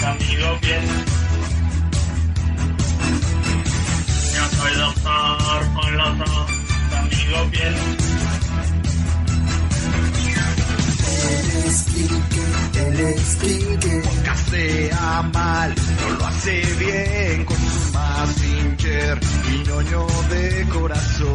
amigo bien. Yo soy doctor Coloso, amigo bien. El Esquinque Podcastea mal, no lo hace bien con su Messenger y ñoño de corazón.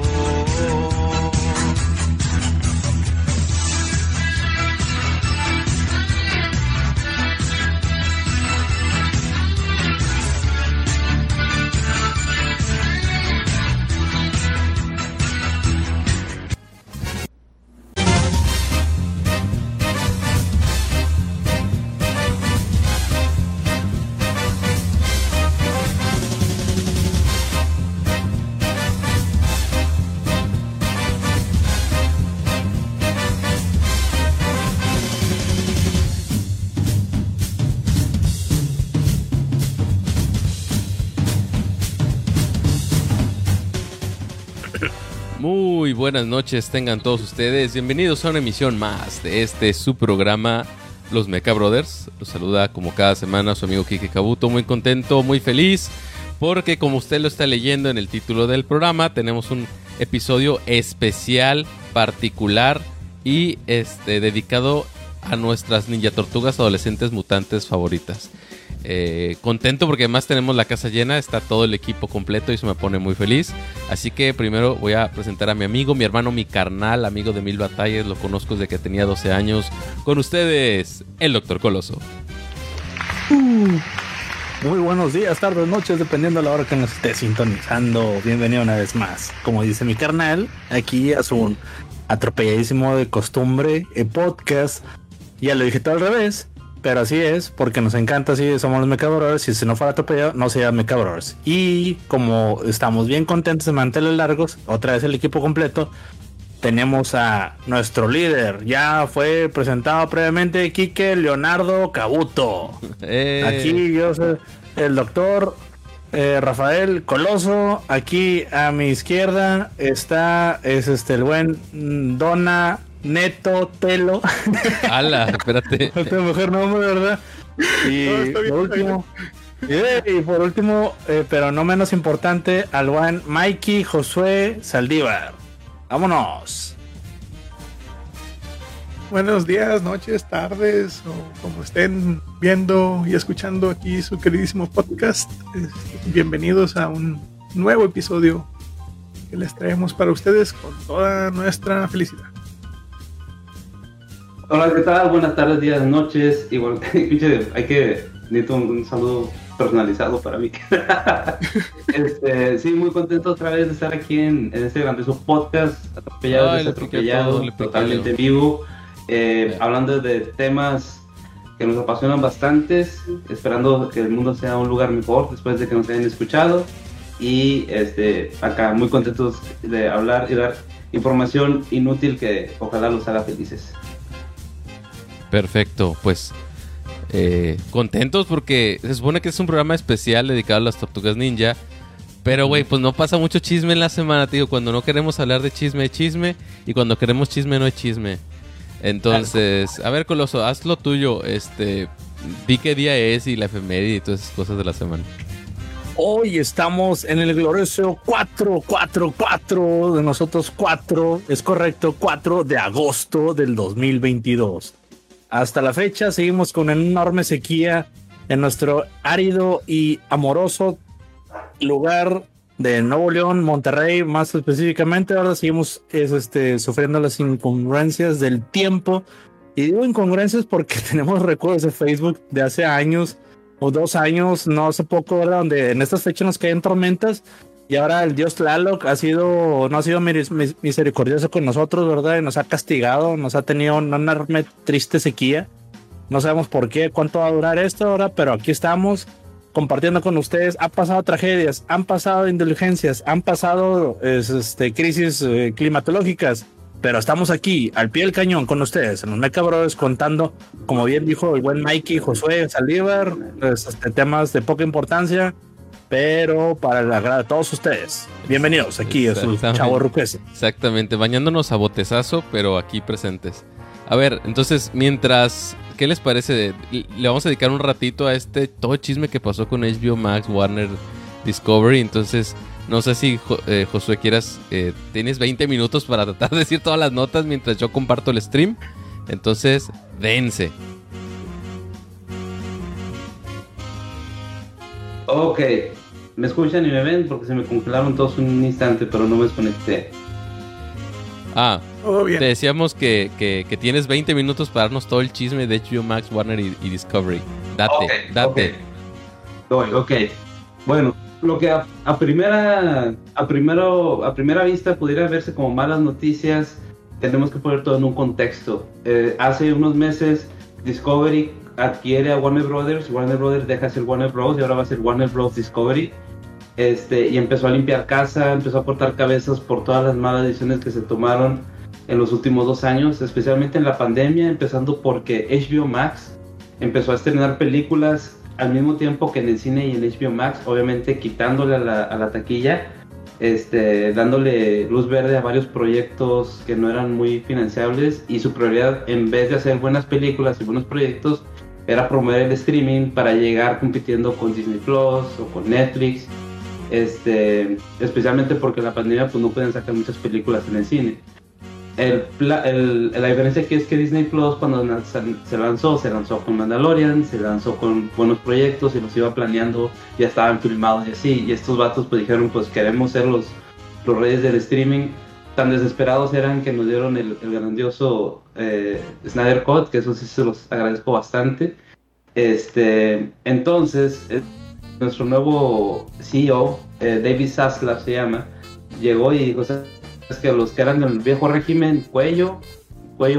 Muy buenas noches tengan todos ustedes, bienvenidos a una emisión más de este su programa Los Mecha Brothers. Los saluda como cada semana su amigo Kike Kabuto, muy contento, muy feliz, porque como usted lo está leyendo en el título del programa, tenemos un episodio especial, particular y dedicado a nuestras ninja tortugas adolescentes mutantes favoritas. Contento porque además tenemos la casa llena, está todo el equipo completo y eso me pone muy feliz. Así que primero voy a presentar a mi amigo, mi hermano, mi carnal, amigo de mil batallas, lo conozco desde que tenía 12 años. Con ustedes, el Dr. Coloso. Muy buenos días, tardes, noches, dependiendo de la hora que nos esté sintonizando. Bienvenido una vez más. Como dice mi carnal, aquí a su atropelladísimo de costumbre podcast. Ya lo dije todo al revés, pero así es, porque nos encanta, así somos los Mecha Brothers. Y si no fuera atropellado, no sería Mecha Brothers. Y como estamos bien contentos de mantenerlos largos, otra vez el equipo completo, tenemos a nuestro líder. Ya fue presentado previamente, Kike Leonardo Kabuto. Aquí yo soy el doctor Rafael Coloso. Aquí a mi izquierda está el buen Dona Neto Telo. ¡Hala! Espérate. Esta mujer nombre, ¿verdad? Y por último, pero no menos importante, al buen Mikey Josué Saldívar. ¡Vámonos! Buenos días, noches, tardes, o como estén viendo y escuchando aquí su queridísimo podcast. Bienvenidos a un nuevo episodio que les traemos para ustedes con toda nuestra felicidad. Hola, ¿qué tal? Buenas tardes, días, noches. Y bueno, necesito un saludo personalizado para mí. Sí, muy contento otra vez de estar aquí en este grandioso podcast, atropellado, totalmente vivo, hablando de temas que nos apasionan bastantes, esperando que el mundo sea un lugar mejor después de que nos hayan escuchado. Y acá muy contentos de hablar y dar información inútil que ojalá los haga felices. Perfecto, pues contentos porque se supone que es un programa especial dedicado a las tortugas ninja. Pero güey, pues no pasa mucho chisme en la semana, tío. Cuando no queremos hablar de chisme, hay chisme. Y cuando queremos chisme, no hay chisme. Entonces, a ver, Coloso, haz lo tuyo. Di qué día es y la efeméride y todas esas cosas de la semana. Hoy estamos en el glorioso 4 de nosotros 4, es correcto, 4 de agosto del 2022. Hasta la fecha seguimos con una enorme sequía en nuestro árido y amoroso lugar de Nuevo León, Monterrey, más específicamente. Ahora seguimos sufriendo las incongruencias del tiempo. Y digo incongruencias porque tenemos recuerdos de Facebook de hace años o 2 años, no hace poco, ¿verdad? Donde en estas fechas nos caen tormentas. Y ahora el dios Tlaloc no ha sido misericordioso con nosotros, ¿verdad? Y nos ha castigado, nos ha tenido una enorme triste sequía. No sabemos por qué, cuánto va a durar esto ahora, pero aquí estamos compartiendo con ustedes. Han pasado tragedias, han pasado indulgencias, han pasado crisis climatológicas, pero estamos aquí al pie del cañón con ustedes en los Mecha Brothers, contando, como bien dijo el buen Mikey Josué Saldívar, temas de poca importancia, pero para el agrado de todos ustedes. Bienvenidos aquí a su Chavo Ruquese. Exactamente, bañándonos a botezazo, pero aquí presentes. A ver, entonces, ¿qué les parece? Le vamos a dedicar un ratito a todo chisme que pasó con HBO Max, Warner, Discovery. Entonces, no sé si, Josué, tienes 20 minutos para tratar de decir todas las notas mientras yo comparto el stream. Entonces, dense. Ok, me escuchan y me ven porque se me congelaron todos un instante, pero no me desconecté. Todo bien. Te decíamos que tienes 20 minutos para darnos todo el chisme de HBO Max, Warner y Discovery. Date. Ok. Bueno, lo que a primera vista pudiera verse como malas noticias, tenemos que poner todo en un contexto. Hace unos meses Discovery adquiere a Warner Brothers deja de ser Warner Bros. Y ahora va a ser Warner Bros. Discovery. Y empezó a limpiar casa, empezó a cortar cabezas por todas las malas decisiones que se tomaron en los últimos 2 años, especialmente en la pandemia, empezando porque HBO Max empezó a estrenar películas al mismo tiempo que en el cine y en HBO Max, obviamente quitándole a la taquilla, dándole luz verde a varios proyectos que no eran muy financiables, y su prioridad, en vez de hacer buenas películas y buenos proyectos, era promover el streaming para llegar compitiendo con Disney Plus o con Netflix, especialmente porque en la pandemia pues no pueden sacar muchas películas en el cine. La diferencia aquí es que Disney Plus, cuando se lanzó con Mandalorian, se lanzó con buenos proyectos y los iba planeando, ya estaban filmados y así, y estos vatos pues dijeron, pues queremos ser los reyes del streaming. Tan desesperados eran que nos dieron el grandioso Snyder Cut, que eso sí se los agradezco bastante. Entonces nuestro nuevo CEO, David Zaslav se llama, llegó y dijo, es que los que eran del viejo régimen, cuello, no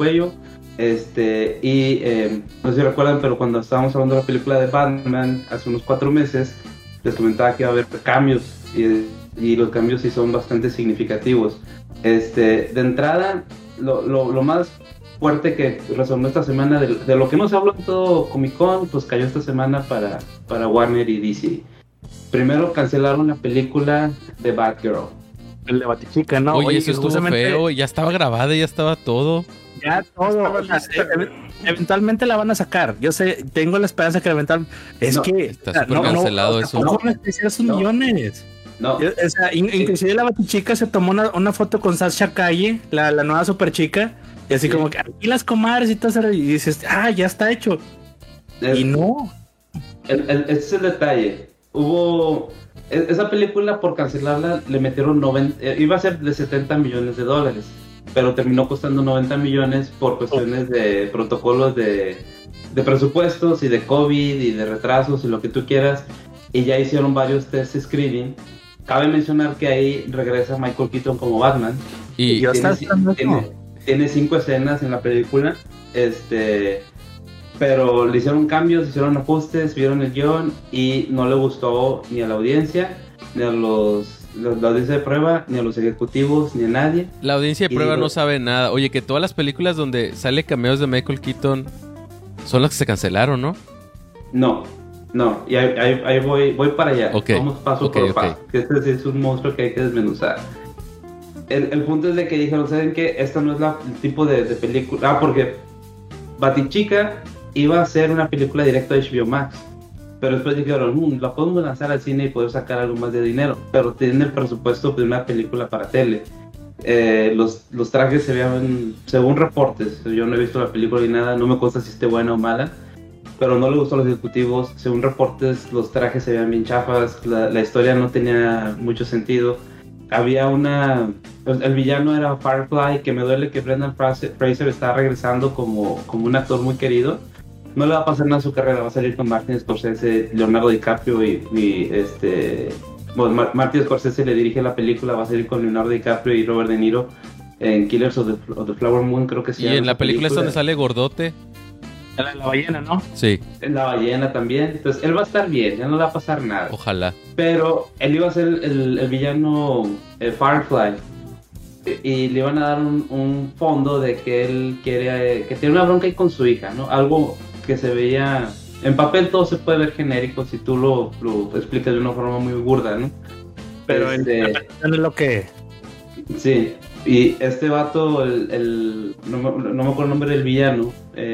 sé si recuerdan, pero cuando estábamos hablando de la película de Batman hace unos 4 meses, les comentaba que iba a haber cambios, y los cambios sí son bastante significativos. De entrada, lo más fuerte que resonó esta semana, de lo que no se habló en todo Comic Con, pues cayó esta semana para Warner y DC. Primero cancelaron la película de Batgirl. El de Batichica, ¿no? Oye, eso estuvo feo, ya estaba grabada, ya estaba todo. Ya todo. Eventualmente la van a sacar. Yo sé, tengo la esperanza que eventualmente. Está súper cancelado eso. No van a especiar sus millones. No. O sea, inclusive la Batichica se tomó una foto con Sasha Calle, la nueva super chica, y así como que aquí las comadres y todo, y dices, ya está hecho. Y no. Este es el detalle. Esa película, por cancelarla, le metieron iba a ser de $70 millones, pero terminó costando 90 millones por cuestiones de protocolos de presupuestos y de COVID y de retrasos y lo que tú quieras, y ya hicieron varios test screening. Cabe mencionar que ahí regresa Michael Keaton como Batman, y tiene 5 escenas en la película, pero le hicieron cambios, hicieron ajustes, vieron el guión y no le gustó ni a la audiencia, ni a la audiencia de prueba, ni a los ejecutivos, ni a nadie. La audiencia de prueba no sabe nada. Oye, que todas las películas donde sale cameos de Michael Keaton son las que se cancelaron, ¿no? No, y ahí voy para allá. Okay. Vamos paso por paso, que este sí es un monstruo que hay que desmenuzar. El punto es de que dijeron, ¿saben qué? Esta no es el tipo de película. Porque Batichica iba a ser una película directa de HBO Max, pero después dijeron, la podemos lanzar al cine y poder sacar algo más de dinero, pero tienen el presupuesto de una película para tele. Los trajes se veían, según reportes, yo no he visto la película ni nada, no me consta si esté buena o mala, pero no le gustó a los ejecutivos. Según reportes, los trajes se veían bien chafas, la historia no tenía mucho sentido. Había el villano era Firefly, que me duele que Brendan Fraser está regresando como un actor muy querido. No le va a pasar nada a su carrera, va a salir con Martin Scorsese, Leonardo DiCaprio Martin Scorsese le dirige la película, va a salir con Leonardo DiCaprio y Robert De Niro en Killers of the Flower Moon, creo que sí. Y en la película es donde sale gordote. La ballena, ¿no? Sí. En la ballena también. Entonces él va a estar bien, ya no le va a pasar nada. Ojalá. Pero él iba a ser el villano Firefly. Y le iban a dar un fondo de que él quiere, que tiene una bronca ahí con su hija, ¿no? Algo que se veía, en papel todo se puede ver genérico si tú lo explicas de una forma muy burda, ¿no? Pero es lo que... Sí, Y este vato, no me acuerdo el nombre del villano,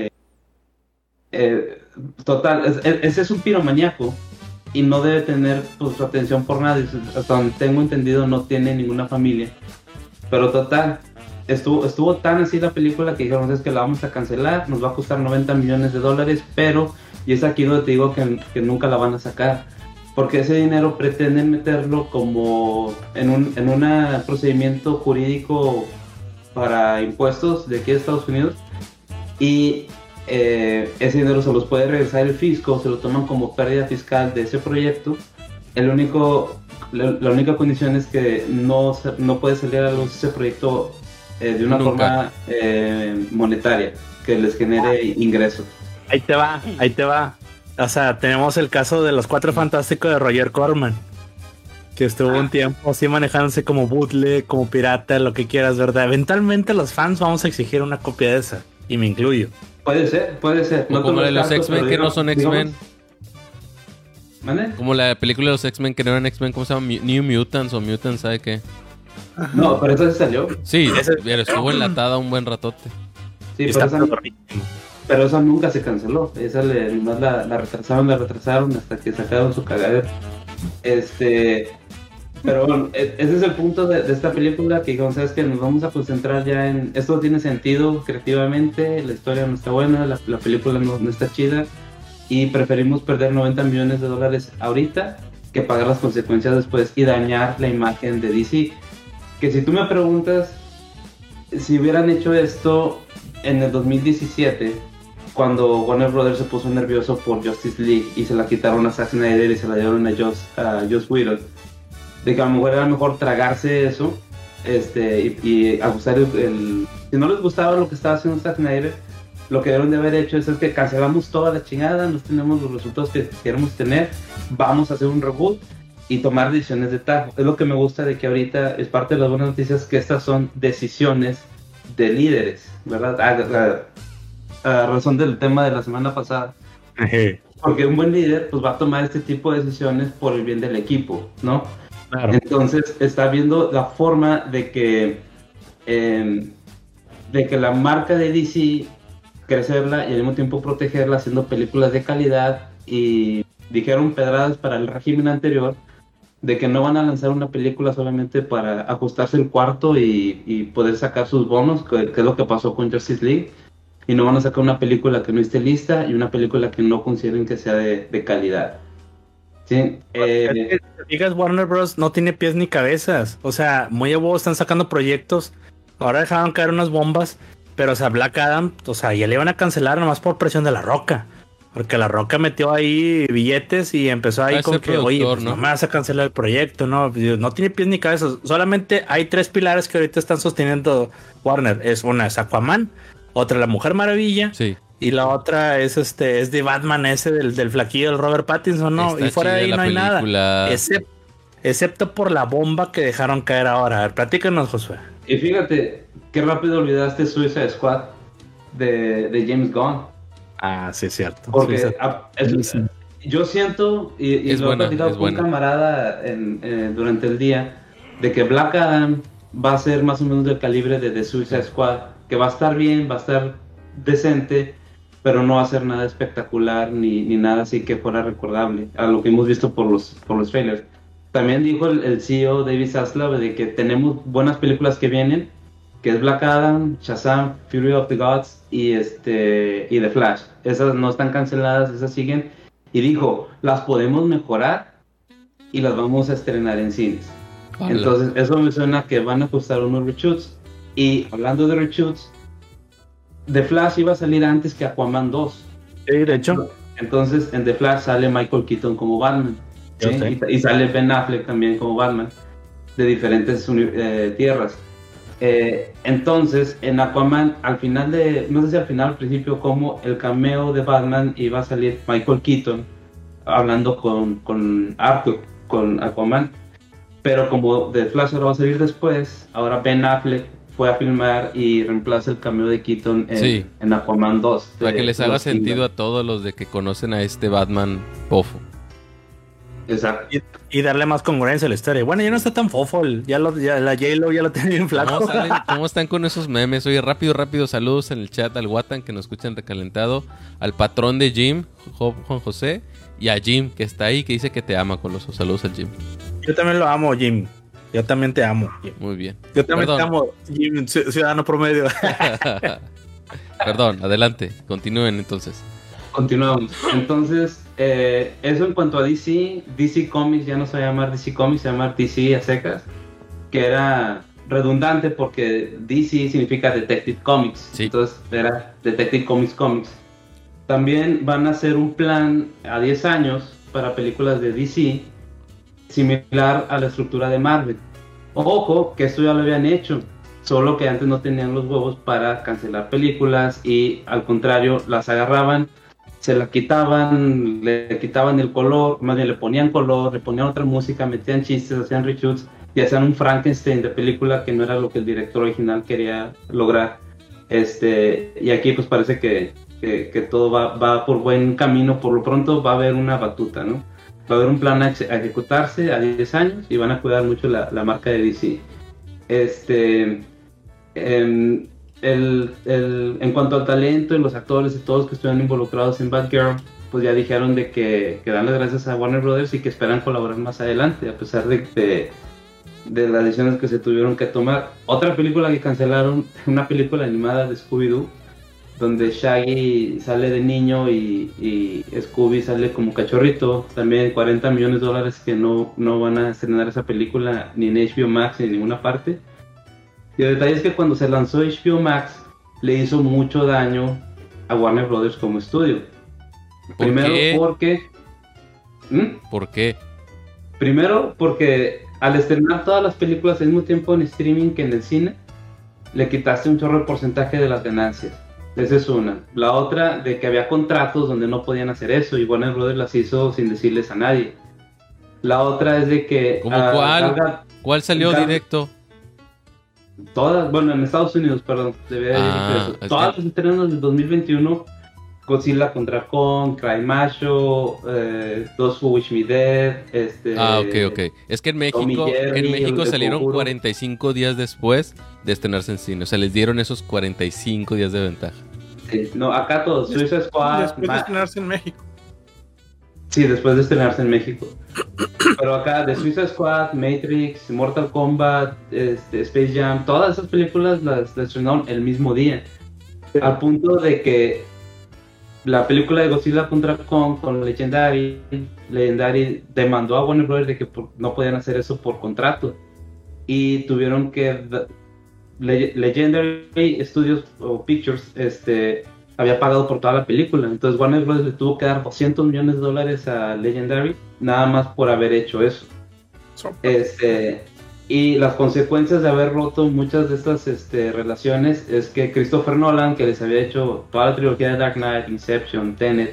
total, ese es un piromaníaco y no debe tener pues, su atención por nadie. Hasta donde tengo entendido no tiene ninguna familia. Pero total, estuvo tan así la película que dijeron, es que la vamos a cancelar, nos va a costar $90 millones, pero, y es aquí donde te digo que nunca la van a sacar, porque ese dinero pretenden meterlo como en un procedimiento jurídico para impuestos de aquí de Estados Unidos, y ese dinero se los puede regresar el fisco, se lo toman como pérdida fiscal de ese proyecto. La única condición es que no puede salir a luz ese proyecto de una forma monetaria que les genere ingresos. Ahí te va. O sea, tenemos el caso de Los Cuatro Fantásticos de Roger Corman, que estuvo un tiempo así manejándose como bootleg, como pirata, lo que quieras, ¿verdad? Eventualmente los fans vamos a exigir una copia de esa, y me incluyo. Puede ser. No como de los X-Men que no son X-Men. ¿Vale? Como la película de los X-Men que no eran X-Men, ¿cómo se llama? New Mutants o Mutants, ¿sabe qué? No, pero eso sí salió. Sí, pero estuvo enlatada un buen ratote. Sí, pero esa nunca se canceló. Esa nomás la retrasaron hasta que sacaron su cagadero. Pero bueno, ese es el punto de esta película, que dijeron, ¿sabes qué? Nos vamos a concentrar ya en... Esto no tiene sentido creativamente, la historia no está buena, la película no está chida, y preferimos perder $90 millones ahorita que pagar las consecuencias después y dañar la imagen de DC. Que si tú me preguntas, si hubieran hecho esto en el 2017, cuando Warner Brothers se puso nervioso por Justice League y se la quitaron a Zack Snyder y se la dieron a Joss Whedon, de que a lo mejor era mejor tragarse eso y ajustar si no les gustaba lo que estaba haciendo Zack Snyder, lo que debieron de haber hecho es que cancelamos toda la chingada, no tenemos los resultados que queremos tener, vamos a hacer un reboot y tomar decisiones de tajo. Es lo que me gusta de que ahorita es parte de las buenas noticias, que estas son decisiones de líderes, ¿verdad? A razón del tema de la semana pasada. Porque un buen líder pues va a tomar este tipo de decisiones por el bien del equipo, ¿no? Claro. Entonces está viendo la forma de que la marca de DC crecerla y al mismo tiempo protegerla haciendo películas de calidad, y dijeron pedradas para el régimen anterior de que no van a lanzar una película solamente para ajustarse el cuarto y poder sacar sus bonos, que es lo que pasó con Justice League, y no van a sacar una película que no esté lista y una película que no consideren que sea de calidad. Sí, digas, Warner Bros. No tiene pies ni cabezas. O sea, muy a huevo están sacando proyectos. Ahora dejaron caer unas bombas. Pero, o sea, Black Adam, o sea, ya le iban a cancelar nomás por presión de La Roca. Porque La Roca metió ahí billetes y empezó ahí con que, oye, pues no me vas a cancelar el proyecto, ¿no? No tiene pies ni cabezas. Solamente hay 3 pilares que ahorita están sosteniendo Warner. Una es Aquaman, otra la Mujer Maravilla. Sí. Y la otra es de Batman, ese del flaquillo del Robert Pattinson, ¿no? Está, y fuera de ahí no hay nada. Excepto por la bomba que dejaron caer ahora. A ver, platícanos, Josué. Y fíjate, qué rápido olvidaste Suicide Squad de James Gunn. Ah, sí, es cierto. Porque yo siento, y lo he platicado con un camarada durante el día, de que Black Adam va a ser más o menos del calibre de Suicide Squad, que va a estar bien, va a estar decente, pero no va a ser nada espectacular ni nada así que fuera recordable a lo que hemos visto por los trailers. También dijo el CEO David Zaslav de que tenemos buenas películas que vienen, que es Black Adam, Shazam, Fury of the Gods y The Flash. Esas no están canceladas, esas siguen, y dijo, las podemos mejorar y las vamos a estrenar en cines. Vale. Entonces eso me suena que van a costar unos reshoots. Y hablando de reshoots, The Flash iba a salir antes que Aquaman 2. Sí, de hecho. Entonces en The Flash sale Michael Keaton como Batman, ¿sí? Y sale Ben Affleck también como Batman, de diferentes tierras. Entonces en Aquaman, al final no sé si al final o al principio, como el cameo de Batman, iba a salir Michael Keaton hablando con Arthur, con Aquaman. Pero como The Flash ahora va a salir después, ahora Ben Affleck fue a filmar y reemplaza el cameo de Keaton en Aquaman 2. Para que les haga sentido a todos los de que conocen a este Batman pofo. Exacto. Y darle más congruencia a la historia. Bueno, ya no está tan fofo, la J-Lo ya lo tiene bien flaco. ¿Cómo están con esos memes? Oye, rápido, saludos en el chat al Watan que nos escuchan recalentado, al patrón de Jim, Juan José, y a Jim que está ahí, que dice que te ama con los saludos al Jim. Yo también lo amo, Jim. Yo también te amo, Jim. Muy bien. Yo también te amo, Jim, ciudadano promedio. Perdón, adelante, continúen entonces. Continuamos. Entonces, eso en cuanto a DC Comics ya no se va a llamar DC Comics, se va a llamar DC a secas, que era redundante porque DC significa Detective Comics, sí. Entonces era Detective Comics. También van a hacer un plan a 10 años para películas de DC, similar a la estructura de Marvel. Ojo, que esto ya lo habían hecho, solo que antes no tenían los huevos para cancelar películas y al contrario las agarraban, se la quitaban, le quitaban el color, más bien le ponían color, le ponían otra música, metían chistes, hacían reshoots y hacían un Frankenstein de película que no era lo que el director original quería lograr. Y aquí pues parece que todo va por buen camino. Por lo pronto va a haber una batuta, ¿no? Va a haber un plan a ejecutarse a 10 años y van a cuidar mucho la marca de DC. En cuanto al talento y los actores y todos que estuvieron involucrados en Batgirl, pues ya dijeron de que dan las gracias a Warner Brothers y que esperan colaborar más adelante, a pesar de las decisiones que se tuvieron que tomar. Otra película que cancelaron, una película animada de Scooby-Doo, donde Shaggy sale de niño y Scooby sale como cachorrito. También $40 millones que no van a estrenar esa película ni en HBO Max ni en ninguna parte. Y el detalle es que cuando se lanzó HBO Max le hizo mucho daño a Warner Brothers como estudio. ¿Por qué? Primero porque al estrenar todas las películas al mismo tiempo en streaming que en el cine, le quitaste un chorro de porcentaje de las ganancias. Esa es una. La otra, de que había contratos donde no podían hacer eso y Warner Brothers las hizo sin decirles a nadie. La otra es de que... ¿Cuál salió directo? Todas, bueno, en Estados Unidos, perdón. Todas las estrenos del 2021, Godzilla contra Kong, Cry Macho, Those Who Wish Me Dead, ok. Es que en México salieron 45 días después de estrenarse en cine. O sea, les dieron esos 45 días de ventaja. Sí, no, acá todos. Suicide Squad. Después de estrenarse en México. Sí, después de estrenarse en México. Pero acá, de Suicide Squad, Matrix, Mortal Kombat, Space Jam, todas esas películas las estrenaron el mismo día. Al punto de que la película de Godzilla contra Kong con Legendary demandó a Warner Bros. De que no podían hacer eso por contrato. Y tuvieron que... Legendary Studios o Pictures había pagado por toda la película. Entonces Warner Bros. Le tuvo que dar $200 millones a Legendary nada más por haber hecho eso. Y las consecuencias de haber roto muchas de estas relaciones es que Christopher Nolan, que les había hecho toda la trilogía de Dark Knight, Inception, Tenet,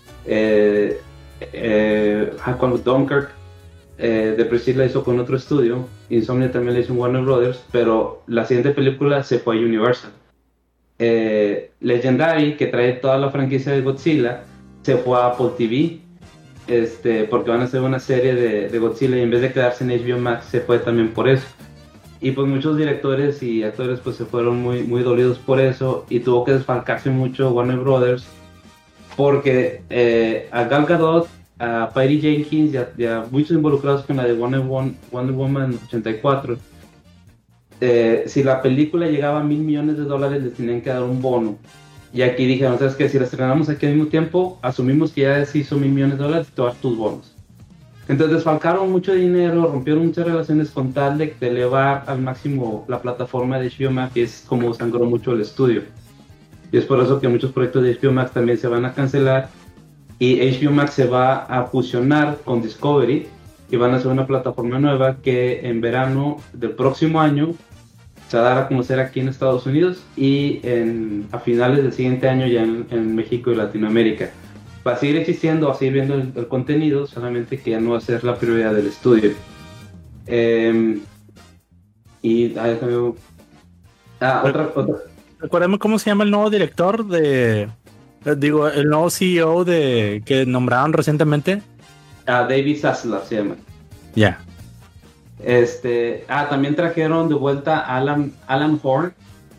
cuando Dunkirk, The Prestige la hizo con otro estudio, Insomnia también la hizo en Warner Brothers, pero la siguiente película se fue a Universal. Legendary, que trae toda la franquicia de Godzilla, se fue a Apple TV, porque van a hacer una serie de Godzilla y en vez de quedarse en HBO Max se fue también por eso. Y pues muchos directores y actores pues se fueron muy, muy dolidos por eso y tuvo que desfalcarse mucho Warner Brothers porque a Gal Gadot, a Patty Jenkins y a muchos involucrados con la de Wonder Woman 84, si la película llegaba a $1,000 millones les tenían que dar un bono. Y aquí dijeron, ¿sabes qué? Si la estrenamos aquí al mismo tiempo, asumimos que ya se hizo $1,000 millones y te vas tus bonos. Entonces desfalcaron mucho dinero, rompieron muchas relaciones con tal de elevar al máximo la plataforma de HBO Max, y es como sangró mucho el estudio. Y es por eso que muchos proyectos de HBO Max también se van a cancelar y HBO Max se va a fusionar con Discovery y van a hacer una plataforma nueva que en verano del próximo año se va a dar a conocer aquí en Estados Unidos y a finales del siguiente año ya en México y Latinoamérica. Va a seguir existiendo, va a seguir viendo el contenido, solamente que ya no va a ser la prioridad del estudio. Otra. Recuérdame cómo se llama el nuevo director el nuevo CEO que nombraron recientemente. David Zaslav se llama. Ya. También trajeron de vuelta a Alan Horn.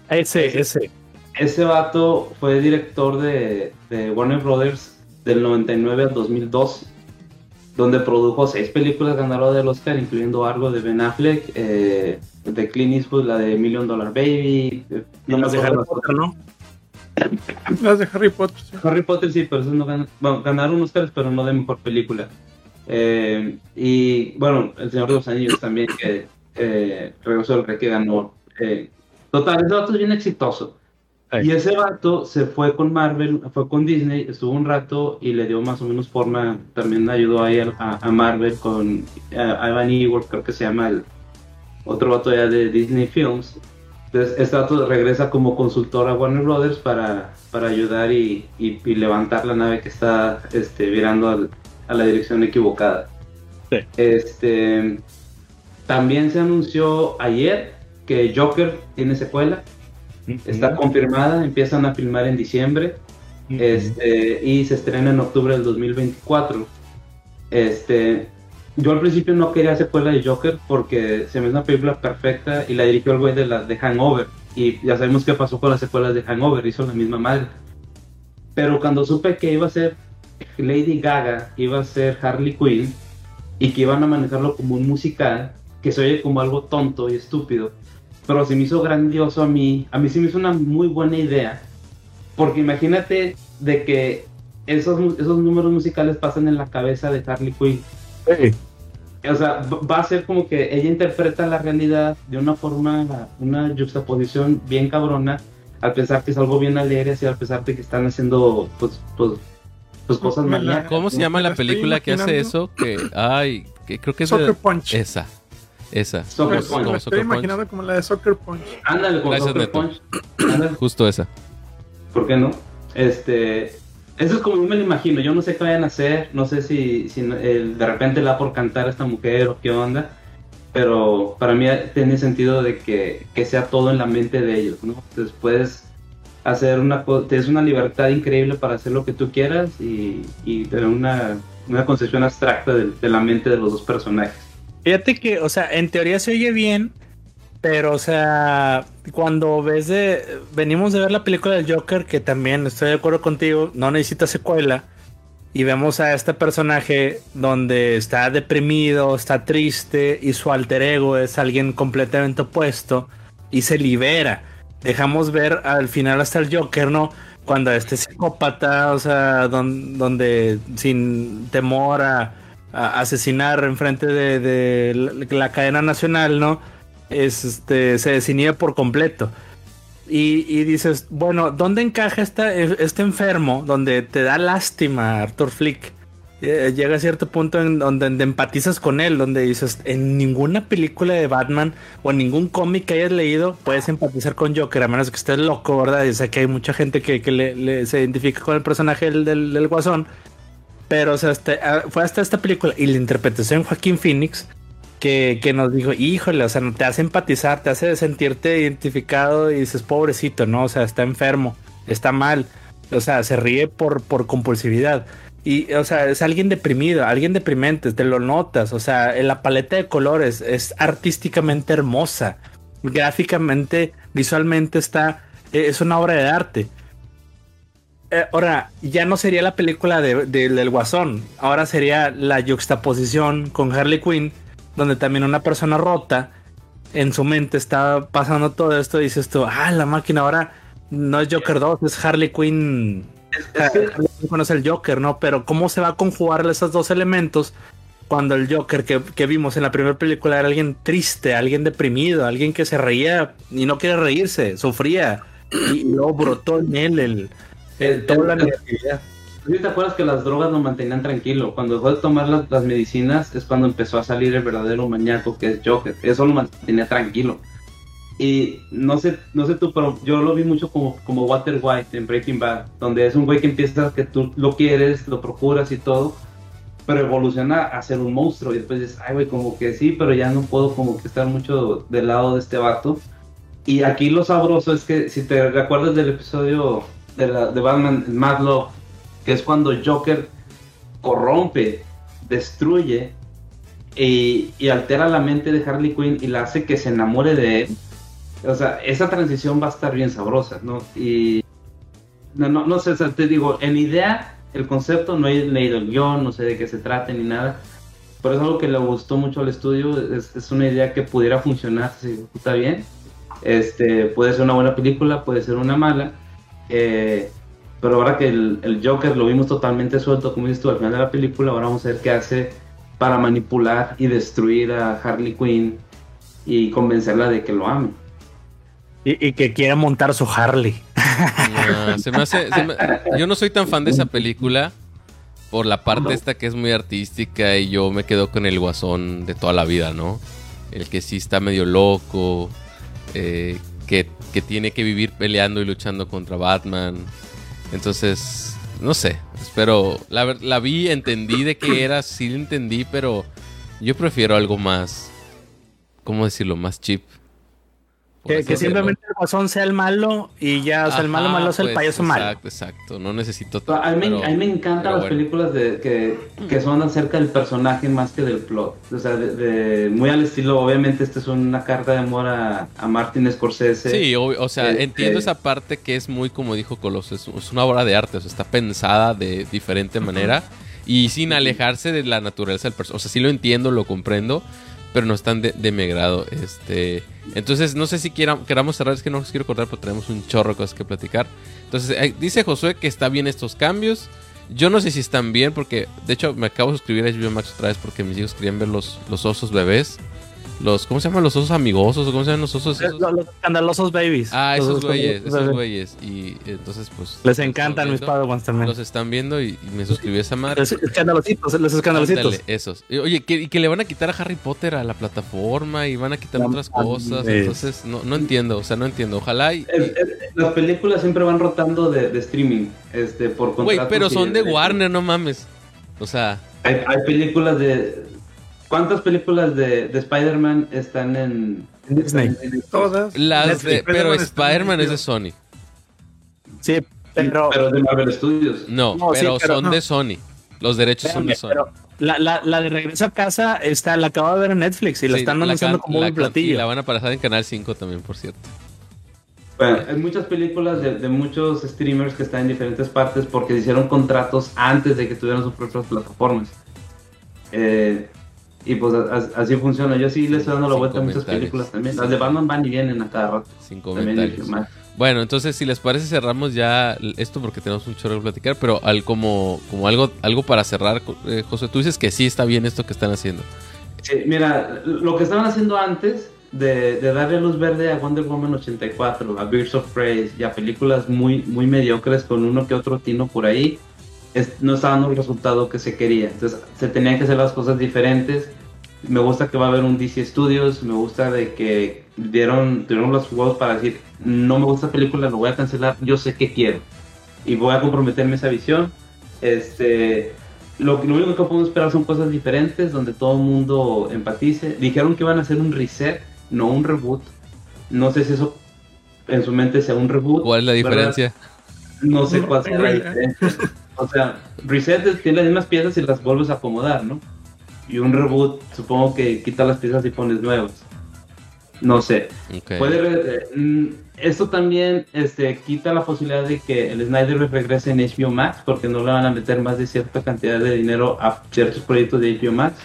Ese vato fue director de Warner Brothers del 99 al 2002, donde produjo 6 películas ganadoras del Oscar, incluyendo algo de Ben Affleck, de Clint Eastwood, la de $1 Million Baby, las de Harry Potter, ¿no? Las de Harry Potter. Sí. Harry Potter sí, pero esos no ganaron Oscars, pero no de mejor película. Y bueno, El Señor de los Anillos también, que Regreso del Rey, que ganó. Total, ese vato es bien exitoso. Y ese vato se fue con Marvel, fue con Disney, estuvo un rato y le dio más o menos forma, también ayudó ahí a Marvel con Ivan Ewell, creo que se llama el otro vato ya de Disney Films. Entonces este vato regresa como consultor a Warner Brothers para ayudar y levantar la nave que está virando a la dirección equivocada. Sí. También se anunció ayer que Joker tiene secuela. Está confirmada, empiezan a filmar en diciembre y se estrena en octubre del 2024. Yo al principio no quería secuela de Joker porque se me hace una película perfecta y la dirigió el güey de Hangover, y ya sabemos qué pasó con las secuelas de Hangover, hizo la misma madre. Pero cuando supe que iba a ser Lady Gaga, iba a ser Harley Quinn y que iban a manejarlo como un musical, que se oye como algo tonto y estúpido, pero se me hizo grandioso a mí se me hizo una muy buena idea, porque imagínate de que esos números musicales pasan en la cabeza de Harley Quinn. Sí. O sea, va a ser como que ella interpreta la realidad de una forma, una juxtaposición bien cabrona, al pensar que es algo bien alegre, así al pensar de que están haciendo pues cosas malas. ¿Cómo se llama la película que hace eso? Que creo que es Soccer Punch. Esa. Soccer Punch. Me estoy imaginando como la de Soccer Punch. Ándale, como Gracias, Soccer Neto. Punch. Ándale. Justo esa. ¿Por qué no? Eso es como yo me lo imagino. Yo no sé qué vayan a hacer, no sé si de repente la por cantar a esta mujer o qué onda, pero para mí tiene sentido de que sea todo en la mente de ellos, ¿no? Entonces puedes hacer tienes una libertad increíble para hacer lo que tú quieras y tener una concepción abstracta de la mente de los dos personajes. Fíjate que, o sea, en teoría se oye bien, pero, o sea, cuando venimos de ver la película del Joker, que también estoy de acuerdo contigo, no necesita secuela, y vemos a este personaje donde está deprimido, está triste, y su alter ego es alguien completamente opuesto, y se libera. Dejamos ver al final hasta el Joker, ¿no? Cuando este psicópata, o sea, donde sin temor a asesinar enfrente de la cadena nacional, ¿no? Se desinhibe por completo. Y dices, bueno, ¿dónde encaja este enfermo? Donde te da lástima Arthur Flick. Llega a cierto punto en donde empatizas con él, donde dices, en ninguna película de Batman o en ningún cómic que hayas leído puedes empatizar con Joker, a menos que estés loco, ¿verdad? Y sé que hay mucha gente que se identifica con el personaje del Guasón. Pero, o sea, fue hasta esta película y la interpretación de Joaquín Phoenix que nos dijo, híjole, o sea, te hace empatizar, te hace sentirte identificado y dices, pobrecito, ¿no? O sea, está enfermo, está mal, o sea, se ríe por compulsividad. Y, o sea, es alguien deprimido, alguien deprimente, te lo notas, o sea, en la paleta de colores es artísticamente hermosa, gráficamente, visualmente es una obra de arte. Ahora, ya no sería la película del Guasón, ahora sería la juxtaposición con Harley Quinn, donde también una persona rota en su mente está pasando todo esto y dices tú, la máquina ahora no es Joker 2, es Harley Quinn. Harley Quinn es el Joker, ¿no? Pero ¿cómo se va a conjugar esos dos elementos cuando el Joker que vimos en la primera película era alguien triste, alguien deprimido, alguien que se reía y no quiere reírse, sufría y luego brotó en él toda la negatividad? ¿Te acuerdas que las drogas lo mantenían tranquilo? Cuando dejó de tomar las medicinas es cuando empezó a salir el verdadero maníaco que es Joker. Eso lo mantenía tranquilo. Y no sé tú, pero yo lo vi mucho como Walter White en Breaking Bad, donde es un güey que empieza que tú lo quieres, lo procuras y todo, pero evoluciona a ser un monstruo y después dices, güey, como que sí, pero ya no puedo como que estar mucho del lado de este vato. Y aquí lo sabroso es que si te recuerdas del episodio de Batman Mad Love, que es cuando Joker corrompe destruye y altera la mente de Harley Quinn y la hace que se enamore de él. O sea, esa transición va a estar bien sabrosa, ¿no? Y no sé, o sea, te digo, en idea, el concepto, no he leído el guión, no sé de qué se trata ni nada, pero es algo que le gustó mucho al estudio. Es una idea que pudiera funcionar si se ejecuta bien. Puede ser una buena película, puede ser una mala, pero ahora que el Joker lo vimos totalmente suelto, como dices tú, al final de la película, ahora vamos a ver qué hace para manipular y destruir a Harley Quinn y convencerla de que lo ame. Y que quiera montar su Harley. Yo no soy tan fan de esa película por la parte esta que es muy artística, y yo me quedo con el Guasón de toda la vida, ¿no? El que sí está medio loco, que tiene que vivir peleando y luchando contra Batman. Entonces, no sé, espero, la vi, entendí de qué era, sí la entendí, pero yo prefiero algo más, ¿cómo decirlo? Más cheap. Que simplemente el Guasón sea el malo y ya, o sea, el malo es el payaso malo. Exacto, no necesito todo. A mí me encantan las películas que son acerca del personaje más que del plot. O sea, muy al estilo, obviamente, esta es una carta de amor a Martin Scorsese. Sí, o sea, entiendo esa parte que es muy, como dijo Coloso, es una obra de arte, o sea, está pensada de diferente manera y sin alejarse de la naturaleza del personaje. O sea, sí lo entiendo, lo comprendo, pero no están de mi agrado. Entonces, no sé si queramos cerrar, es que no los quiero cortar, pero tenemos un chorro de cosas que platicar. Entonces, dice Josué que está bien estos cambios. Yo no sé si están bien, porque de hecho me acabo de suscribir a HBO Max otra vez porque mis hijos querían ver los osos bebés. ¿Cómo se llaman? ¿Los osos amigosos? ¿O cómo se llaman los osos? Los escandalosos babies. Esos güeyes. Y entonces, pues... Les encantan mis Padawans también. Los están viendo y me suscribí a esa madre. Los escandalositos. Ándale, esos. Oye, que le van a quitar a Harry Potter a la plataforma y van a quitar otras cosas. Entonces, no entiendo. O sea, no entiendo. Ojalá las películas siempre van rotando de streaming. Por contratos. Güey, pero son de Warner, no mames. O sea... Hay películas de... ¿Cuántas películas de Spider-Man están en Disney? Todas. Pero Spider-Man es de Sony. Sí, pero es de Marvel Studios. No, pero son de Sony. Los derechos son de Sony. Pero la de Regreso a Casa la acabo de ver en Netflix y la están anunciando como un platillo. Y la van a pasar en Canal 5 también, por cierto. Bueno, hay muchas películas de muchos streamers que están en diferentes partes porque se hicieron contratos antes de que tuvieran sus propias plataformas. Y pues así funciona. Yo sí le estoy dando la vuelta a muchas películas también. Las de Batman van y vienen a cada rato. Sin comentarios. Bueno, entonces si les parece cerramos ya esto porque tenemos un chorro de platicar, pero como algo para cerrar, José, tú dices que sí está bien esto que están haciendo. Sí, mira, lo que estaban haciendo antes de darle luz verde a Wonder Woman 84, a Birds of Prey y a películas muy, muy mediocres con uno que otro tino por ahí, no estaba dando el resultado que se quería. Entonces se tenían que hacer las cosas diferentes. Me gusta que va a haber un DC Studios, me gusta de que tuvieron los juegos para decir, no me gusta la película, lo voy a cancelar, yo sé que quiero y voy a comprometerme a esa visión. Lo único que podemos esperar son cosas diferentes donde todo el mundo empatice. Dijeron que iban a hacer un reset, no un reboot. No sé si eso en su mente sea un reboot. ¿Cuál es la diferencia? No sé cuál sea la diferencia. O sea, reset tiene las mismas piezas y las vuelves a acomodar, ¿no? Y un reboot, supongo que quita las piezas y pones nuevas. No sé. Okay. Esto también quita la posibilidad de que el Snyder regrese en HBO Max, porque no le van a meter más de cierta cantidad de dinero a ciertos proyectos de HBO Max.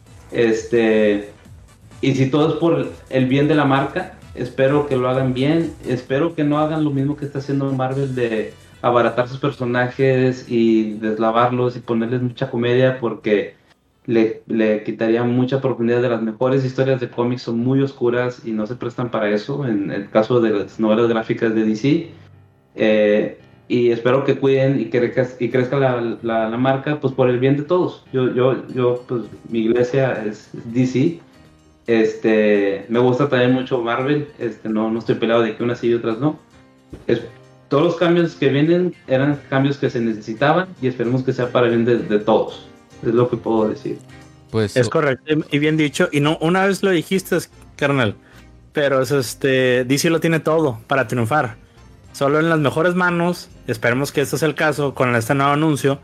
Y si todo es por el bien de la marca, espero que lo hagan bien. Espero que no hagan lo mismo que está haciendo Marvel de abaratar sus personajes y deslavarlos y ponerles mucha comedia, porque le quitaría mucha profundidad de las mejores historias de cómics. Son muy oscuras y no se prestan para eso en el caso de las novelas gráficas de DC. Y espero que cuiden y crezca la marca, pues por el bien de todos. Yo pues mi iglesia es DC. Me gusta también mucho Marvel. No estoy peleado de que unas sí y otras no. Todos los cambios que vienen eran cambios que se necesitaban y esperemos que sea para el bien de todos. Es lo que puedo decir. Pues es correcto y bien dicho. Y no, una vez lo dijiste, carnal, pero DC lo tiene todo para triunfar. Solo en las mejores manos. Esperemos que este sea el caso con este nuevo anuncio.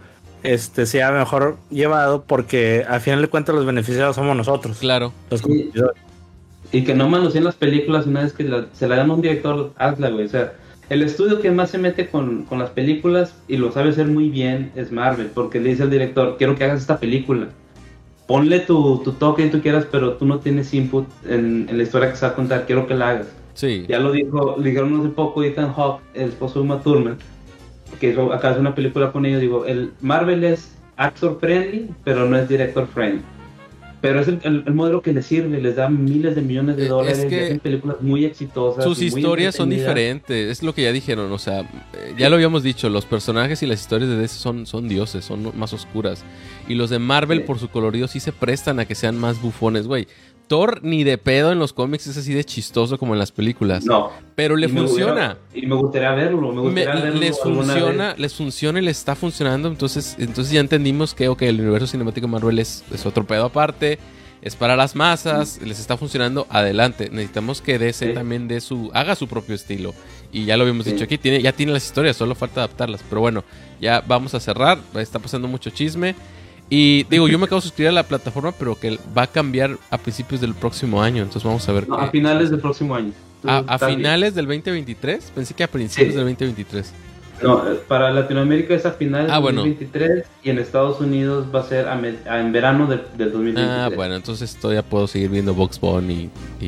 sea mejor llevado, porque al final de cuentas los beneficiados somos nosotros. Claro. Los consumidores. Y que no manoseen las películas una vez que se la dan a un director, hazla, güey. O sea, el estudio que más se mete con las películas y lo sabe hacer muy bien es Marvel, porque le dice al director, quiero que hagas esta película. Ponle tu toque y tú quieras, pero tú no tienes input en la historia que se va a contar, quiero que la hagas. Sí. Ya lo dijeron hace poco Ethan Hawke, el esposo de Uma Thurman, que acaba de hacer una película con ellos. Digo, el Marvel es actor friendly, pero no es director friendly. Pero es el modelo que les sirve, les da miles de millones de dólares, es que y hacen películas muy exitosas. Sus historias son diferentes, es lo que ya dijeron, o sea, ya lo habíamos dicho, los personajes y las historias de DC son dioses, son más oscuras. Y los de Marvel, por su colorido, sí se prestan a que sean más bufones, güey. Thor ni de pedo en los cómics es así de chistoso como en las películas. No. Pero le funciona. Y me gustaría verlo. Les funciona y les está funcionando. Entonces ya entendimos que el universo cinemático de Marvel es otro pedo aparte. Es para las masas. Les está funcionando. Adelante. Necesitamos que DC también haga su propio estilo. Y ya lo habíamos dicho aquí. Ya tiene las historias. Solo falta adaptarlas. Pero bueno, ya vamos a cerrar. Está pasando mucho chisme. Y digo, yo me acabo de suscribir a la plataforma, pero que va a cambiar a principios del próximo año. Entonces vamos a ver. No, a finales del próximo año. ¿A finales del 2023? Pensé que a principios del 2023. No, para Latinoamérica es a finales del bueno. 2023 y en Estados Unidos va a ser en verano del 2023. Ah, bueno, entonces todavía puedo seguir viendo Box Bunny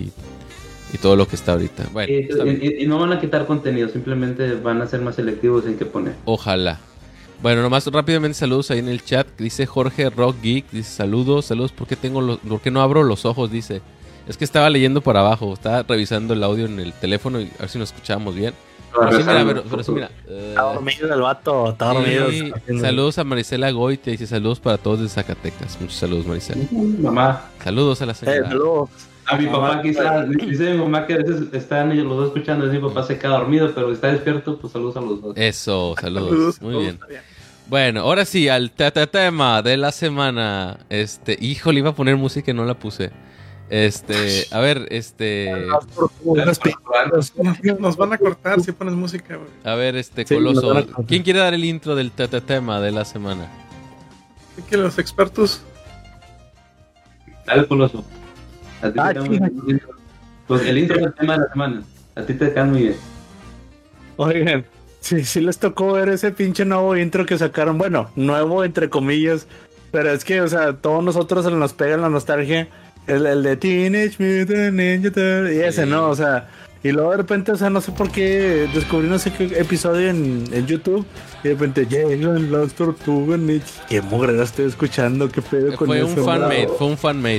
y todo lo que está ahorita. Bueno, y no van a quitar contenido, simplemente van a ser más selectivos en qué poner. Ojalá. Bueno, nomás rápidamente saludos ahí en el chat. Dice Jorge Rock Geek, dice saludos, ¿por qué no abro los ojos? Dice, es que estaba leyendo por abajo, estaba revisando el audio en el teléfono y a ver si nos escuchábamos bien. Pero sí, mira. Está dormido el vato, está dormido. Saludos a Marisela Goite, dice saludos para todos de Zacatecas. Muchos saludos, Marisela. Mamá. Saludos a la señora. Saludos. A mi papá quizás, dice mi mamá que a veces están ellos los dos escuchando, mi papá se queda dormido, pero está despierto, pues saludos a los dos. Eso, saludos. Muy bien. Bueno, ahora sí, al tema de la semana. Híjole, iba a poner música y no la puse. A ver, Nos van a cortar si pones música, güey. A ver, Coloso, ¿quién quiere dar el intro del tema de la semana? Así que los expertos. Dale, Coloso. A ti te queda muy bien. Pues el intro del tema de la semana. A ti te queda muy bien. Oigan, sí les tocó ver ese pinche nuevo intro que sacaron. Bueno, nuevo entre comillas. Pero es que, o sea, todos nosotros nos pega la nostalgia. El de Teenage Mutant Ninja Turtles. Y ese, ¿no? O sea, y luego de repente, o sea, no sé por qué descubrí no sé qué episodio en YouTube. Y de repente llegan las tortugas ninja. ¿Qué mugre estoy escuchando? ¿Qué pedo con eso? Fue un fan-made.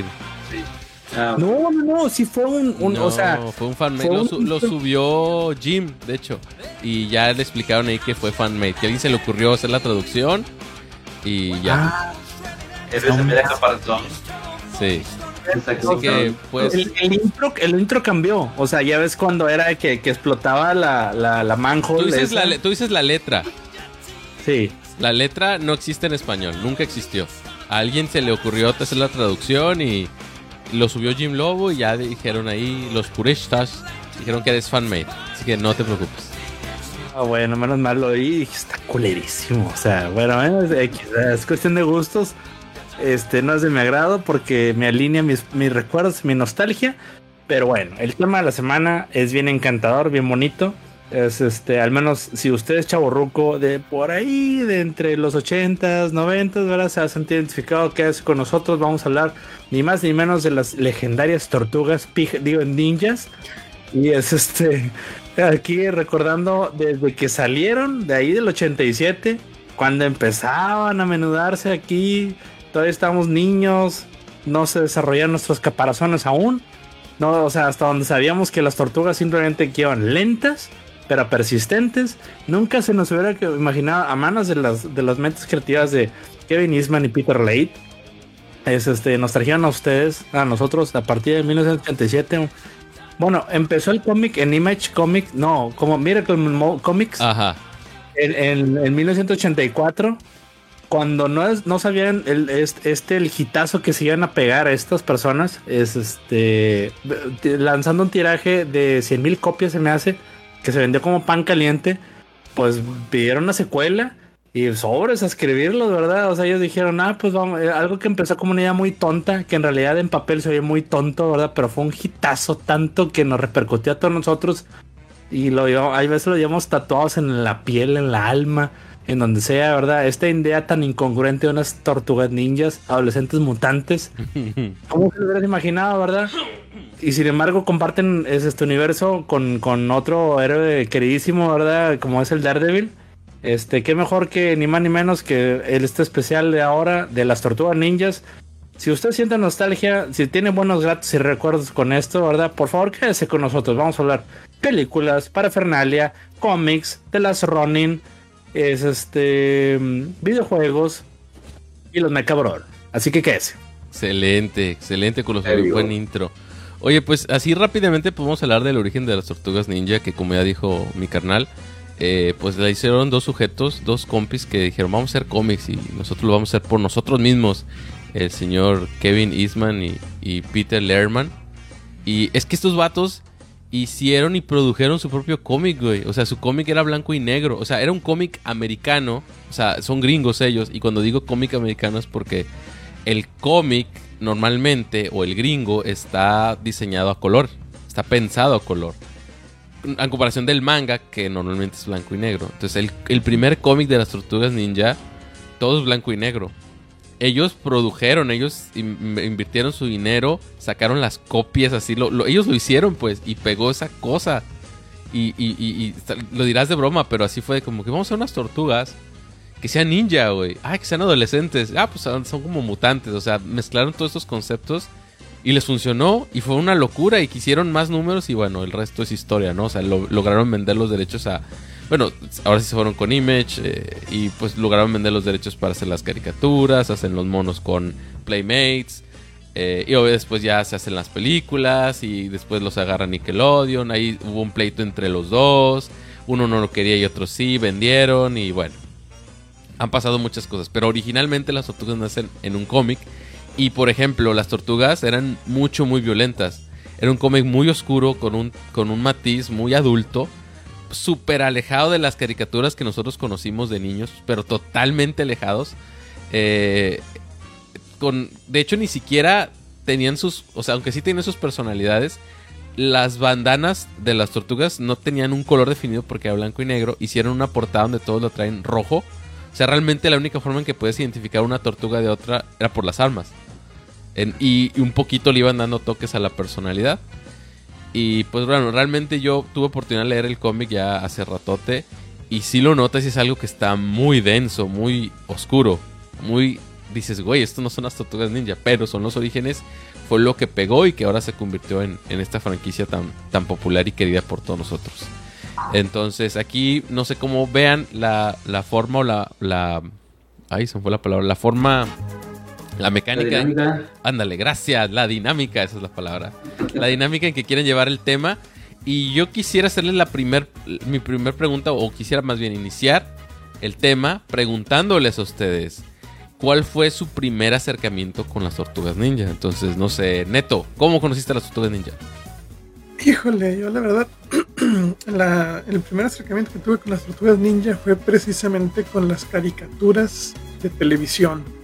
No, sí fue o sea, fue un fan-made. Lo subió Jim, de hecho. Y ya le explicaron ahí que fue fan-made. Que a alguien se le ocurrió hacer la traducción. Y ya. Ese se me deja para el son. Sí. Así que, pues. El intro cambió. O sea, ya ves cuando era que explotaba la manhole. Tú dices la letra. Sí. La letra no existe en español. Nunca existió. A alguien se le ocurrió hacer la traducción y lo subió Jim Lobo y ya dijeron ahí los puristas, dijeron que eres fan-made, así que no te preocupes. Bueno, menos mal lo oí, está culerísimo, o sea, bueno, es cuestión de gustos, no es de mi agrado porque me alinea mis recuerdos, mi nostalgia, pero bueno, el tema de la semana es bien encantador, bien bonito, es al menos si usted es chavorruco de por ahí, de entre los 80s, 90s, ¿verdad? Se ha sentido identificado, quédese con nosotros, vamos a hablar ni más ni menos de las legendarias tortugas, ninjas, y es aquí recordando desde que salieron de ahí del 87, cuando empezaban a menudarse aquí, todavía estábamos niños, no se desarrollaron nuestros caparazones aún, no, o sea, hasta donde sabíamos que las tortugas simplemente iban lentas, pero persistentes. Nunca se nos hubiera imaginado, a manos de las mentes creativas de Kevin Eastman y Peter Laird, nos trajeron a nosotros a partir de 1987. Bueno, empezó el cómic en Image Comics, no, como Miracle Comics. Ajá. En 1984, cuando no sabían el hitazo que se iban a pegar a estas personas, lanzando un tiraje de 100,000 copias, se me hace, que se vendió como pan caliente, pues pidieron una secuela Y sobres a escribirlos, ¿verdad? O sea, ellos dijeron, pues vamos, algo que empezó como una idea muy tonta, que en realidad en papel se oye muy tonto, ¿verdad? Pero fue un hitazo tanto que nos repercutió a todos nosotros. Y hay veces lo llevamos tatuados en la piel, en la alma, en donde sea, ¿verdad? Esta idea tan incongruente de unas tortugas ninjas, adolescentes mutantes. ¿Cómo se lo hubieras imaginado, verdad? Y sin embargo comparten este universo con otro héroe queridísimo, ¿verdad? Como es el Daredevil. Qué mejor que ni más ni menos que este especial de ahora de las tortugas ninjas. Si usted siente nostalgia, si tiene buenos gratos y recuerdos con esto, ¿verdad? Por favor, quédese con nosotros. Vamos a hablar películas, parafernalia, cómics, de las Ronin, videojuegos y los Mecha Brothers. Así que quédese. Excelente con los buen intro. Oye, pues así rápidamente podemos hablar del origen de las tortugas ninja, que como ya dijo mi carnal, pues la hicieron dos sujetos, dos compis que dijeron vamos a hacer cómics y nosotros lo vamos a hacer por nosotros mismos. El señor Kevin Eastman y Peter Laird. Y es que estos vatos hicieron y produjeron su propio cómic, güey. O sea, su cómic era blanco y negro. O sea, era un cómic americano. O sea, son gringos ellos. Y cuando digo cómic americano es porque el cómic normalmente, o el gringo, está diseñado a color. Está pensado a color. En comparación del manga, que normalmente es blanco y negro. Entonces, el primer cómic de las Tortugas Ninja, todo es blanco y negro. Ellos produjeron, ellos invirtieron su dinero, sacaron las copias, así, ellos lo hicieron, pues, y pegó esa cosa. Y lo dirás de broma, pero así fue como que vamos a hacer unas tortugas que sean ninja, güey. Que sean adolescentes. Pues son como mutantes, o sea, mezclaron todos estos conceptos y les funcionó y fue una locura y quisieron más números y bueno, el resto es historia, ¿no? O sea, lograron vender los derechos a... Bueno, ahora sí se fueron con Image y pues lograron vender los derechos para hacer las caricaturas, hacen los monos con Playmates y después ya se hacen las películas y después los agarra Nickelodeon. Ahí hubo un pleito entre los dos, uno no lo quería y otro sí, vendieron y bueno, han pasado muchas cosas. Pero originalmente las tortugas nacen en un cómic y por ejemplo las tortugas eran muy violentas. Era un cómic muy oscuro con un matiz muy adulto, súper alejado de las caricaturas que nosotros conocimos de niños, pero totalmente alejados. De hecho, ni siquiera tenían o sea, aunque sí tenían sus personalidades, las bandanas de las tortugas no tenían un color definido porque era blanco y negro. Hicieron una portada donde todos lo traen rojo. O sea, realmente la única forma en que puedes identificar una tortuga de otra era por las armas. Y un poquito le iban dando toques a la personalidad. Y pues bueno, realmente yo tuve oportunidad de leer el cómic ya hace ratote. Y sí lo notas y es algo que está muy denso, muy oscuro. Dices, güey, esto no son las tortugas ninja, pero son los orígenes. Fue lo que pegó y que ahora se convirtió en esta franquicia tan popular y querida por todos nosotros. Entonces aquí no sé cómo vean la forma o ay, se me fue la palabra. La forma... La mecánica. Ándale, gracias. La dinámica, esa es la palabra. La dinámica en que quieren llevar el tema. Y yo quisiera hacerles mi primer pregunta, o quisiera más bien iniciar el tema preguntándoles a ustedes ¿cuál fue su primer acercamiento con las Tortugas Ninja? Entonces, no sé, Neto, ¿cómo conociste a las Tortugas Ninja? Híjole, yo la verdad, el primer acercamiento que tuve con las Tortugas Ninja fue precisamente con las caricaturas de televisión.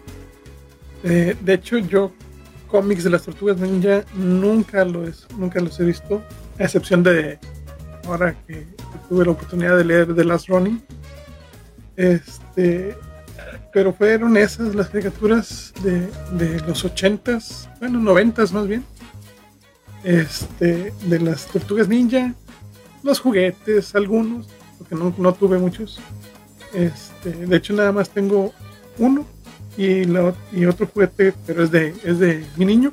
De hecho, yo cómics de las Tortugas Ninja nunca los he visto, a excepción de ahora que tuve la oportunidad de leer The Last Ronin. Pero fueron esas las caricaturas de los 80s, bueno, 90s más bien. De las Tortugas Ninja, los juguetes, algunos, porque no tuve muchos. De hecho, nada más tengo uno. Y otro juguete, pero es de mi niño.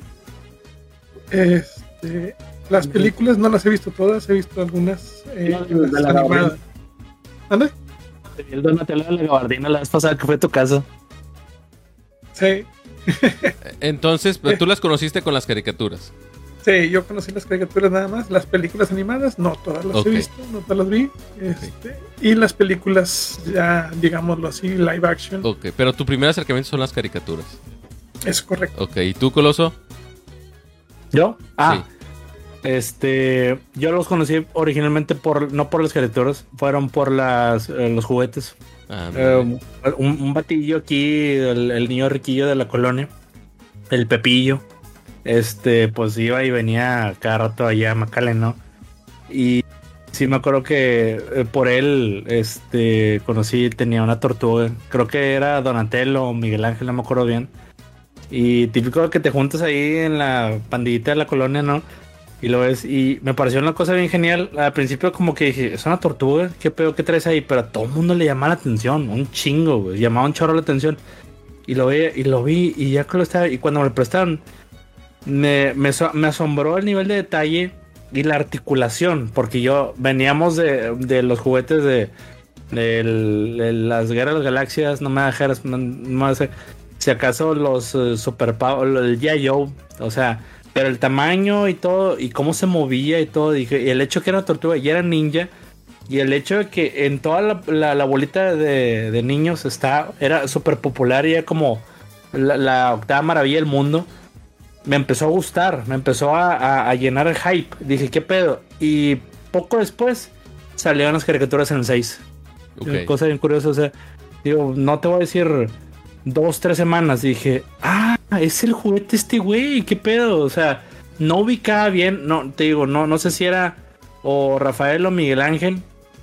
Las películas no las he visto todas, he visto algunas animadas. ¿Dónde? El Donatello de la gabardina la vez pasada que fue a tu casa. Sí. Entonces, ¿tú las conociste con las caricaturas? Sí, yo conocí las caricaturas nada más. Las películas animadas, no todas las he visto, no todas las vi. Y las películas, ya digámoslo así, live action. Ok, pero tu primer acercamiento son las caricaturas. Es correcto. Ok, ¿y tú, Coloso? ¿Yo? Sí. Yo los conocí originalmente no por las caricaturas, fueron por los juguetes. Un batillo aquí, el niño riquillo de la colonia, el Pepillo, pues iba y venía cada rato allá a McAllen, ¿no? Y sí me acuerdo que por él, tenía una tortuga, creo que era Donatello o Miguel Ángel, no me acuerdo bien. Y típico que te juntas ahí en la pandillita de la colonia, ¿no? Y lo ves, y me pareció una cosa bien genial. Al principio como que dije, es una tortuga, ¿qué pedo que traes ahí? Pero a todo el mundo le llamaba la atención, un chingo, güey. Llamaba un chorro la atención. Y lo vi, y ya que lo estaba, y cuando me lo prestaron, me asombró el nivel de detalle y la articulación. Porque veníamos de los juguetes de las Guerras de las Galaxias, no me dejaras, si acaso los Super Power, el G.I. Joe, o sea, pero el tamaño y todo, y cómo se movía y todo, dije, y el hecho que era tortuga y era ninja, y el hecho de que en toda la bolita de niños era súper popular y era como la octava maravilla del mundo, me empezó a gustar, me empezó a llenar el hype, dije, ¿qué pedo? Y poco después salieron las caricaturas en el 6. Okay. Cosa bien curiosa, o sea, digo, no te voy a decir 2-3 semanas, dije, es el juguete güey, qué pedo, o sea, no ubicaba bien, no, te digo, no sé si era o Rafael o Miguel Ángel,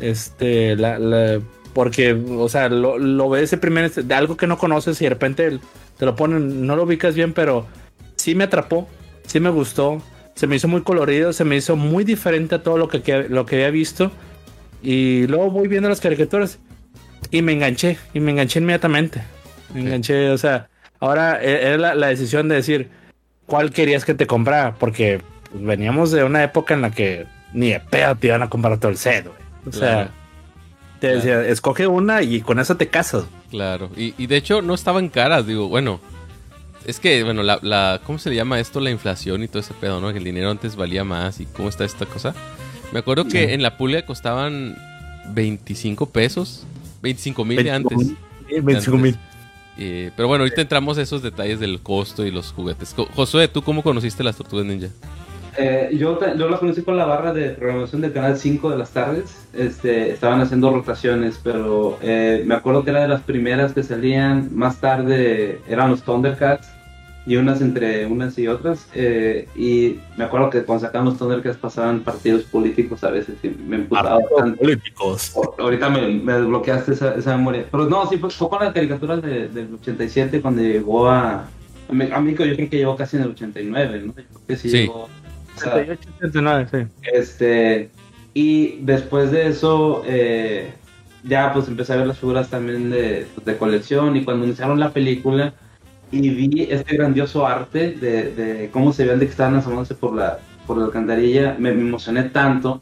porque, o sea, lo ves de primer, de algo que no conoces y de repente te lo ponen, no lo ubicas bien, pero sí me atrapó, sí me gustó, se me hizo muy colorido, se me hizo muy diferente a todo lo que había visto, y luego voy viendo las caricaturas y me enganché inmediatamente. Me enganché, o sea, ahora era la decisión de decir cuál querías que te comprara, porque pues, veníamos de una época en la que ni de pedo te iban a comprar todo el set, güey. O sea, te decía, escoge una y con eso te casas. Claro, y de hecho no estaban caras, digo, bueno, es que, bueno, ¿cómo se le llama esto? La inflación y todo ese pedo, ¿no? Que el dinero antes valía más y cómo está esta cosa. Me acuerdo que en la Pulga costaban 25 pesos, 25,000 de antes. 25,000. Pero bueno, ahorita entramos a esos detalles del costo y los juguetes. Josué, ¿tú cómo conociste las Tortugas Ninja? Yo las conocí con la barra de programación del Canal 5 de las tardes. Estaban haciendo rotaciones, pero me acuerdo que era de las primeras que salían. Más tarde eran los Thundercats y entre unas y otras. Y me acuerdo que cuando sacaban los Thundercats pasaban partidos políticos a veces y me emputaba bastante. Políticos. Ahorita me desbloqueaste esa memoria. Pero no, sí, fue con las caricaturas del 87 cuando llegó a México. Yo creo que llegó casi en el 89, ¿no? Yo creo que sí. Llegó. 88, 89, sí. Y después de eso, ya pues empecé a ver las figuras también de colección. Y cuando iniciaron la película y vi este grandioso arte de cómo se veían de que estaban asomándose por la alcantarilla, me emocioné tanto.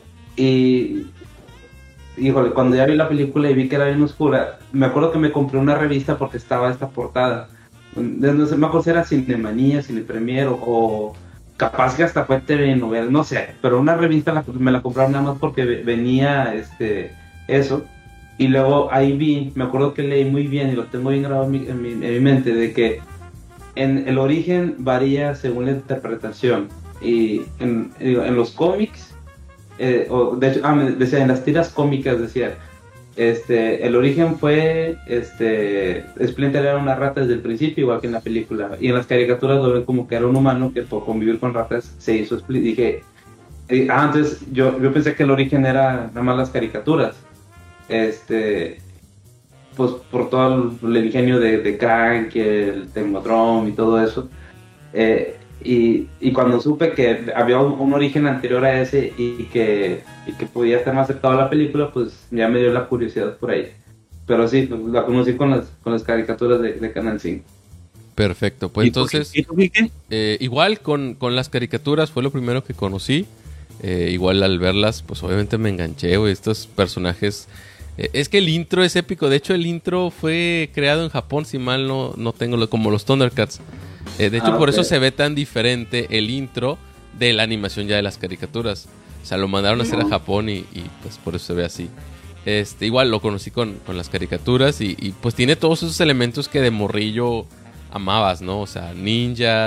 Y híjole, cuando ya vi la película y vi que era bien oscura, me acuerdo que me compré una revista porque estaba esta portada. No sé, me acuerdo si era Cinemanía, Cinepremier o capaz que hasta fue TV Novela, no sé, pero una revista me la compraron nada más porque venía eso. Y luego ahí me acuerdo que leí muy bien y lo tengo bien grabado en mi mente, de que en el origen varía según la interpretación. Y en los cómics, de hecho, decía, en las tiras cómicas decía, el origen fue, Splinter era una rata desde el principio, igual que en la película. Y en las caricaturas lo ven como que era un humano que por convivir con ratas se hizo Splinter. Dije, entonces yo pensé que el origen era nada más las caricaturas. Pues por todo el ingenio de Crank, el Technodrome y todo eso. Y cuando supe que había un origen anterior a ese y que podía estar más acercado a la película, pues ya me dio la curiosidad por ahí. Pero sí, pues, la conocí con las caricaturas de Canal 5. Perfecto, pues entonces igual con las caricaturas fue lo primero que conocí. Igual al verlas, pues obviamente me enganché, güey, estos personajes. Es que el intro es épico. De hecho, el intro fue creado en Japón, si mal no tengo, como los Thundercats. De hecho, por eso se ve tan diferente el intro de la animación ya de las caricaturas. O sea, lo mandaron a hacer a Japón y pues por eso se ve así. Igual lo conocí con las caricaturas y pues tiene todos esos elementos que de morrillo amabas, ¿no? O sea, ninjas,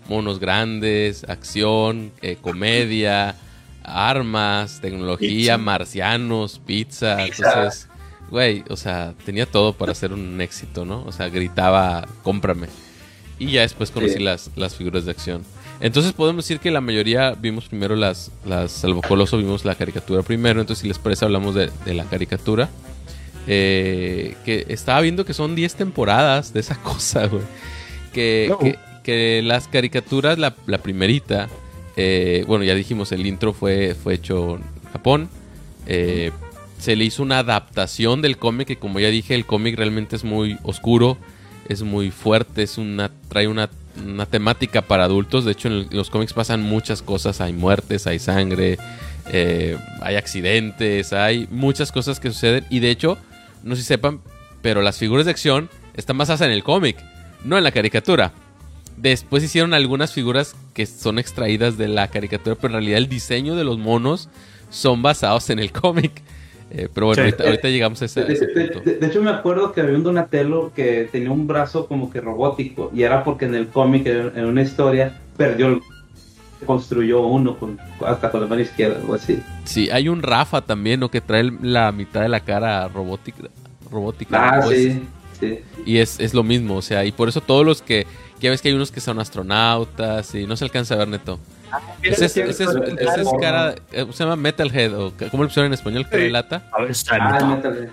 monos grandes, acción, comedia, armas, tecnología, marcianos, pizza. Entonces, güey, o sea, tenía todo para ser un éxito, ¿no? O sea, gritaba, cómprame. Y ya después conocí las figuras de acción. Entonces podemos decir que la mayoría vimos primero salvo Coloso, vimos la caricatura primero. Entonces, si les parece, hablamos de la caricatura. Que estaba viendo que son 10 temporadas de esa cosa, güey. Que las caricaturas, la primerita, bueno, ya dijimos, el intro fue hecho en Japón. Se le hizo una adaptación del cómic, que como ya dije, el cómic realmente es muy oscuro, es muy fuerte, trae una temática para adultos. De hecho, en los cómics pasan muchas cosas, hay muertes, hay sangre, hay accidentes, hay muchas cosas que suceden. Y de hecho, no sé si sepan, pero las figuras de acción están basadas en el cómic, no en la caricatura. Después hicieron algunas figuras que son extraídas de la caricatura, pero en realidad el diseño de los monos son basados en el cómic. Pero bueno, ahorita llegamos a ese punto. De hecho, me acuerdo que había un Donatello que tenía un brazo como que robótico, y era porque en el cómic, en una historia, construyó uno hasta con la mano izquierda, algo así. Sí, hay un Rafa también, ¿no? Que trae la mitad de la cara robótica. Sí. Y es lo mismo, o sea, y por eso todos los que... Ya ves que hay unos que son astronautas y no se alcanza a ver, neto. Ese es cara... Se llama Metalhead, o ¿cómo lo pusieron en español? ¿Cara de lata? A ver, está Metalhead.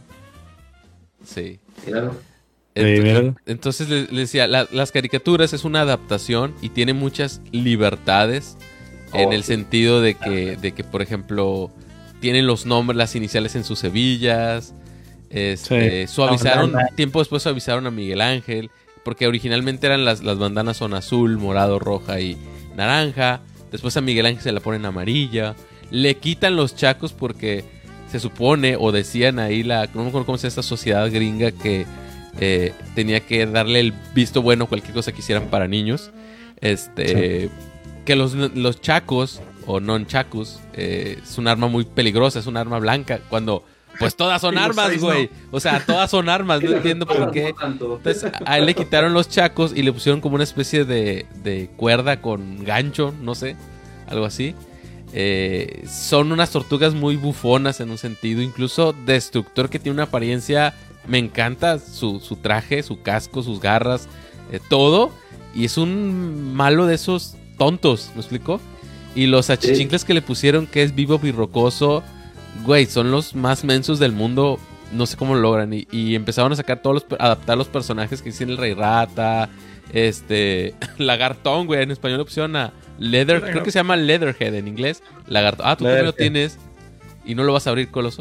Sí. Claro. Entonces les decía, las caricaturas es una adaptación y tiene muchas libertades en el sentido de que, por ejemplo, tienen los nombres, las iniciales en sus hebillas. Tiempo después suavizaron a Miguel Ángel, porque originalmente eran las bandanas son azul, morado, roja y naranja. Después a Miguel Ángel se la ponen amarilla. Le quitan los chacos porque se supone, o decían ahí no me acuerdo cómo es esta sociedad gringa, que tenía que darle el visto bueno a cualquier cosa que hicieran para niños. Que los chacos o non-chacos es un arma muy peligrosa, es un arma blanca, cuando pues todas son armas, güey. O sea, todas son armas, no entiendo por qué. Entonces a él le quitaron los chacos y le pusieron como una especie de cuerda con gancho, no sé, algo así. Son unas tortugas muy bufonas en un sentido, incluso Destructor, que tiene una apariencia, me encanta su traje, su casco, sus garras, todo, y es un malo de esos tontos, ¿me explico? Y los achichincles que le pusieron, que es vivo y rocoso, güey, son los más mensos del mundo, no sé cómo lo logran, y empezaron a sacar adaptar los personajes que hicieron el Rey Rata, Lagartón, güey, en español le pusieron a Leather, creo que se llama Leatherhead en inglés. Lagarto. Tú también lo tienes. ¿Y no lo vas a abrir, Coloso?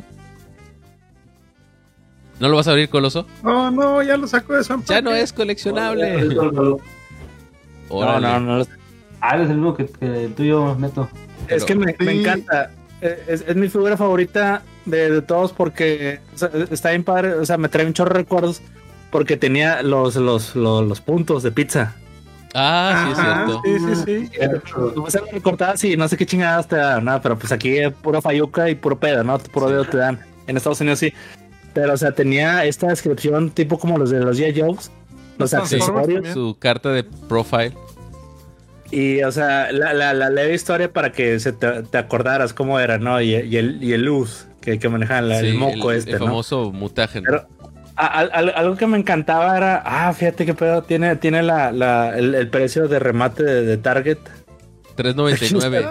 ¿No lo vas a abrir, Coloso? No, ya lo saco de su empaque. Ya no es coleccionable. No. Es el mismo que el tuyo, Neto. Es que me encanta. Es mi figura favorita de todos porque, o sea, está bien padre. O sea, me trae un chorro de recuerdos porque tenía los puntos de pizza. Ah, sí, es cierto. Sí. Tú vas a recortadas y no sé qué chingadas te dan, ¿no? Pero pues aquí es pura fayuca y puro pedo, ¿no? Puro dedo te dan. En Estados Unidos sí. Pero, o sea, tenía esta descripción tipo como los de los G.I. Joes, los accesorios. Su carta de profile. Y, o sea, la leve historia para que te acordaras cómo era, ¿no? Y el luz que manejaban, el moco el el famoso mutagen. Pero algo que me encantaba era, fíjate qué pedo, tiene el precio de remate de Target. $3.99.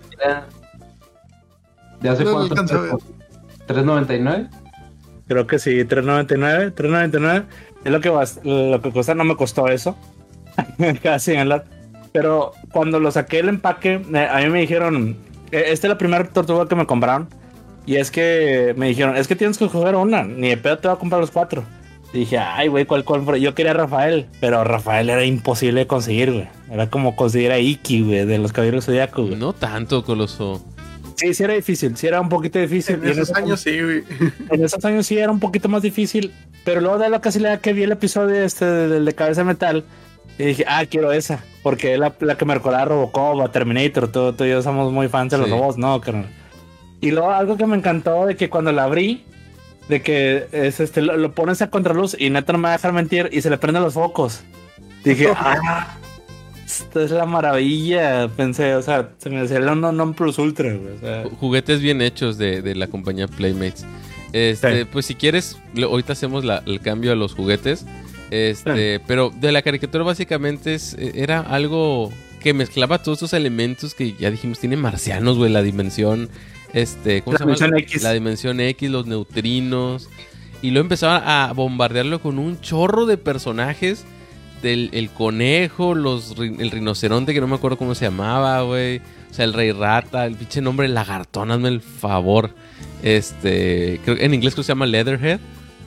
¿De hace cuánto? ¿$3.99? Creo que sí, $3.99. Es lo que cuesta, no me costó eso. Casi en la... Pero cuando lo saqué el empaque, a mí me dijeron, esta es la primera tortuga que me compraron. Y es que me dijeron, es que tienes que coger una, ni de pedo te va a comprar los 4. Y dije, ay, güey, ¿cuál? Yo quería a Rafael, pero Rafael era imposible de conseguir, güey. Era como conseguir a Iki, güey, de los Caballeros Zodiacos, güey. No tanto, Coloso. Sí era difícil, sí era un poquito difícil. En esos años sí, güey. En esos años sí era un poquito más difícil, pero luego de la casualidad que vi el episodio de Cabeza de Metal, y dije, quiero esa, porque es la que me recordaba a Robocop, a Terminator, tú y yo somos muy fans de los robots, ¿no, carnal? Y luego algo que me encantó de que cuando la abrí, de que es lo pones a contraluz y neta no me va a dejar mentir y se le prenden los focos. Dije, esta es la maravilla, pensé, o sea, se me decía el non plus ultra, güey, o sea. Juguetes bien hechos de la compañía Playmates. Sí. Pues si quieres, ahorita hacemos el cambio a los juguetes. Pero de la caricatura básicamente era algo que mezclaba todos estos elementos que ya dijimos, tiene marcianos, güey, la dimensión, ¿cómo se llama? Dimensión X. La dimensión X, los neutrinos. Y luego empezaba a bombardearlo con un chorro de personajes. El conejo, el rinoceronte, que no me acuerdo cómo se llamaba, güey. O sea, el rey rata, el pinche nombre lagartón, hazme el favor. Creo que en inglés creo que se llama Leatherhead.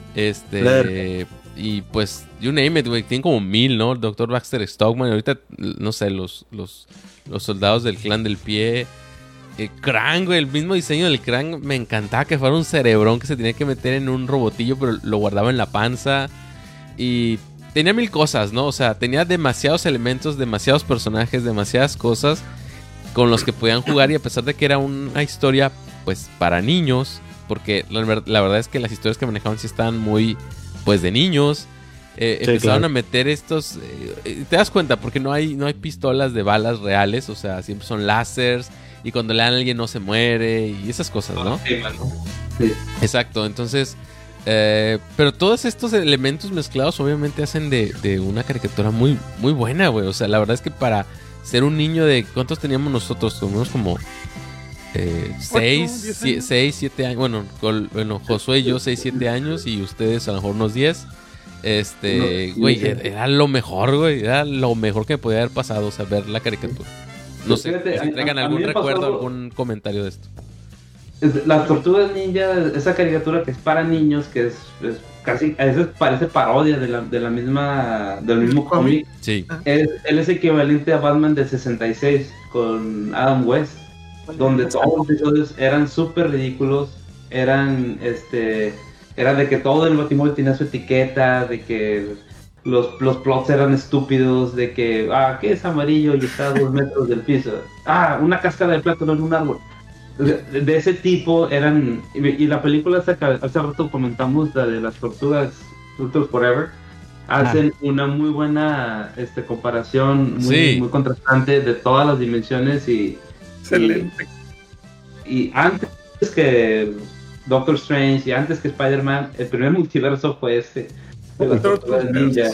Y pues, you name it, güey. Tienen como 1000, ¿no? El Dr. Baxter Stockman. Ahorita, no sé, los soldados del clan del pie. Krang, güey. El mismo diseño del Krang. Me encantaba que fuera un cerebrón que se tenía que meter en un robotillo, pero lo guardaba en la panza. Y tenía 1000 cosas, ¿no? O sea, tenía demasiados elementos, demasiados personajes, demasiadas cosas con los que podían jugar. Y a pesar de que era una historia, pues, para niños, porque la verdad es que las historias que manejaban sí estaban muy, pues, de niños. Empezaron a meter estos... te das cuenta, porque no hay pistolas de balas reales, o sea, siempre son láseres, y cuando le dan a alguien no se muere, y esas cosas, ¿no? Sí. Exacto, entonces... pero todos estos elementos mezclados obviamente hacen de una caricatura muy, muy buena, güey. O sea, la verdad es que para ser un niño de... ¿Cuántos teníamos nosotros? Teníamos como 6, 7 años. Bueno, Josué y yo 6, 7 años, y ustedes a lo mejor unos 10. Güey, era lo mejor, güey. Era lo mejor que me podía haber pasado, o sea, ver la caricatura. No sé, Fíjate, si traigan a algún mí me recuerdo, pasó... algún comentario de esto. Las Tortugas Ninja, esa caricatura que es para niños, que es casi, a veces parece parodia del mismo cómic. Sí. Él es equivalente a Batman del 66 con Adam West, donde todos los episodios eran súper ridículos, era de que todo el Batimóvil tenía su etiqueta, de que los plots eran estúpidos, de que, ¿qué es amarillo y está a 2 metros del piso? Una cáscara de plátano en un árbol. De ese tipo eran, y la película hace rato comentamos, la de las Tortugas Forever, hacen una muy buena comparación, muy contrastante de todas las dimensiones, y antes que Doctor Strange y antes que Spider-Man, el primer multiverso fue de las Tortugas Ninja.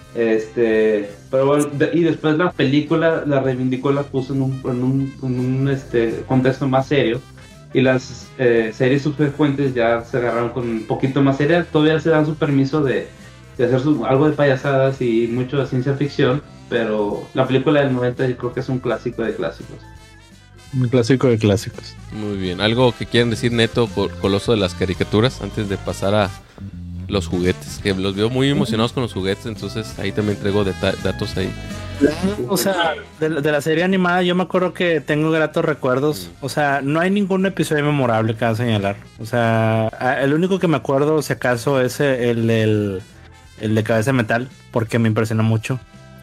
Pero bueno, y después la película la reivindicó, la puso en un contexto más serio, y las series subsecuentes ya se agarraron con un poquito más seria. Todavía se dan su permiso de hacer algo de payasadas y mucho de ciencia ficción, pero la película del 90 yo creo que es un clásico de clásicos. Un clásico de clásicos. Muy bien, ¿algo que quieran decir, Neto, Coloso, de las caricaturas antes de pasar a los juguetes? Que los veo muy emocionados con los juguetes, entonces ahí también traigo datos ahí. O sea, de la serie animada yo me acuerdo que tengo gratos recuerdos. O sea, no hay ningún episodio memorable que señalar. O sea, el único que me acuerdo, si acaso, es el de Cabeza de Metal, porque me impresionó mucho.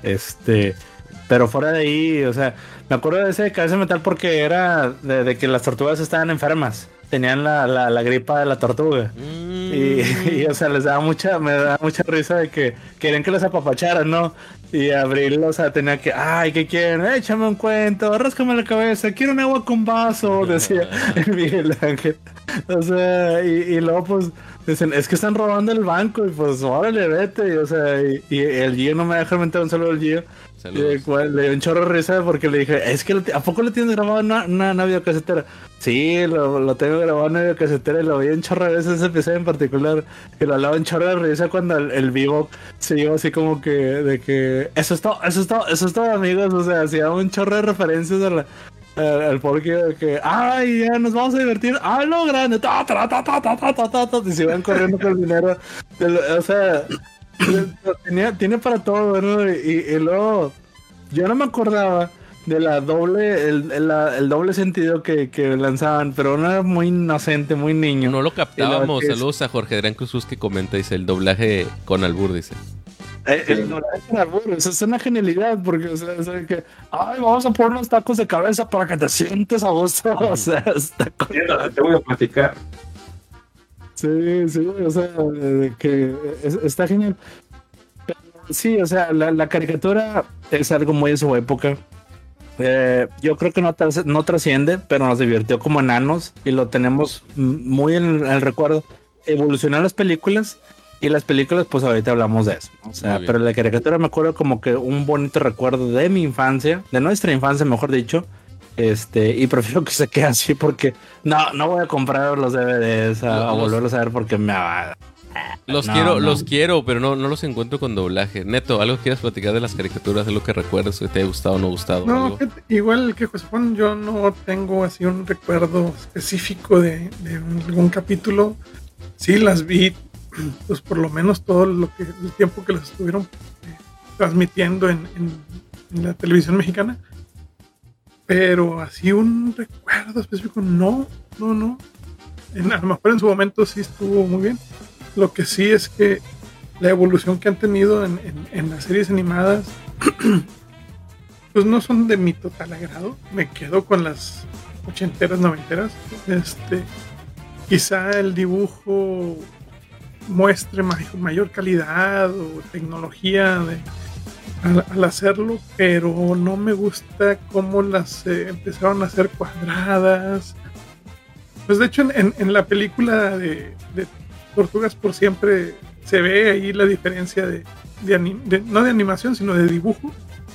Pero fuera de ahí, o sea, me acuerdo de ese de Cabeza de Metal porque era de que las tortugas estaban enfermas. Tenían la gripa de la tortuga. Y o sea, me daba mucha risa de que querían que los apapacharan, ¿no? Y Abril, o sea, tenía que, ¿qué quieren? Échame un cuento, ráscame la cabeza, quiero un agua con vaso, decía Miguel Ángel. O sea, y luego pues dicen, es que están robando el banco, y pues órale, vete. Y, o sea, y el Gio no me deja mentar un saludo al Gio. Le dio un chorro de risa porque le dije, es que ¿a poco lo tienes grabado en una videocasetera? Sí, lo tengo grabado en una videocasetera, y lo vi un chorro de veces, ese episodio en particular, que lo hablaba un chorro de risa cuando el vivo se iba así como que, de que, eso es todo, amigos. O sea, hacía un chorro de referencias al porque de que, ya nos vamos a divertir, lo grande, y se iban corriendo con el dinero, o sea... Tiene para todo, ¿no? Y luego yo no me acordaba de el doble sentido que lanzaban, pero uno era muy inocente, muy niño. No lo captábamos. Saludos a Jorge Adrián Cruz, que comenta, dice, el doblaje con albur, dice. El doblaje con albur, eso es una genialidad, porque o sea que, vamos a poner unos tacos de cabeza para que te sientes a gusto. O sea, te voy a platicar. Sí, o sea, que está genial. Pero Sí, o sea, la caricatura es algo muy de su época. Yo creo que no trasciende, pero nos divirtió como enanos y lo tenemos muy en el recuerdo. Evolucionó las películas y las películas, pues ahorita hablamos de eso, ¿no? O sea, pero la caricatura me acuerdo como que un bonito recuerdo de mi infancia, de nuestra infancia, mejor dicho. Y prefiero que se quede así porque no voy a comprar los DVDs a volverlos a ver porque me va. Los quiero, pero no los encuentro con doblaje. Neto, ¿algo quieras platicar de las caricaturas? ¿Algo que recuerdas que te haya gustado o no gustado? No, igual que José Juan, yo no tengo así un recuerdo específico de algún capítulo. Sí las vi, pues por lo menos todo el tiempo que las estuvieron transmitiendo en la televisión mexicana. Pero así un recuerdo específico, no. A lo mejor en su momento sí estuvo muy bien. Lo que sí es que la evolución que han tenido en las series animadas pues no son de mi total agrado. Me quedo con las ochenteras, noventeras. Quizá el dibujo muestre mayor calidad o tecnología al hacerlo, pero no me gusta cómo las empezaron a hacer cuadradas. Pues de hecho en la película de Tortugas por Siempre se ve ahí la diferencia no de animación, sino de dibujo.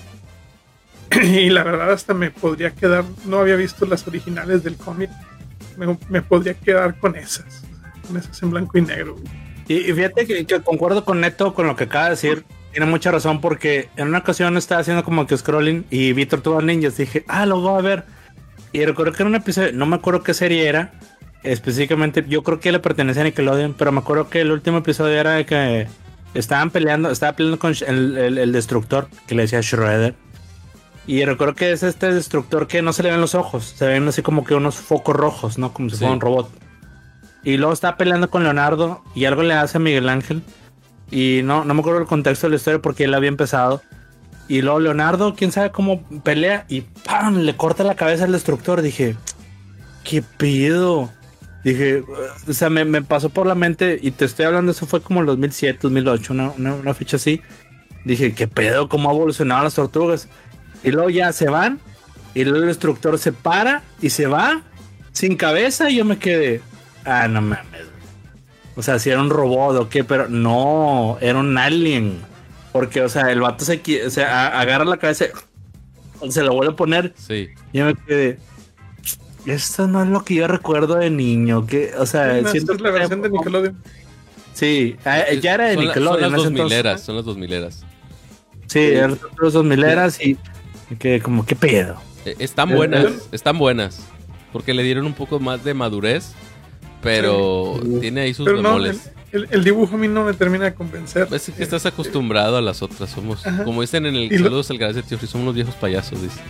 Y la verdad hasta me podría quedar, no había visto las originales del cómic, me podría quedar con esas en blanco y negro. Y fíjate que concuerdo con Neto con lo que acaba de decir. Tiene mucha razón porque en una ocasión estaba haciendo como que scrolling y vi Tortugas Ninjas. Dije, lo voy a ver. Y recuerdo que era un episodio, no me acuerdo qué serie era específicamente. Yo creo que le pertenecía a Nickelodeon, pero me acuerdo que el último episodio era de que estaba peleando con el destructor que le decía Shredder. Y recuerdo que es este destructor que no se le ven los ojos, se ven así como que unos focos rojos, ¿no? Como si fuera un robot. Y luego está peleando con Leonardo y algo le hace a Miguel Ángel. Y no me acuerdo el contexto de la historia porque él había empezado. Y luego Leonardo, quién sabe cómo pelea y ¡pam! Le corta la cabeza al destructor. Dije, ¿qué pedo? Dije, o sea, me pasó por la mente y te estoy hablando, eso fue como el 2007, 2008, una fecha así. Dije, ¿qué pedo? ¿Cómo ha evolucionado las tortugas? Y luego ya se van y luego el destructor se para y se va sin cabeza y yo me quedé, no mames. O sea, si era un robot o qué, pero no, era un alien. Porque, o sea, el vato agarra la cabeza, se lo vuelve a poner. Sí. Y yo me quedé, esto no es lo que yo recuerdo de niño. Que, o sea, siento es la versión de Nickelodeon. Sí, ya era de Nickelodeon. Son las 2000eras. Sí, eran los 2000eras y que como, ¿qué pedo? Están buenas. Porque le dieron un poco más de madurez. Pero tiene ahí sus bemoles. El dibujo a mí no me termina de convencer. Es que estás acostumbrado a las otras. Somos, como dicen en el Saludos al Garaje de Tío Free, somos unos viejos payasos, dice.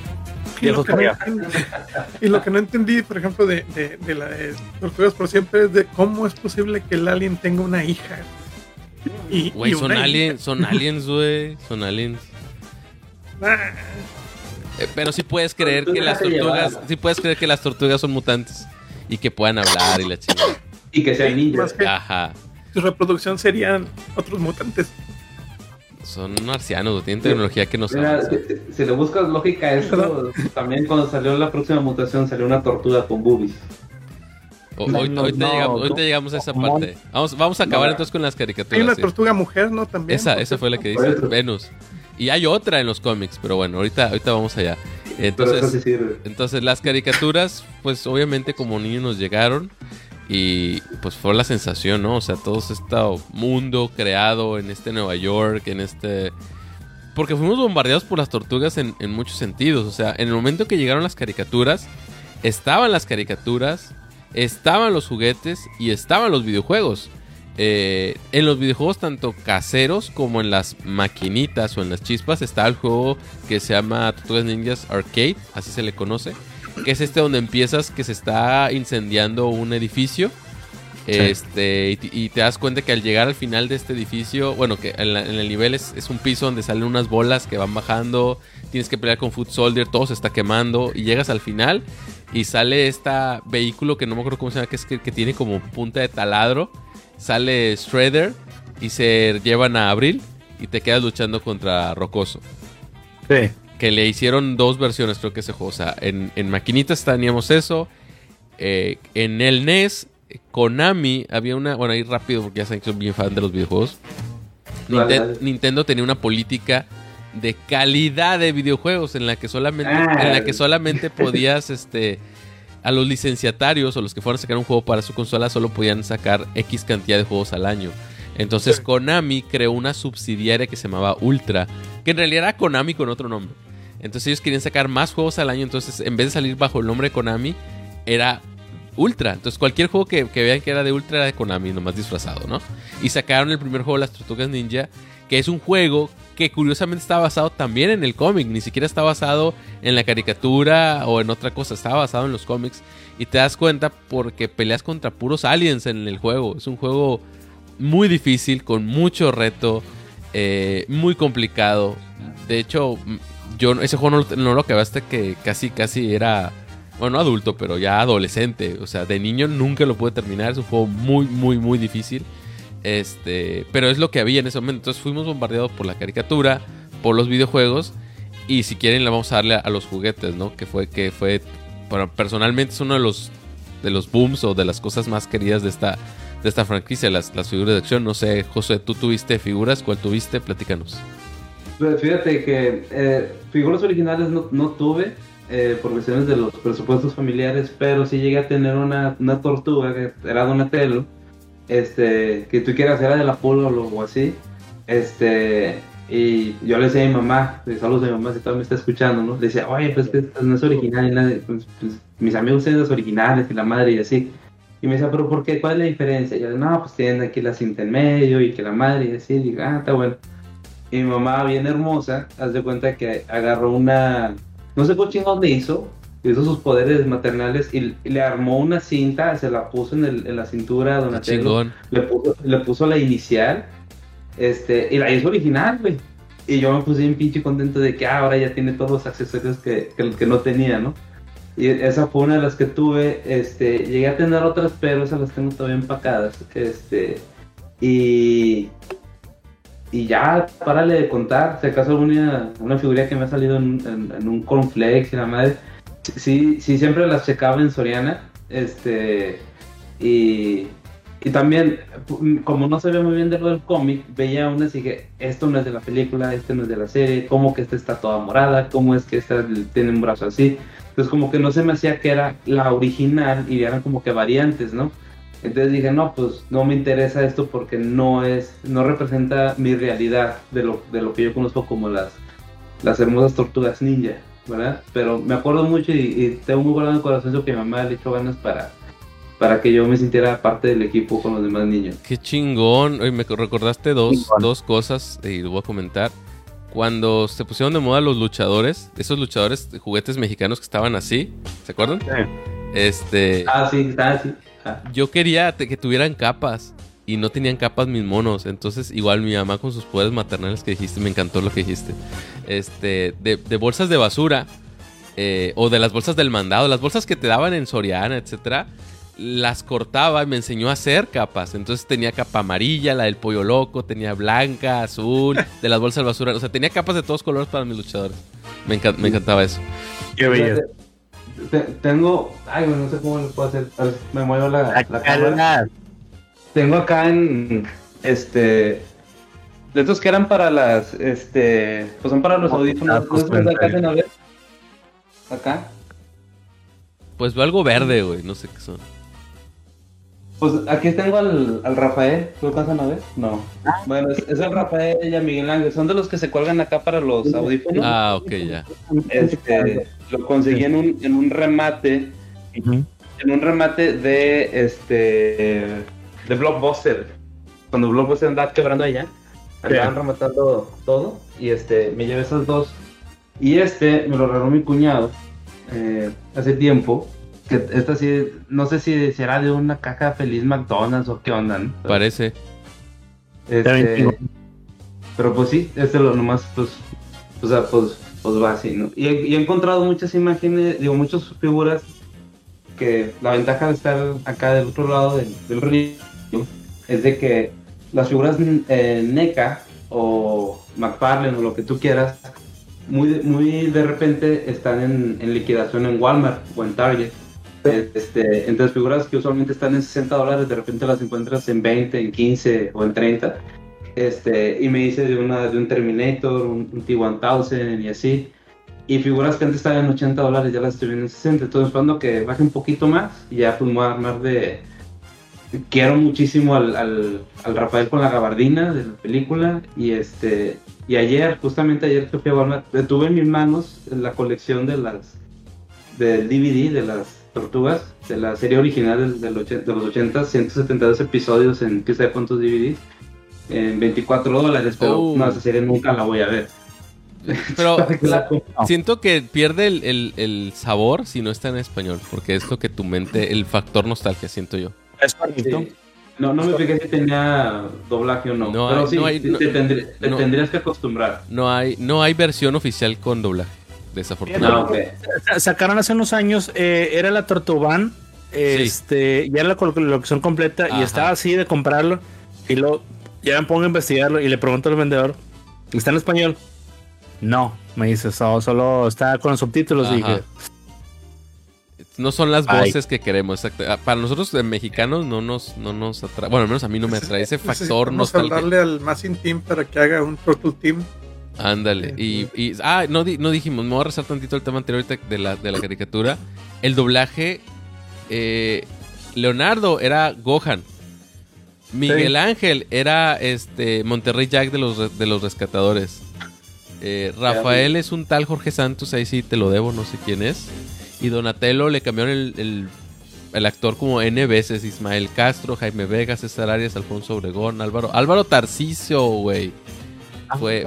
Y lo que no entendí, por ejemplo, de la de Tortugas por Siempre es de cómo es posible que el alien tenga una hija. Güey, son aliens, güey. Son aliens. Pero sí puedes creer que las tortugas son mutantes. Y que puedan hablar y la chingada. Y que sean ninjas. Ajá. Su reproducción serían otros mutantes. Son marcianos, tienen tecnología que no sabemos. Si le buscas lógica a esto, también cuando salió la próxima mutación salió una tortuga con boobies. Ahorita llegamos a esa parte. Vamos a acabar entonces con las caricaturas. Hay una tortuga mujer, ¿no? También. Esa fue la que dice Venus. Y hay otra en los cómics, pero bueno, ahorita vamos allá. Entonces las caricaturas, pues obviamente como niños nos llegaron y pues fue la sensación, ¿no? O sea, todo este mundo creado en Nueva York, porque fuimos bombardeados por las tortugas en muchos sentidos. O sea, en el momento que llegaron las caricaturas, estaban los juguetes y estaban los videojuegos. En los videojuegos tanto caseros como en las maquinitas o en las chispas está el juego que se llama Tortugas Ninjas Arcade, así se le conoce, que es donde empiezas que se está incendiando un edificio. Sí. Y te das cuenta que al llegar al final de este edificio, bueno, que en el nivel es un piso donde salen unas bolas que van bajando, tienes que pelear con Foot Soldier, todo se está quemando y llegas al final y sale vehículo que no me acuerdo cómo se llama, que tiene como punta de taladro. Sale Shredder y se llevan a Abril y te quedas luchando contra Rocoso. Sí. Que le hicieron 2 versiones, creo que ese juego. O sea, en maquinitas teníamos eso. En el NES, Konami había una... Bueno, ahí rápido, porque ya saben que soy bien fan de los videojuegos. Nintendo tenía una política de calidad de videojuegos en la que solamente podías... a los licenciatarios o los que fueran a sacar un juego para su consola solo podían sacar X cantidad de juegos al año. Entonces Konami creó una subsidiaria que se llamaba Ultra, que en realidad era Konami con otro nombre. Entonces ellos querían sacar más juegos al año, entonces en vez de salir bajo el nombre de Konami, era Ultra. Entonces cualquier juego que vean que era de Ultra era de Konami, nomás disfrazado, ¿no? Y sacaron el primer juego, Las Tortugas Ninja, que es un juego que curiosamente está basado también en el cómic. Ni siquiera está basado en la caricatura o en otra cosa, está basado en los cómics. Y te das cuenta porque peleas contra puros aliens en el juego. Es un juego muy difícil, con mucho reto, muy complicado. De hecho, yo ese juego no lo acabé hasta que casi era, bueno, no adulto, pero ya adolescente. O sea, de niño nunca lo pude terminar. Es un juego muy difícil. Pero es lo que había en ese momento. Entonces fuimos bombardeados por la caricatura, por los videojuegos. Y si quieren le vamos a darle a los juguetes, ¿no? Que fue bueno, personalmente es uno de los booms o de las cosas más queridas de esta franquicia, las figuras de acción. No sé, José, ¿tú tuviste figuras? ¿Cuál tuviste? Platícanos. Pues fíjate que figuras originales no tuve por cuestiones de los presupuestos familiares, pero sí llegué a tener una tortuga que era Donatello, que tú quieras, era de la Polo o así, y yo le decía a mi mamá, saludos a mi mamá si todavía me está escuchando, ¿no? Le decía, oye, pues que no es original, y nada, pues, mis amigos tienen las originales y la madre y así. Y me decía, ¿pero por qué? ¿Cuál es la diferencia? Y yo, no, pues tienen aquí la cinta en medio y que la madre y así. Y digo, está bueno. Y mi mamá, bien hermosa, haz de cuenta que agarró una, no sé qué chingón le hizo sus poderes maternales y le armó una cinta, se la puso en la cintura a Donatello, le puso la inicial, y la hizo original, güey. Y yo me puse bien pinche contento de que ahora ya tiene todos los accesorios que no tenía, ¿no? Y esa fue una de las que tuve. Llegué a tener otras, pero esas las tengo todavía empacadas. Y ya, párale de contar. Si acaso una figura que me ha salido en un cornflakes y la madre. Sí, siempre las checaba en Soriana. Y también, como no sabía muy bien de lo del cómic, veía unas y dije, esto no es de la película, este no es de la serie, cómo que esta está toda morada, cómo es que esta tiene un brazo así. Entonces como que no se me hacía que era la original y eran como que variantes, ¿no? Entonces dije, no, pues no me interesa esto porque no representa mi realidad de lo que yo conozco como las hermosas tortugas ninja, ¿verdad? Pero me acuerdo mucho y tengo muy guardado en el corazón eso que mi mamá le echó ganas para que yo me sintiera parte del equipo con los demás niños. Qué chingón. Oye, me recordaste dos cosas y lo voy a comentar. Cuando se pusieron de moda los luchadores, esos luchadores de juguetes mexicanos que estaban así, ¿se acuerdan? Sí. Sí, está así. Yo quería que tuvieran capas y no tenían capas mis monos. Entonces, igual mi mamá con sus poderes maternales que dijiste, me encantó lo que dijiste. De bolsas de basura o de las bolsas del mandado, las bolsas que te daban en Soriana, etcétera, las cortaba y me enseñó a hacer capas. Entonces tenía capa amarilla, la del pollo loco, tenía blanca, azul, de las bolsas de basura. O sea, tenía capas de todos colores para mis luchadores. Me encantaba eso. Qué bello. Tengo, no sé cómo lo puedo hacer. A ver, me muevo la cámara. Tengo acá de estos que eran para las, pues son para los audífonos. ¿No ver? Acá. Pues veo algo verde, güey, no sé qué son. Pues aquí tengo al Rafael, ¿lo alcanzan a ver? No. Bueno, es el Rafael y a Miguel Ángel, son de los que se cuelgan acá para los audífonos. Ah, ok, ya. Lo conseguí en un remate, en un remate de Blockbuster. Cuando Blockbuster andaba quebrando allá, andaban rematando todo y me llevé esos dos. Y me lo regaló mi cuñado hace tiempo. Que esta sí, no sé si será de una caja Feliz McDonald's o qué onda, ¿no? Parece. Pero pues sí, lo nomás pues va así, ¿no? Y he encontrado muchas imágenes, muchas figuras que la ventaja de estar acá del otro lado del río es de que las figuras NECA o McFarlane o lo que tú quieras, muy de repente están en liquidación en Walmart o en Target. Entonces figuras que usualmente están en $60, de repente las encuentras en 20, en 15 o en 30. Y me hice de un Terminator, un T-1000 y así. Y figuras que antes estaban en $80 ya las estoy viendo en 60. Entonces esperando que baje un poquito más y ya pues me voy a armar de... Quiero muchísimo al Rafael con la gabardina de la película. Y justamente ayer que fui a Walmart, tuve en mis manos la colección del DVD de las tortugas, de la serie original de los 80, 172 episodios en qué sabe cuántos DVDs, en $24, pero no, esa serie nunca la voy a ver. Pero siento que pierde el sabor si no está en español, porque es lo que tu mente, el factor nostalgia, siento yo. Es correcto. Sí. No me fijé si tenía doblaje o no. Pero te tendrías que acostumbrar. No hay versión oficial con doblaje, desafortunadamente. Sacaron hace unos años, era la Tortuban, ya era la colección completa. Ajá. Y estaba así de comprarlo. Y luego ya me pongo a investigarlo y le pregunto al vendedor, ¿está en español? No, me dice, solo está con los subtítulos. Ajá. Y dije, no son las voces que queremos. Exacto. Para nosotros de mexicanos no nos atrae. Bueno, al menos a mí no me atrae ese factor nostálgico. Vamos a hablarle al Massing Team para que haga un Turtle Team. Ándale. No dijimos, me voy a rezar tantito el tema anterior de la caricatura. El doblaje, Leonardo era Gohan. Miguel Ángel era Monterrey Jack de los rescatadores. Rafael es un tal Jorge Santos, ahí sí te lo debo, no sé quién es. Y Donatello le cambiaron el actor como N veces. Ismael Castro, Jaime Vega, César Arias, Alfonso Obregón, Álvaro Tarcisio, güey. Fue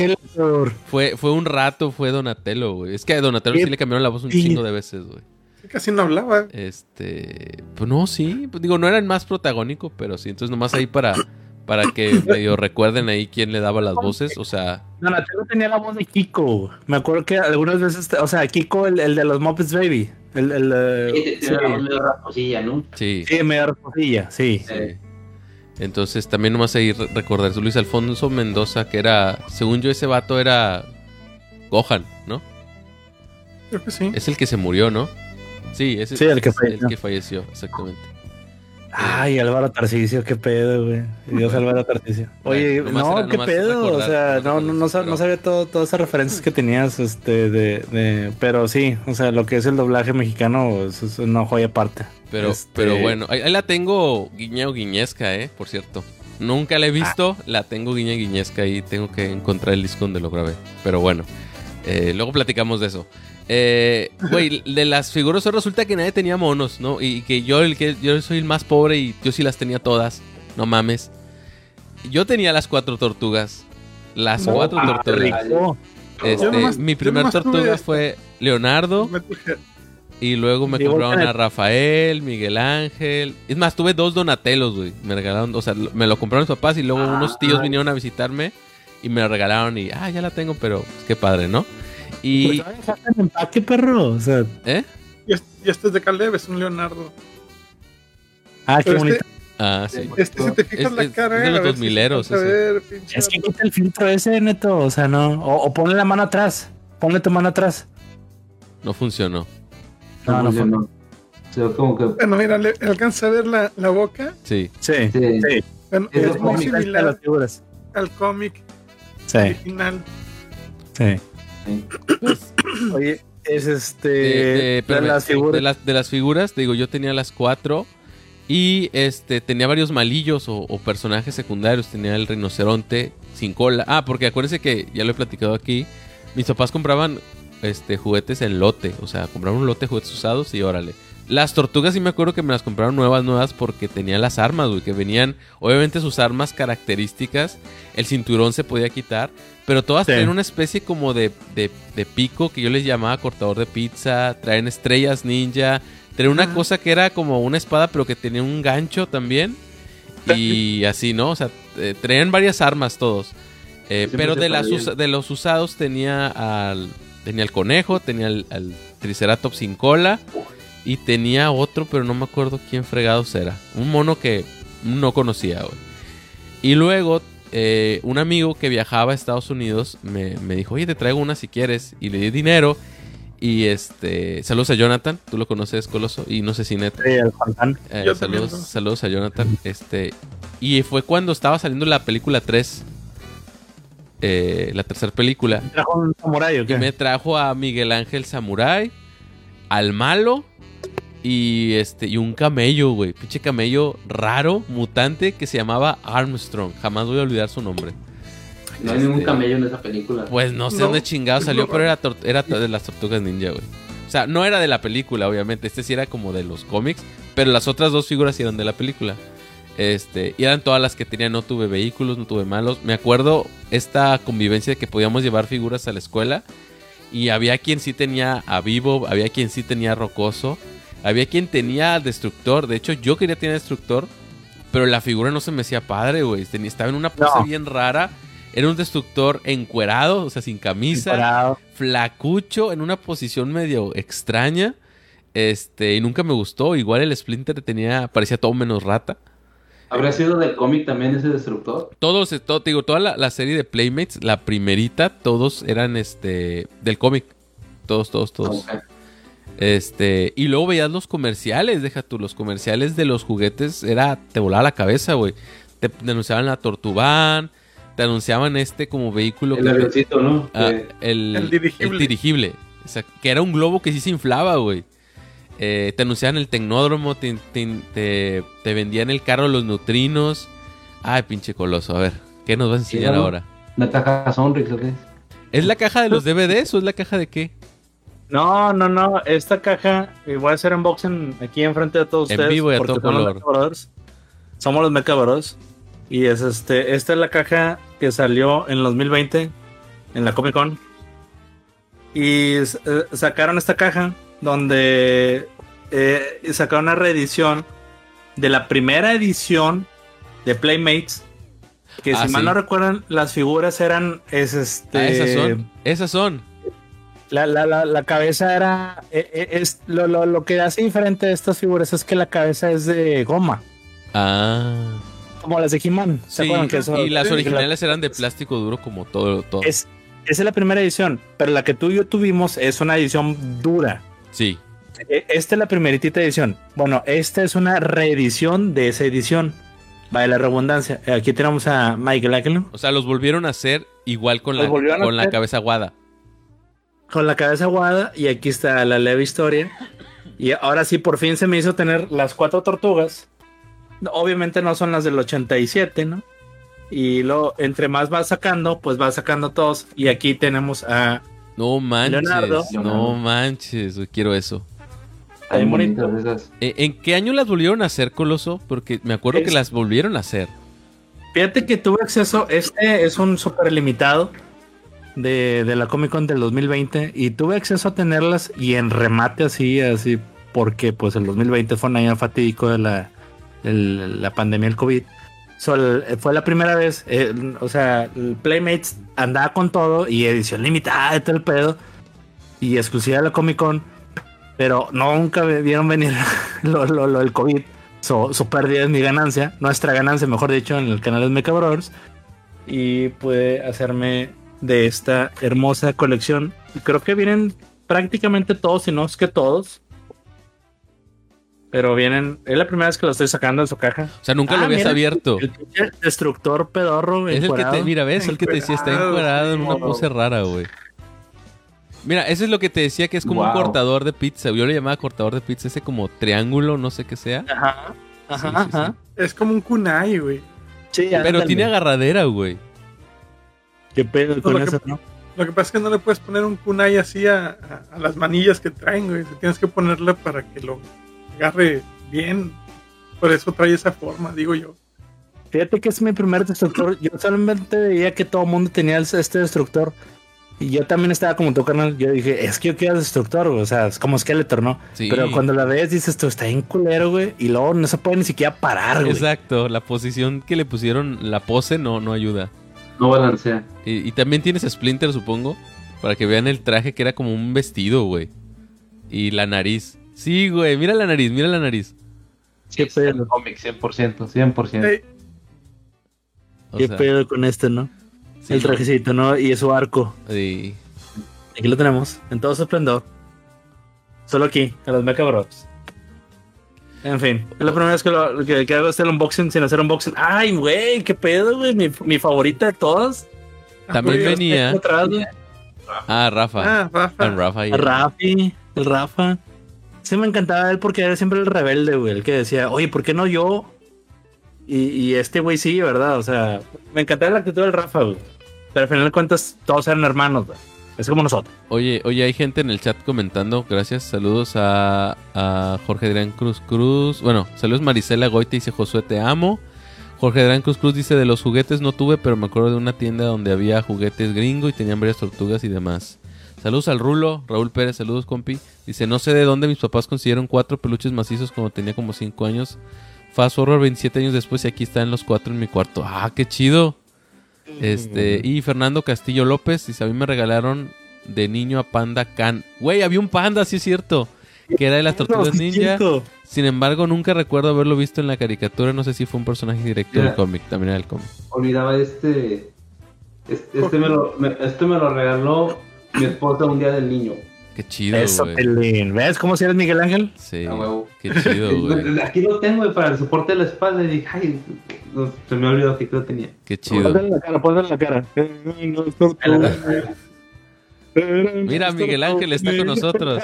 un rato, fue Donatello, güey. Es que a Donatello sí le cambiaron la voz un chingo de veces, güey. Casi no hablaba. Pues no, sí. Pues digo, no era el más protagónico, pero sí. Entonces nomás ahí para que medio recuerden ahí quién le daba las voces, o sea... Donatello tenía la voz de Kiko. Me acuerdo que algunas veces, o sea, Kiko, el de los Muppets Baby. Sí, medio rasposilla, ¿no? Sí, medio rasposilla, sí. Entonces también nomás ahí recordar Luis Alfonso Mendoza, que era, según yo, ese vato era Gohan, ¿no? Creo que sí. Es el que se murió, ¿no? Sí, el que falleció, exactamente. Ay, Álvaro Tarcisio, qué pedo, güey. Dios, Álvaro Tarcisio. Oye, qué pedo, o sea, no sabía todas esas referencias que tenías, pero sí, o sea, lo que es el doblaje mexicano es una joya aparte. Pero bueno, ahí la tengo guiñesca, por cierto. Nunca la he visto, la tengo guiñesca y tengo que encontrar el disco donde lo grabé. Pero bueno, luego platicamos de eso. Güey, de las figuras resulta que nadie tenía monos, ¿no? Y que yo soy el más pobre y yo sí las tenía todas. No mames. Yo tenía las 4 tortugas. Las 4 tortugas. Mi primer tortuga fue Leonardo. Y luego me compraron a Rafael, Miguel Ángel. Es más, tuve 2 Donatellos, güey. Me regalaron, o sea, me lo compraron mis papás y luego unos tíos vinieron a visitarme y me lo regalaron y, ya la tengo, pero pues, qué padre, ¿no? Y... Pero dejaste en empaque, perro, o sea... Y este es de Caleb, es un Leonardo. Qué bonito. Sí. Si te fijas la cara, es de los 2000eros. Es que quita el filtro ese, neto, o sea, no... O ponle la mano atrás, ponle tu mano atrás. No funcionó. No funcionó. Como que... Bueno, mira, ¿le alcanza a ver la boca? Sí. Bueno, es muy similar al cómic original. Sí. Oye, es de las figuras, te digo, yo tenía las 4 y tenía varios malillos o personajes secundarios. Tenía el rinoceronte sin cola. Porque acuérdense que ya lo he platicado aquí. Mis papás compraban juguetes en lote, o sea, compraron un lote de juguetes usados y órale. Las tortugas sí me acuerdo que me las compraron nuevas porque tenían las armas, güey, que venían, obviamente sus armas características, el cinturón se podía quitar, pero todas traen una especie como de pico que yo les llamaba cortador de pizza, traen estrellas ninja, traen una cosa que era como una espada pero que tenía un gancho también y así, ¿no? O sea, traían varias armas todos, pero de los usados tenía el conejo, tenía al triceratops sin cola. Y tenía otro, pero no me acuerdo quién fregados era. Un mono que no conocía, güey. Y luego un amigo que viajaba a Estados Unidos me dijo, oye, te traigo una si quieres. Y le di dinero. Y saludos a Jonathan, tú lo conoces, Coloso. Y no sé si neta. Sí, el Juan. Saludos a Jonathan. Y fue cuando estaba saliendo la película 3. La tercera película. ¿Me trajo un samurái o qué? Y me trajo a Miguel Ángel Samurai, al malo y un camello, güey. Pinche camello raro, mutante, que se llamaba Armstrong. Jamás voy a olvidar su nombre. No hay ningún camello en esa película. Pues no sé dónde chingado salió, pero era de las Tortugas Ninja, güey. O sea, no era de la película, obviamente. Sí era como de los cómics, pero las otras dos figuras sí eran de la película. Y eran todas las que tenía. No tuve vehículos, no tuve malos. Me acuerdo esta convivencia de que podíamos llevar figuras a la escuela. Y había quien sí tenía a Vivo, había quien sí tenía a Rocoso, había quien tenía a Destructor. De hecho, yo quería tener a Destructor, pero la figura no se me hacía padre, güey. Estaba en una pose bien rara. Era un Destructor encuerado, o sea, sin camisa, flacucho, en una posición medio extraña. Y nunca me gustó. Igual el Splinter parecía todo menos rata. ¿Habría sido del cómic también ese Destructor? Toda la serie de Playmates, la primerita, todos eran del cómic. Todos. Okay. Y luego veías los comerciales, deja tú, los comerciales de los juguetes, te volaba la cabeza, güey. Te anunciaban la Tortuban, te anunciaban como vehículo. El avioncito, ¿no? El dirigible. O sea, que era un globo que sí se inflaba, güey. Te anunciaban el Tecnódromo, te vendían el carro de los neutrinos. Ay, pinche Coloso, a ver, ¿qué nos vas a enseñar ahora? ¿La caja Sonrix o qué es? ¿Es la caja de los DVDs o es la caja de qué? No, esta caja, voy a hacer unboxing aquí enfrente de todos ustedes. En vivo y a todo color. Somos los Mecha Brothers. Y esta es la caja que salió en 2020 en la Comic Con. Y sacaron esta caja donde sacaron una reedición de la primera edición de Playmates, que si mal no recuerdan, las figuras eran esas son. La cabeza era lo que hace diferente de estas figuras es que la cabeza es de goma. Como las de He-Man. ¿Se acuerdan que eso? Y las originales eran de plástico duro como todo. Esa es la primera edición, pero la que tú y yo tuvimos es una edición dura. Sí. Esta es la primeritita edición. Bueno, esta es una reedición de esa edición. Vaya la redundancia. Aquí tenemos a Michael Ángel. O sea, los volvieron a hacer igual con la cabeza aguada. Con la cabeza aguada. Y aquí está la leve historia. Y ahora sí, por fin se me hizo tener las 4 tortugas. Obviamente no son las del 87, ¿no? Y luego, entre más vas sacando, pues vas sacando todos. Y aquí tenemos a... No manches, Leonardo. No manches, quiero eso. Hay bonitas esas. ¿En qué año las volvieron a hacer, Coloso? Porque me acuerdo que las volvieron a hacer. Fíjate que tuve acceso, es un súper limitado de la Comic Con del 2020 y tuve acceso a tenerlas y en remate así, porque pues el 2020 fue un año fatídico de la pandemia del COVID. Fue la primera vez, el Playmates andaba con todo y edición limitada de todo el pedo y exclusiva de la Comic Con, pero nunca vieron venir el COVID. Su pérdida es mi ganancia, nuestra ganancia, mejor dicho, en el canal de Mecha Brothers, y pude hacerme de esta hermosa colección. Creo que vienen prácticamente todos, si no es que todos. Pero vienen, es la primera vez que lo estoy sacando de su caja. O sea, nunca lo habías abierto. El Destructor pedorro. Es el que ves, el que te decía, está encuadrado en una pose rara, güey. Mira, eso es lo que te decía, que es como un cortador de pizza. Yo le llamaba cortador de pizza, ese como triángulo, no sé qué sea. Ajá. Es como un kunai, güey. Sí, pero ándale. tiene agarradera, güey. ¿Qué pedo con eso, no? Lo que pasa es que no le puedes poner un kunai así a las manillas que traen, güey. Tienes que ponerle para que lo agarre bien. Por eso trae esa forma, digo yo. Fíjate que es mi primer destructor. Yo solamente veía que todo el mundo tenía este destructor. Y yo también estaba como tu carnal. Yo dije, es que yo quiero destructor, güey. O sea, es como Skeletor, ¿no? Sí. Pero cuando la ves, dices, esto está bien culero, güey. Y luego no se puede ni siquiera parar, güey. Exacto. La posición que le pusieron, la pose, no ayuda. No balancea. Y también tienes Splinter, supongo. Para que vean el traje que era como un vestido, güey. Y la nariz. Sí, güey. Mira la nariz. Sí, es el cómic, 100%. ¿Qué pedo con ¿no? Sí, el trajecito, ¿no? Y su arco. Sí. Aquí lo tenemos, en todo su esplendor. Solo aquí, en los Mecha Bros. En fin, es la primera vez que hago el unboxing sin hacer unboxing. Ay, güey, qué pedo, güey. Mi favorita de todas. También venía. Rafa. El Rafa. Sí, me encantaba él porque era siempre el rebelde, güey. El que decía, oye, ¿por qué no yo? Y este güey sí, ¿verdad? O sea, me encantaba la actitud del Rafa, güey. Pero al final de cuentas, todos eran hermanos, güey. Es como nosotros. Oye, hay gente en el chat comentando. Gracias, saludos a Jorge Adrián Cruz. Bueno, saludos Marisela Goite, dice Josué, te amo. Jorge Adrián Cruz dice, de los juguetes no tuve, pero me acuerdo de una tienda donde había juguetes gringo y tenían varias tortugas y demás. Saludos al Rulo, Raúl Pérez, saludos compi. Dice, no sé de dónde mis papás consiguieron 4 peluches macizos cuando tenía como 5 años. Fast Horror 27 años después y aquí están los 4 en mi cuarto. ¡Ah, qué chido! Y Fernando Castillo López dice, a mí me regalaron de niño a Panda Can. Güey, había un panda, sí es cierto, que era de las Tortugas Ninja. Sin embargo, nunca recuerdo haberlo visto en la caricatura. No sé si fue un personaje directo del cómic. También era el cómic. Olvidaba este me lo regaló mi esposa un día del niño. Qué chido, eso, Pelín. ¿Ves cómo si eres Miguel Ángel? Sí, qué chido, güey. Aquí lo tengo, güey, para el soporte de la espalda. Y dije, ay, no, se me olvidó que lo tenía. Qué chido. Ponle la cara. Mira, Miguel Ángel está con nosotros.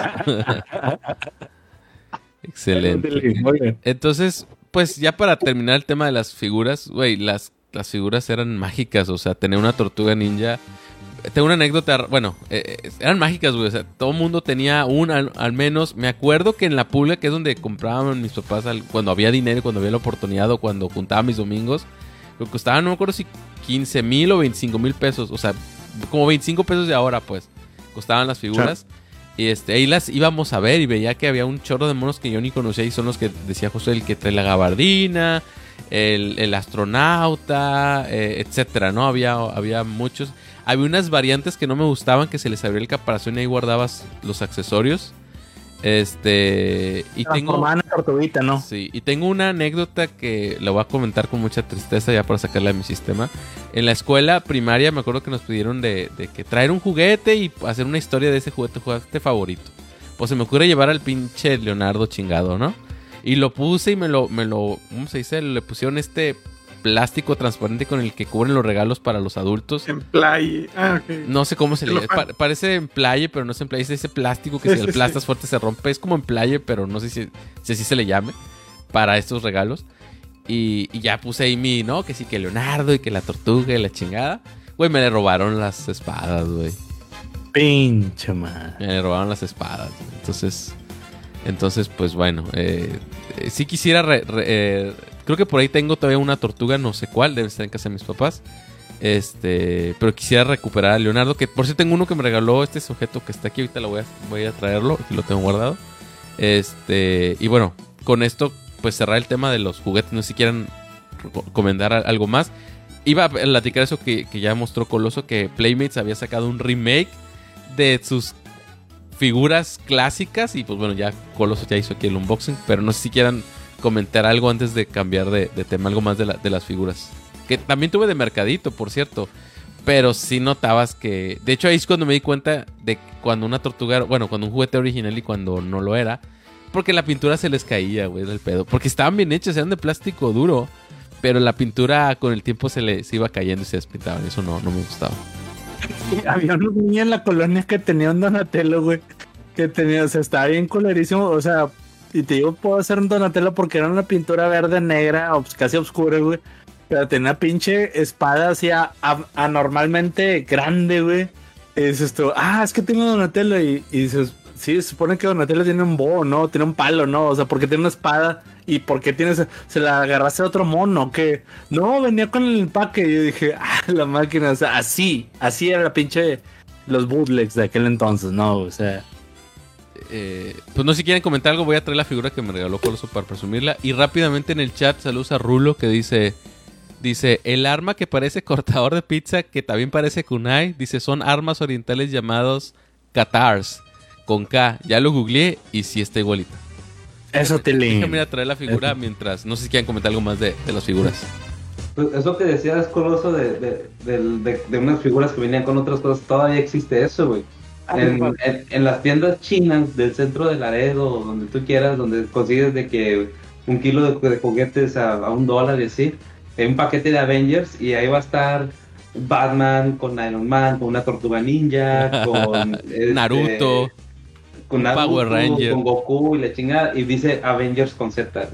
Excelente. Entonces, pues ya para terminar el tema de las figuras, güey, las figuras eran mágicas. O sea, tener una tortuga ninja. Tengo una anécdota, bueno, eran mágicas, güey. O sea, todo el mundo tenía al menos. Me acuerdo que en la pulga, que es donde compraban mis papás cuando había dinero, cuando había la oportunidad o cuando juntaba mis domingos, lo costaban, no me acuerdo si 15,000 o 25,000 pesos. O sea, como 25 pesos de ahora, pues, costaban las figuras. Y ahí las íbamos a ver y veía que había un chorro de monos que yo ni conocía y son los que decía José, el que trae la gabardina, el astronauta, etcétera, ¿no? Había muchos. Había unas variantes que no me gustaban, que se les abría el caparazón y ahí guardabas los accesorios. Y tengo una tortuguita, ¿no? Sí, y tengo una anécdota que la voy a comentar con mucha tristeza ya para sacarla de mi sistema. En la escuela primaria me acuerdo que nos pidieron de que traer un juguete y hacer una historia de ese juguete favorito. Pues se me ocurre llevar al pinche Leonardo chingado, ¿no? Y lo puse y me lo ¿cómo se dice? Le pusieron plástico transparente con el que cubren los regalos para los adultos. En playa. Okay. No sé cómo se le llama. Parece en playa, pero no es en playa. Es ese plástico que si el aplastas fuerte se rompe. Es como en playa, pero no sé si así se le llame para estos regalos. Y ya puse ahí ¿no? Que sí, que Leonardo y que la tortuga y la chingada. Güey, me le robaron las espadas, güey. Pinche man. Me le robaron las espadas. Entonces, pues bueno. Sí quisiera creo que por ahí tengo todavía una tortuga, no sé cuál, debe estar en casa de mis papás. Pero quisiera recuperar a Leonardo, que por si tengo uno que me regaló este sujeto que está aquí, ahorita voy a traerlo, aquí lo tengo guardado. Y bueno, con esto pues cerrar el tema de los juguetes, no sé si quieran comentar algo más. Iba a platicar eso que ya mostró Coloso, que Playmates había sacado un remake de sus figuras clásicas y pues bueno, ya Coloso ya hizo aquí el unboxing, pero no sé si quieran comentar algo antes de cambiar de tema, algo más de las figuras. Que también tuve de mercadito, por cierto. Pero sí notabas que... De hecho, ahí es cuando me di cuenta de cuando una tortuga... Bueno, cuando un juguete original y cuando no lo era. Porque la pintura se les caía, güey, del pedo. Porque estaban bien hechos, eran de plástico duro. Pero la pintura con el tiempo se iba cayendo y se despintaban. Eso no me gustaba. Había unos niños en la colonia que tenía un Donatello, güey. Que tenía... O sea, estaba bien colorísimo. O sea... Y te digo, puedo hacer un Donatello porque era una pintura verde negra, casi oscura, güey. Pero tenía una pinche espada así anormalmente grande, güey. Y dices tú, es que tengo Donatello. Y dices, sí, se supone que Donatello tiene un bow, ¿no? Tiene un palo, ¿no? O sea, ¿por qué tiene una espada? ¿Y por qué se la agarraste a otro mono? Que no, venía con el empaque. Y yo dije, la máquina, o sea, así era la pinche, los bootlegs de aquel entonces, ¿no? O sea... pues no sé si quieren comentar algo, voy a traer la figura que me regaló Coloso para presumirla. Y rápidamente en el chat saludos a Rulo que dice, el arma que parece cortador de pizza, que también parece kunai, dice, son armas orientales llamados katars, con K. Ya lo googleé y sí está igualita. Eso te leo. Déjame ir a traer la figura mientras, no sé si quieren comentar algo más de las figuras. Pues eso que decías, Coloso, de unas figuras que venían con otras cosas, todavía existe eso, güey. En las tiendas chinas del centro de Laredo, donde tú quieras, donde consigues de que 1 kilo de juguetes a $1 y así, hay un paquete de Avengers y ahí va a estar Batman con Iron Man, con una Tortuga Ninja, con Naruto, con Naruto, Power Ranger, con Goku y la chingada, y dice Avengers con Z.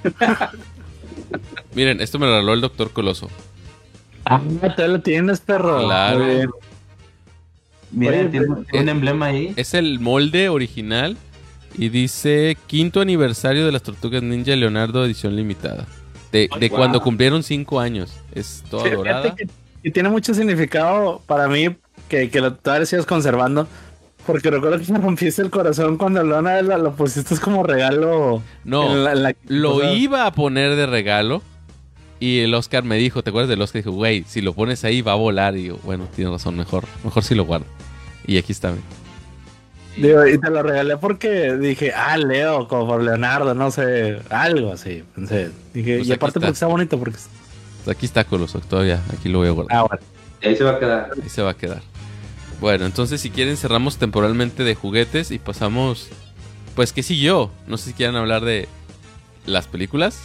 Miren, esto me lo regaló el Dr. Coloso. Te lo tienes, perro. Claro. Muy bien. Mira, Oye, tiene un emblema ahí. Es el molde original y dice 5º aniversario de las Tortugas Ninja Leonardo edición limitada. De Wow. cuando cumplieron 5 años. Es toda Sí, dorada. fíjate que tiene mucho significado para mí que lo todavía sigas conservando. Porque recuerdo que me rompiste el corazón cuando lo pusiste como regalo. No, lo o sea, iba a poner de regalo. Y el Oscar me dijo, ¿te acuerdas del Oscar? Dijo, güey, si lo pones ahí va a volar. Y yo, bueno, tienes razón, mejor si lo guardo. Y aquí está. Digo, y te lo regalé porque dije, Leo, como por Leonardo, no sé, algo así. Pensé. Dije, Pues y aquí aparte está. porque está bonito, porque... Aquí está Coloso, todavía. Aquí lo voy a guardar. bueno. Y ahí se va a quedar. Ahí se va a quedar. Bueno, entonces si quieren cerramos temporalmente de juguetes y pasamos... Pues, ¿qué siguió? No sé si quieran hablar de las películas.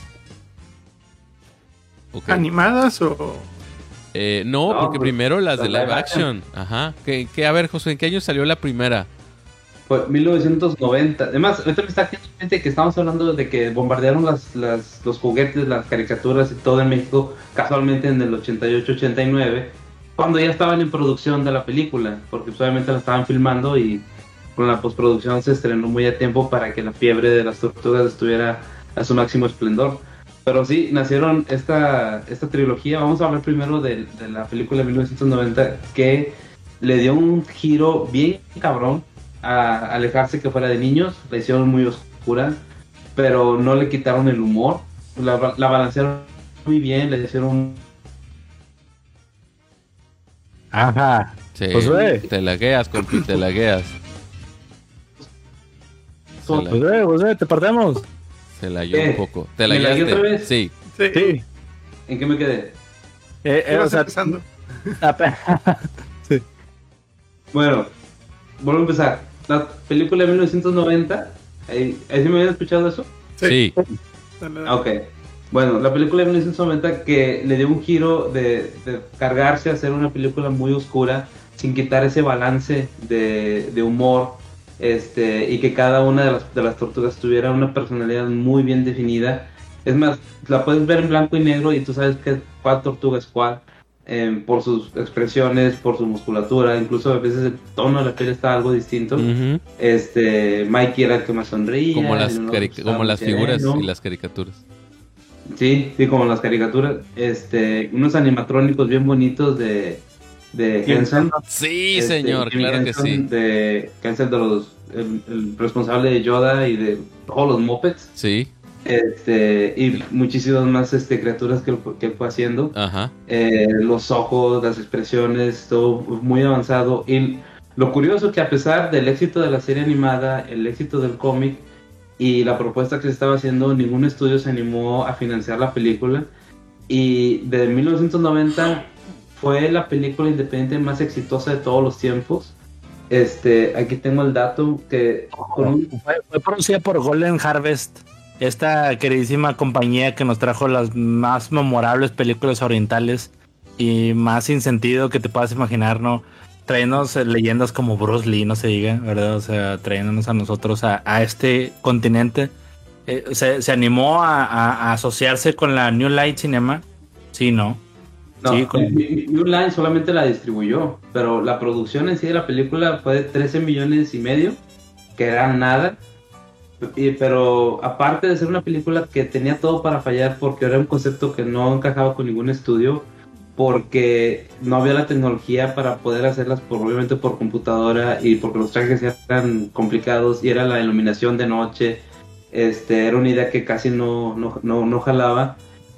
Okay. ¿Animadas o...? No, No, porque pues, primero las de las live action. Ajá. A ver, José, ¿en qué año salió la primera? Fue 1990. Además, ahorita me está haciendo mente que estamos hablando de que bombardearon los juguetes, las caricaturas y todo en México, casualmente en el 88-89, cuando ya estaban en producción de la película, porque pues, obviamente la estaban filmando y con la postproducción se estrenó muy a tiempo para que la fiebre de las tortugas estuviera a su máximo esplendor. Pero sí, nacieron esta trilogía. Vamos a hablar primero de la película de 1990, que le dio un giro bien cabrón a alejarse que fuera de niños. La hicieron muy oscura, pero no le quitaron el humor. La balancearon muy bien, le hicieron... Ajá. Sí, Josué. te lagueas, compi, te lagueas. Pues, te perdemos. Se la un poco. ¿Te ¿Me lagué lagueaste? otra vez? Sí. Sí. ¿En qué me quedé? Ibas empezando. Sí. Bueno, vuelvo a empezar. La película de 1990, ¿ahí sí me habían escuchado eso? Sí. Dale, dale. Ok. Bueno, la película de 1990 que le dio un giro de cargarse a hacer una película muy oscura, sin quitar ese balance de humor, y que cada una de las tortugas tuviera una personalidad muy bien definida. Es más, la puedes ver en blanco y negro y tú sabes cuál tortuga es cuál, por sus expresiones, por su musculatura, incluso a veces el tono de la piel está algo distinto. Ujú. Mikey era el que más sonreía. Como las, y uno como las figuras sereno. y las caricaturas. Sí, como las caricaturas. Unos animatrónicos bien bonitos de Henson. Sí, señor, claro que sí. De Henson, el responsable de Yoda y de todos los Muppets. Sí, Y muchísimas más criaturas que él fue haciendo. ajá. Los ojos, las expresiones, todo muy avanzado. Y lo curioso que a pesar del éxito de la serie animada, el éxito del cómic y la propuesta que se estaba haciendo, ningún estudio se animó a financiar la película. Y de 1990 fue la película independiente más exitosa de todos los tiempos. Aquí tengo el dato que Fue producida por Golden Harvest, esta queridísima compañía que nos trajo las más memorables películas orientales y más sin sentido que te puedas imaginar, ¿no? Trayéndonos leyendas como Bruce Lee, no se diga, ¿verdad? O sea, trayéndonos a nosotros a este continente. Se animó a asociarse con la New Light Cinema. Sí, ¿no? No, Sí, New Line solamente la distribuyó, pero la producción en sí de la película fue de 13 millones y medio, que era nada. Pero aparte de ser una película que tenía todo para fallar, porque era un concepto que no encajaba con ningún estudio, porque no había la tecnología para poder hacerlas, obviamente por computadora, y porque los trajes eran complicados y era la iluminación de noche. Era una idea que casi no jalaba.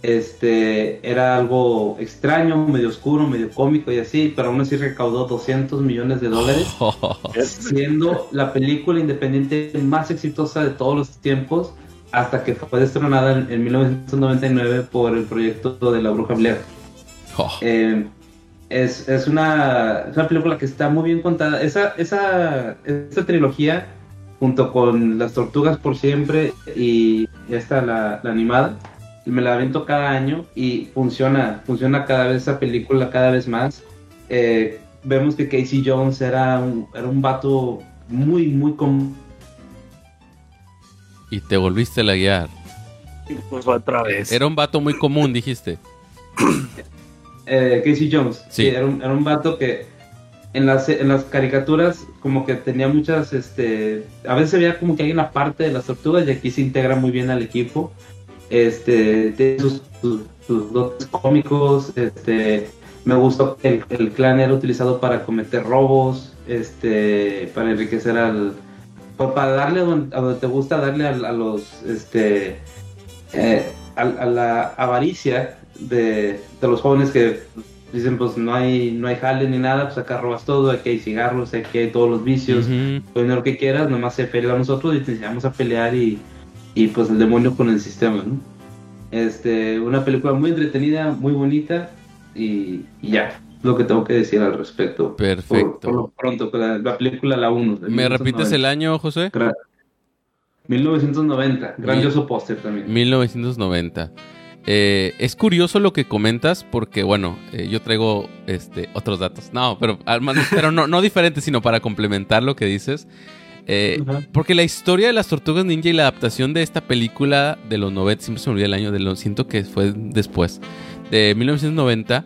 Era algo extraño, medio oscuro, medio cómico y así, pero aún así recaudó $200 millones, siendo la película independiente más exitosa de todos los tiempos, hasta que fue destronada en 1999 por el proyecto de La Bruja Blair. Oh. Es una película que está muy bien contada. Esa trilogía, junto con Las Tortugas por Siempre y esta, la animada, me la avento cada año y funciona cada vez esa película, cada vez más. Vemos que Casey Jones era un vato muy, muy común. Y te volviste a laguear. Pues otra vez. Era un vato muy común, dijiste. Casey Jones. Sí. Sí, era un vato que en las caricaturas como que tenía muchas, a veces se veía como que hay una parte de las tortugas y aquí se integra muy bien al equipo. Tiene sus dotes cómicos. Me gustó que el clan era utilizado para cometer robos, para enriquecer para darle a donde te gusta darle a los a la avaricia de los jóvenes que dicen, pues no hay jale ni nada, pues acá robas todo, aquí hay cigarros, aquí hay todos los vicios, todo el que quieras, nomás se pelea a nosotros y te enseñamos a pelear y pues el demonio con el sistema, ¿no? Una película muy entretenida, muy bonita y ya, lo que tengo que decir al respecto. Perfecto. Por lo pronto, la película la 1. ¿Me repites el año, José? 1990, grandioso póster también. 1990. Es curioso lo que comentas porque, bueno, yo traigo otros datos. No, pero no diferentes, sino para complementar lo que dices. Porque la historia de las Tortugas Ninja y la adaptación de esta película de los 90, siempre se me olvida el año, siento que fue después, de 1990,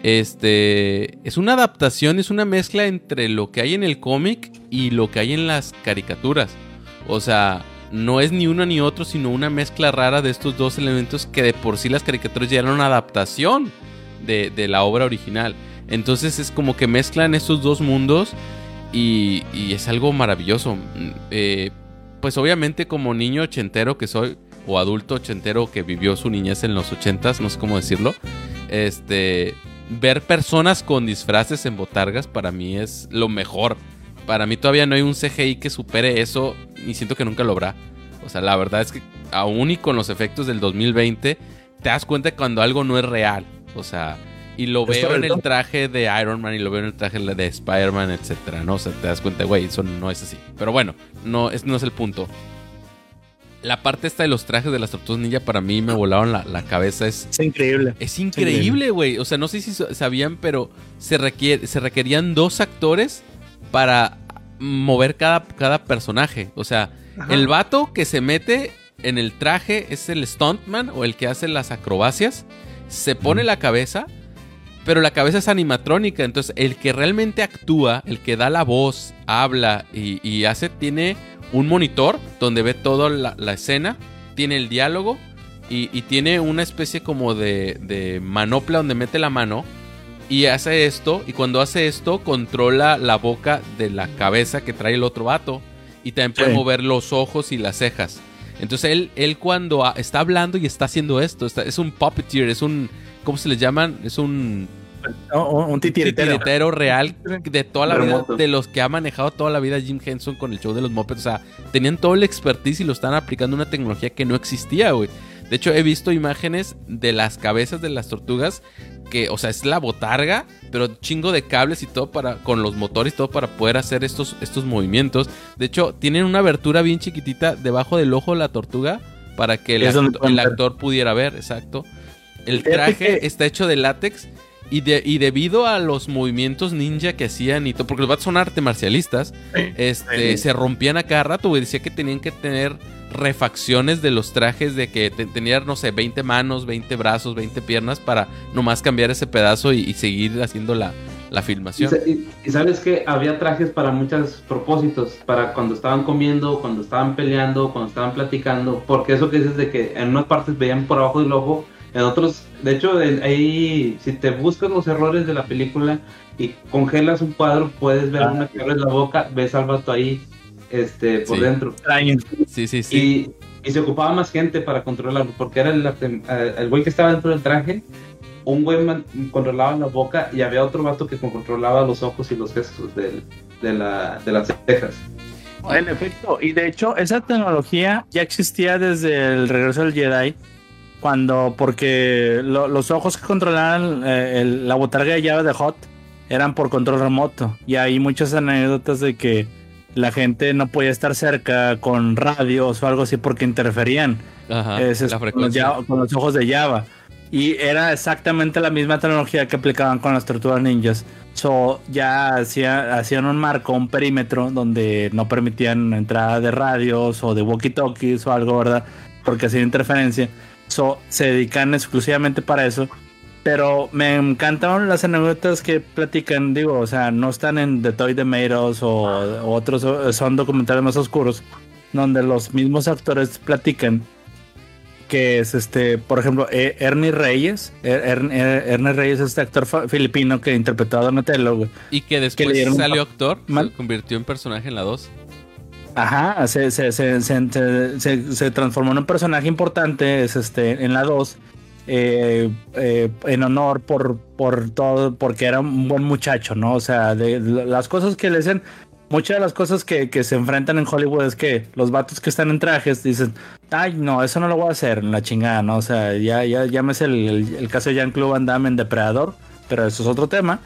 es una adaptación, es una mezcla entre lo que hay en el cómic y lo que hay en las caricaturas. O sea, no es ni uno ni otro, sino una mezcla rara de estos dos elementos que de por sí las caricaturas ya eran una adaptación de la obra original. Entonces es como que mezclan estos dos mundos y es algo maravilloso. Pues obviamente como niño ochentero que soy, o adulto ochentero que vivió su niñez en los 80s, no sé cómo decirlo, ver personas con disfraces en botargas para mí es lo mejor. Para mí todavía no hay un CGI que supere eso y siento que nunca lo habrá. O sea, la verdad es que aún y con los efectos del 2020 te das cuenta cuando algo no es real. O sea, y lo veo en el traje de Iron Man y lo veo en el traje de Spider-Man, etcétera, ¿no? O sea, te das cuenta, güey, eso no es así. Pero bueno, no es el punto. La parte esta de los trajes de las Tortugas Ninja para mí me volaron la cabeza. Es increíble. Es increíble, güey. O sea, no sé si sabían, pero se requerían 2 actores para mover cada personaje. O sea, el vato que se mete en el traje es el stuntman o el que hace las acrobacias. Se pone la cabeza, pero la cabeza es animatrónica. Entonces, el que realmente actúa, el que da la voz, habla y hace, tiene un monitor donde ve toda la escena, tiene el diálogo y tiene una especie como de manopla donde mete la mano. Y hace esto, y cuando hace esto, controla la boca de la cabeza que trae el otro vato. Y también puede mover los ojos y las cejas. Entonces él cuando está hablando y está haciendo esto, es un puppeteer, es un, ¿cómo se les llaman? Es un titiritero real de toda la vida, de los que ha manejado toda la vida Jim Henson con el show de los Muppets. O sea, tenían todo el expertise y lo están aplicando una tecnología que no existía, güey. De hecho, he visto imágenes de las cabezas de las tortugas que, o sea, es la botarga, pero chingo de cables y todo con los motores y todo para poder hacer estos movimientos. De hecho, tienen una abertura bien chiquitita debajo del ojo de la tortuga para que el actor pudiera ver, exacto. El traje está hecho de látex y debido a los movimientos ninja que hacían y todo, porque los vatos son arte marcialistas, se rompían a cada rato, güey. Decía que tenían que tener refacciones de los trajes, de que tenían, no sé, 20 manos, 20 brazos, 20 piernas para nomás cambiar ese pedazo y seguir haciendo la filmación. Y sabes que había trajes para muchos propósitos, para cuando estaban comiendo, cuando estaban peleando, cuando estaban platicando, porque eso que dices de que en unas partes veían por abajo del ojo, en otros, de hecho, ahí si te buscas los errores de la película y congelas un cuadro, puedes ver una que abre la boca, ves al vato ahí por dentro. Sí. Y se ocupaba más gente para controlarlo, porque era el güey que estaba dentro del traje, un güey controlaba la boca y había otro vato que controlaba los ojos y los gestos de las cejas. En efecto, y de hecho esa tecnología ya existía desde el regreso del Jedi, porque los ojos que controlaban la botarga de llave de Hot eran por control remoto, y hay muchas anécdotas de que la gente no podía estar cerca con radios o algo así porque interferían. Ajá, la frecuencia. Con los ojos de Java. Y era exactamente la misma tecnología que aplicaban con las tortugas ninjas. Ya hacían un marco, un perímetro donde no permitían entrada de radios o de walkie-talkies o algo, ¿verdad? Porque hacían interferencia. Se dedican exclusivamente para eso. Pero me encantaron las anécdotas que platican, digo, o sea, no están en The Toy Tomatoes o otros, son documentales más oscuros, donde los mismos actores platican que es por ejemplo, Ernie Reyes. Ernie Reyes es este actor filipino que interpretó a Donatello, güey. Y que después salió actor, se convirtió en personaje en la 2. Ajá, se transformó en un personaje importante en la 2. En honor por todo, porque era un buen muchacho, ¿no? O sea, de las cosas que le dicen, muchas de las cosas que se enfrentan en Hollywood es que los vatos que están en trajes dicen, ay, no, eso no lo voy a hacer, en la chingada, ¿no? O sea, ya me es el caso de Jean-Claude Van Damme en Depredador, pero eso es otro tema.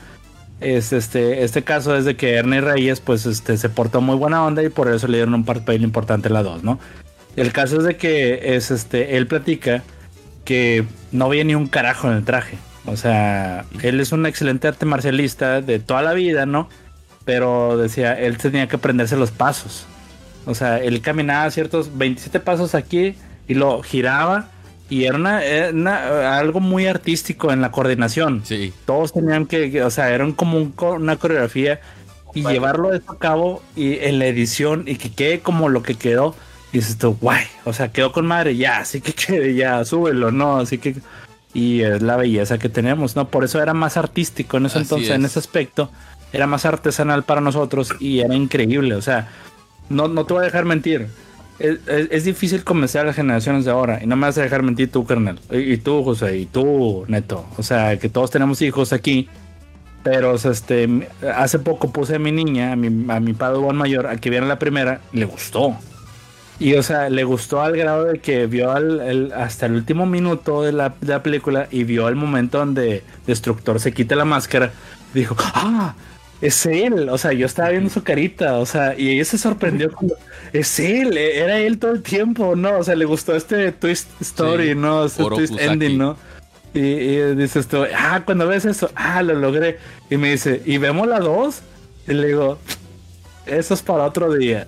Este caso es de que Ernie Reyes, pues, se portó muy buena onda y por eso le dieron un papel importante en la 2, ¿no? El caso es de que él platica que no veía ni un carajo en el traje. O sea, él es un excelente arte marcialista de toda la vida, ¿no? Pero decía, él tenía que aprenderse los pasos. O sea, él caminaba ciertos 27 pasos aquí y lo giraba. Y era algo muy artístico en la coordinación. Sí. Todos tenían o sea, eran como una coreografía. Y llevarlo a cabo y en la edición y que quede como lo que quedó. Y dices tú, guay, o sea, quedó con madre, ya, así que quede, ya, súbelo, ¿no? Así que... Y es la belleza que tenemos, ¿no? Por eso era más artístico en ese entonces, en ese aspecto. Era más artesanal para nosotros y era increíble, o sea, no te voy a dejar mentir. Es difícil convencer a las generaciones de ahora. Y no me vas a dejar mentir tú, carnal. Y tú, José, y tú, Neto. O sea, que todos tenemos hijos aquí. Pero hace poco puse a mi niña, a mi Padawan mayor, a que viera la primera, y le gustó. Y, o sea, le gustó al grado de que vio hasta el último minuto de la película y vio el momento donde Destructor se quita la máscara. Dijo, ¡ah! Es él. O sea, yo estaba viendo su carita. O sea, y ella se sorprendió. Es él. Era él todo el tiempo, ¿no? O sea, le gustó este twist story, sí, ¿no? Este twist ending, ¿no? Y dices tú, cuando ves eso, lo logré. Y me dice, ¿y vemos la 2? Y le digo, eso es para otro día.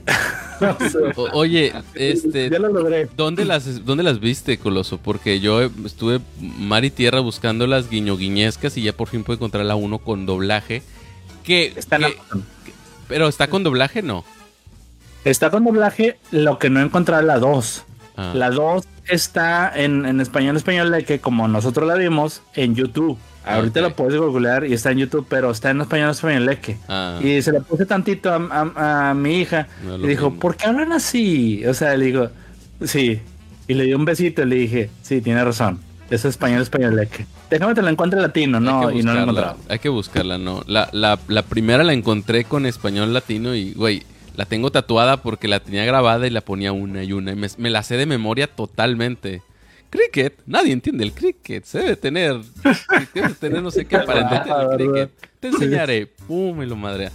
Oye, ya lo logré. ¿Dónde las viste, Coloso? Porque yo estuve mar y tierra buscando las guiñescas y ya por fin pude encontrar la 1 con doblaje. Pero ¿está con doblaje? No. Está con doblaje, lo que no encontré la 2. La 2 está en español de que como nosotros la vimos en YouTube. Ahorita la puedes googlear y está en YouTube, pero está en español leque. Y se la puse tantito a mi hija y dijo, mismo. ¿Por qué hablan así? O sea, le digo, sí. Y le di un besito y le dije, sí, tiene razón. Es español leque. Déjame te la encuentre latino, ¿no? Y no la encontraba. Hay que buscarla, ¿no? La primera la encontré con español latino y, güey, la tengo tatuada porque la tenía grabada y la ponía una y una. Y me la sé de memoria totalmente. Cricket, nadie entiende el cricket. Se debe tener no sé qué para entender el cricket. Te enseñaré. Pum, me lo madrea.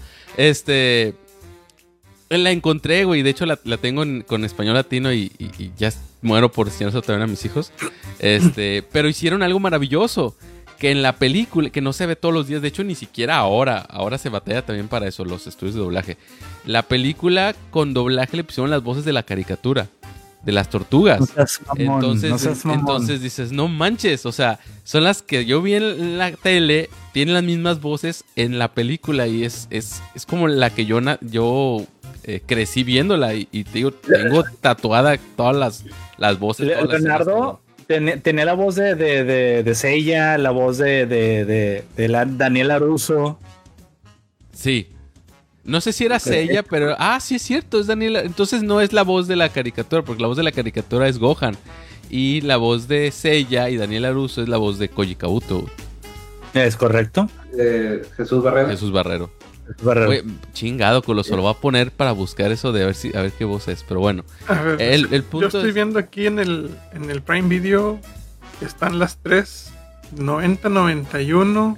La encontré, güey. De hecho, la tengo con español latino y ya muero por enseñárselo también a mis hijos. Pero hicieron algo maravilloso. Que en la película, que no se ve todos los días. De hecho, ni siquiera ahora. Ahora se batalla también para eso, los estudios de doblaje. La película con doblaje le pusieron las voces de la caricatura. De las tortugas. Entonces dices, no manches, o sea, son las que yo vi en la tele, tienen las mismas voces en la película y es como la que yo crecí viéndola y te digo, tengo tatuada todas las voces. Leonardo tenía la voz de Seiya, la voz de la Daniela Russo. Sí. No sé si era Seiya, pero... sí es cierto, es Daniela. Entonces no es la voz de la caricatura, porque la voz de la caricatura es Gohan. Y la voz de Seiya y Daniela Russo es la voz de Koji Kabuto. ¿Es correcto? Jesús Barrero. Jesús Barrero. Güey, chingado, lo solo va a poner para buscar eso de a ver qué voz es. Pero bueno, A ver, el punto yo estoy viendo aquí en el Prime Video que están las tres, 90, 91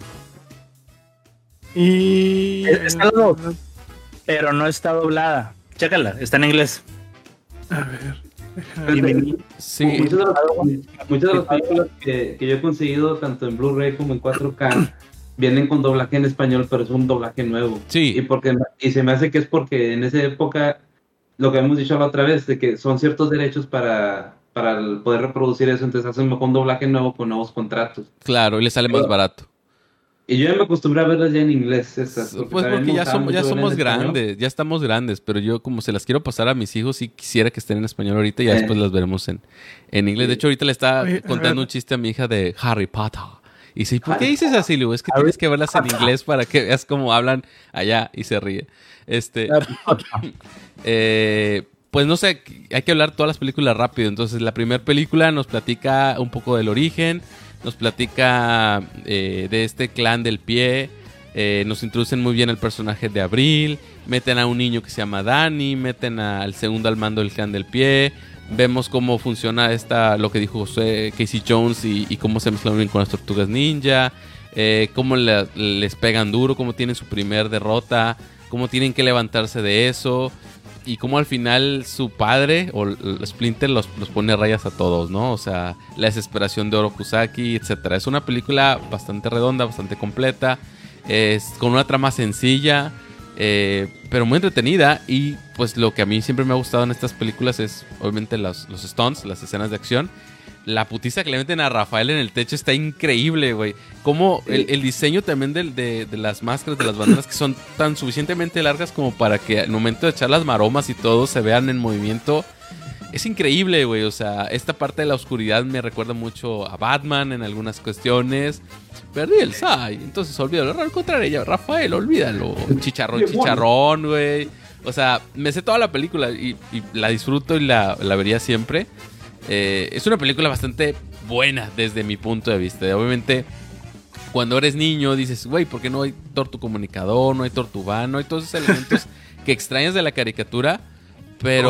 y... Está las dos, pero no está doblada. Chécala, está en inglés. A ver, sí. Muchas de las películas que yo he conseguido, tanto en Blu-ray como en 4K, vienen con doblaje en español, pero es un doblaje nuevo. Sí. Y se me hace que es porque en esa época, lo que hemos dicho la otra vez, de que son ciertos derechos para poder reproducir eso, entonces hacen un doblaje nuevo con nuevos contratos. Claro, y le sale más barato. Y yo ya me acostumbré a verlas ya en inglés, esas. Pues porque ya somos grandes, ya estamos grandes, pero yo como se las quiero pasar a mis hijos, sí quisiera que estén en español ahorita, y ya después las veremos en inglés. De hecho, ahorita le estaba contando un chiste a mi hija de Harry Potter. Y dice, ¿por qué dices así, Lu? Es que tienes que verlas en inglés para que veas cómo hablan allá, y se ríe. Pues no sé, hay que hablar todas las películas rápido. Entonces, la primera película nos platica un poco del origen, nos platica de este clan del pie, nos introducen muy bien el personaje de Abril, meten a un niño que se llama Danny, meten al segundo al mando del clan del pie, vemos cómo funciona lo que dijo José, Casey Jones y cómo se mezclan bien con las tortugas ninja, cómo les pegan duro, cómo tienen su primer derrota, cómo tienen que levantarse de eso. Y cómo al final su padre, o Splinter, los pone a rayas a todos, ¿no? O sea, la desesperación de Orokusaki, etcétera. Es una película bastante redonda, bastante completa, con una trama sencilla, pero muy entretenida. Y pues lo que a mí siempre me ha gustado en estas películas es, obviamente, los stunts, las escenas de acción. La putiza que le meten a Rafael en el techo está increíble, güey. Como el diseño también de las máscaras, de las banderas, que son tan suficientemente largas como para que al momento de echar las maromas y todo se vean en movimiento. Es increíble, güey. O sea, esta parte de la oscuridad me recuerda mucho a Batman en algunas cuestiones. Perdí el Sai, entonces olvídalo. Al contrario, Rafael, olvídalo. Chicharrón, güey. O sea, me sé toda la película y la disfruto y la vería siempre. Es una película bastante buena desde mi punto de vista. Obviamente, cuando eres niño dices, güey, ¿por qué no hay tortucomunicador, no hay tortubán, no hay todos esos elementos que extrañas de la caricatura? Pero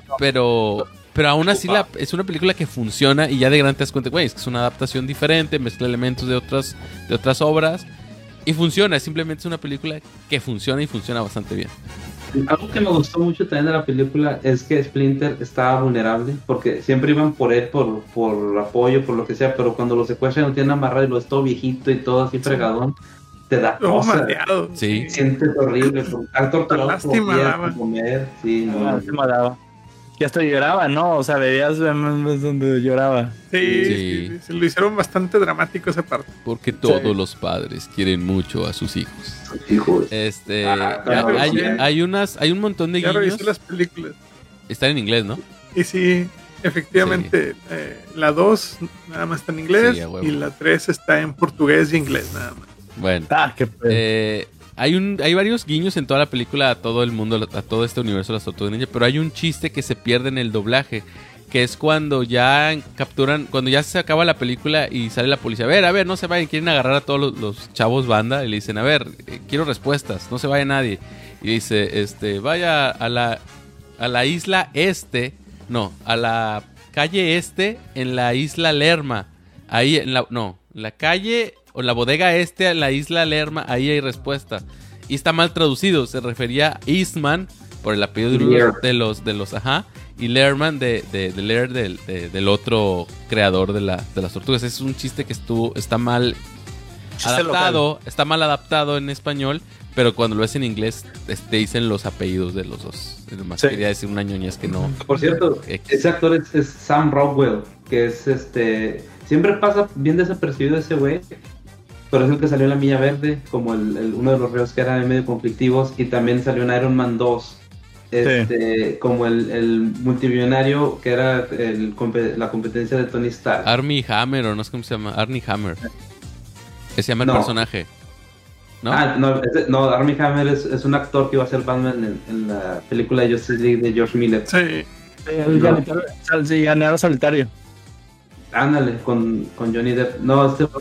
aún así es una película que funciona y ya de grande te das cuenta, güey, es que es una adaptación diferente, mezcla elementos de otras obras y funciona. Simplemente es una película que funciona y funciona bastante bien. Algo que me gustó mucho también de la película es que Splinter estaba vulnerable, porque siempre iban por él, por apoyo, por lo que sea, pero cuando lo secuestran lo tienen amarrado y lo es todo viejito y todo así fregadón, te da cosa. Sí. Sientes horrible, estar torturado lástima por comer, sí, no. Lástima daba. Y hasta lloraba, ¿no? O sea, veías memes donde lloraba. Sí. Se lo hicieron bastante dramático esa parte. Porque todos los padres quieren mucho a sus hijos. Hay un montón de guiños. Ya revisé guiños. las películas. Están en inglés, ¿no? Y sí, efectivamente, la 2 nada más está en inglés y la 3 está en portugués y inglés nada más. Bueno, hay varios guiños en toda la película a todo el mundo, a todo este universo de las Tortugas Ninja, pero hay un chiste que se pierde en el doblaje, que es cuando ya capturan, cuando ya se acaba la película y sale la policía. A ver, no se vayan, quieren agarrar a todos los chavos banda y le dicen, a ver, quiero respuestas, no se vaya nadie. Y dice, vaya a la isla a la calle en la isla Lerma. Ahí, la calle o la bodega en la isla Lerma, ahí hay respuesta. Y está mal traducido, se refería a Eastman por el apellido de los y Lerman de Laird del otro creador de las tortugas. Es un chiste que está mal adaptado en español, pero cuando lo ves en inglés te dicen los apellidos de los dos. Nomás quería decir una ñoñez que no. Por cierto, ese actor es Sam Rockwell, que es siempre pasa bien desapercibido ese güey, pero es el que salió en La Milla Verde como uno de los reos que eran medio conflictivos, y también salió en Iron Man 2 como el multimillonario que era la competencia de Tony Stark. Armie Hammer, o no sé cómo se llama, Armie Hammer. Ese se llama el personaje, ¿no? No, Armie Hammer es un actor que iba a ser Batman en la película de Justice League de George Miller. Sí, el llanero solitario. Ándale, con Johnny Depp. No,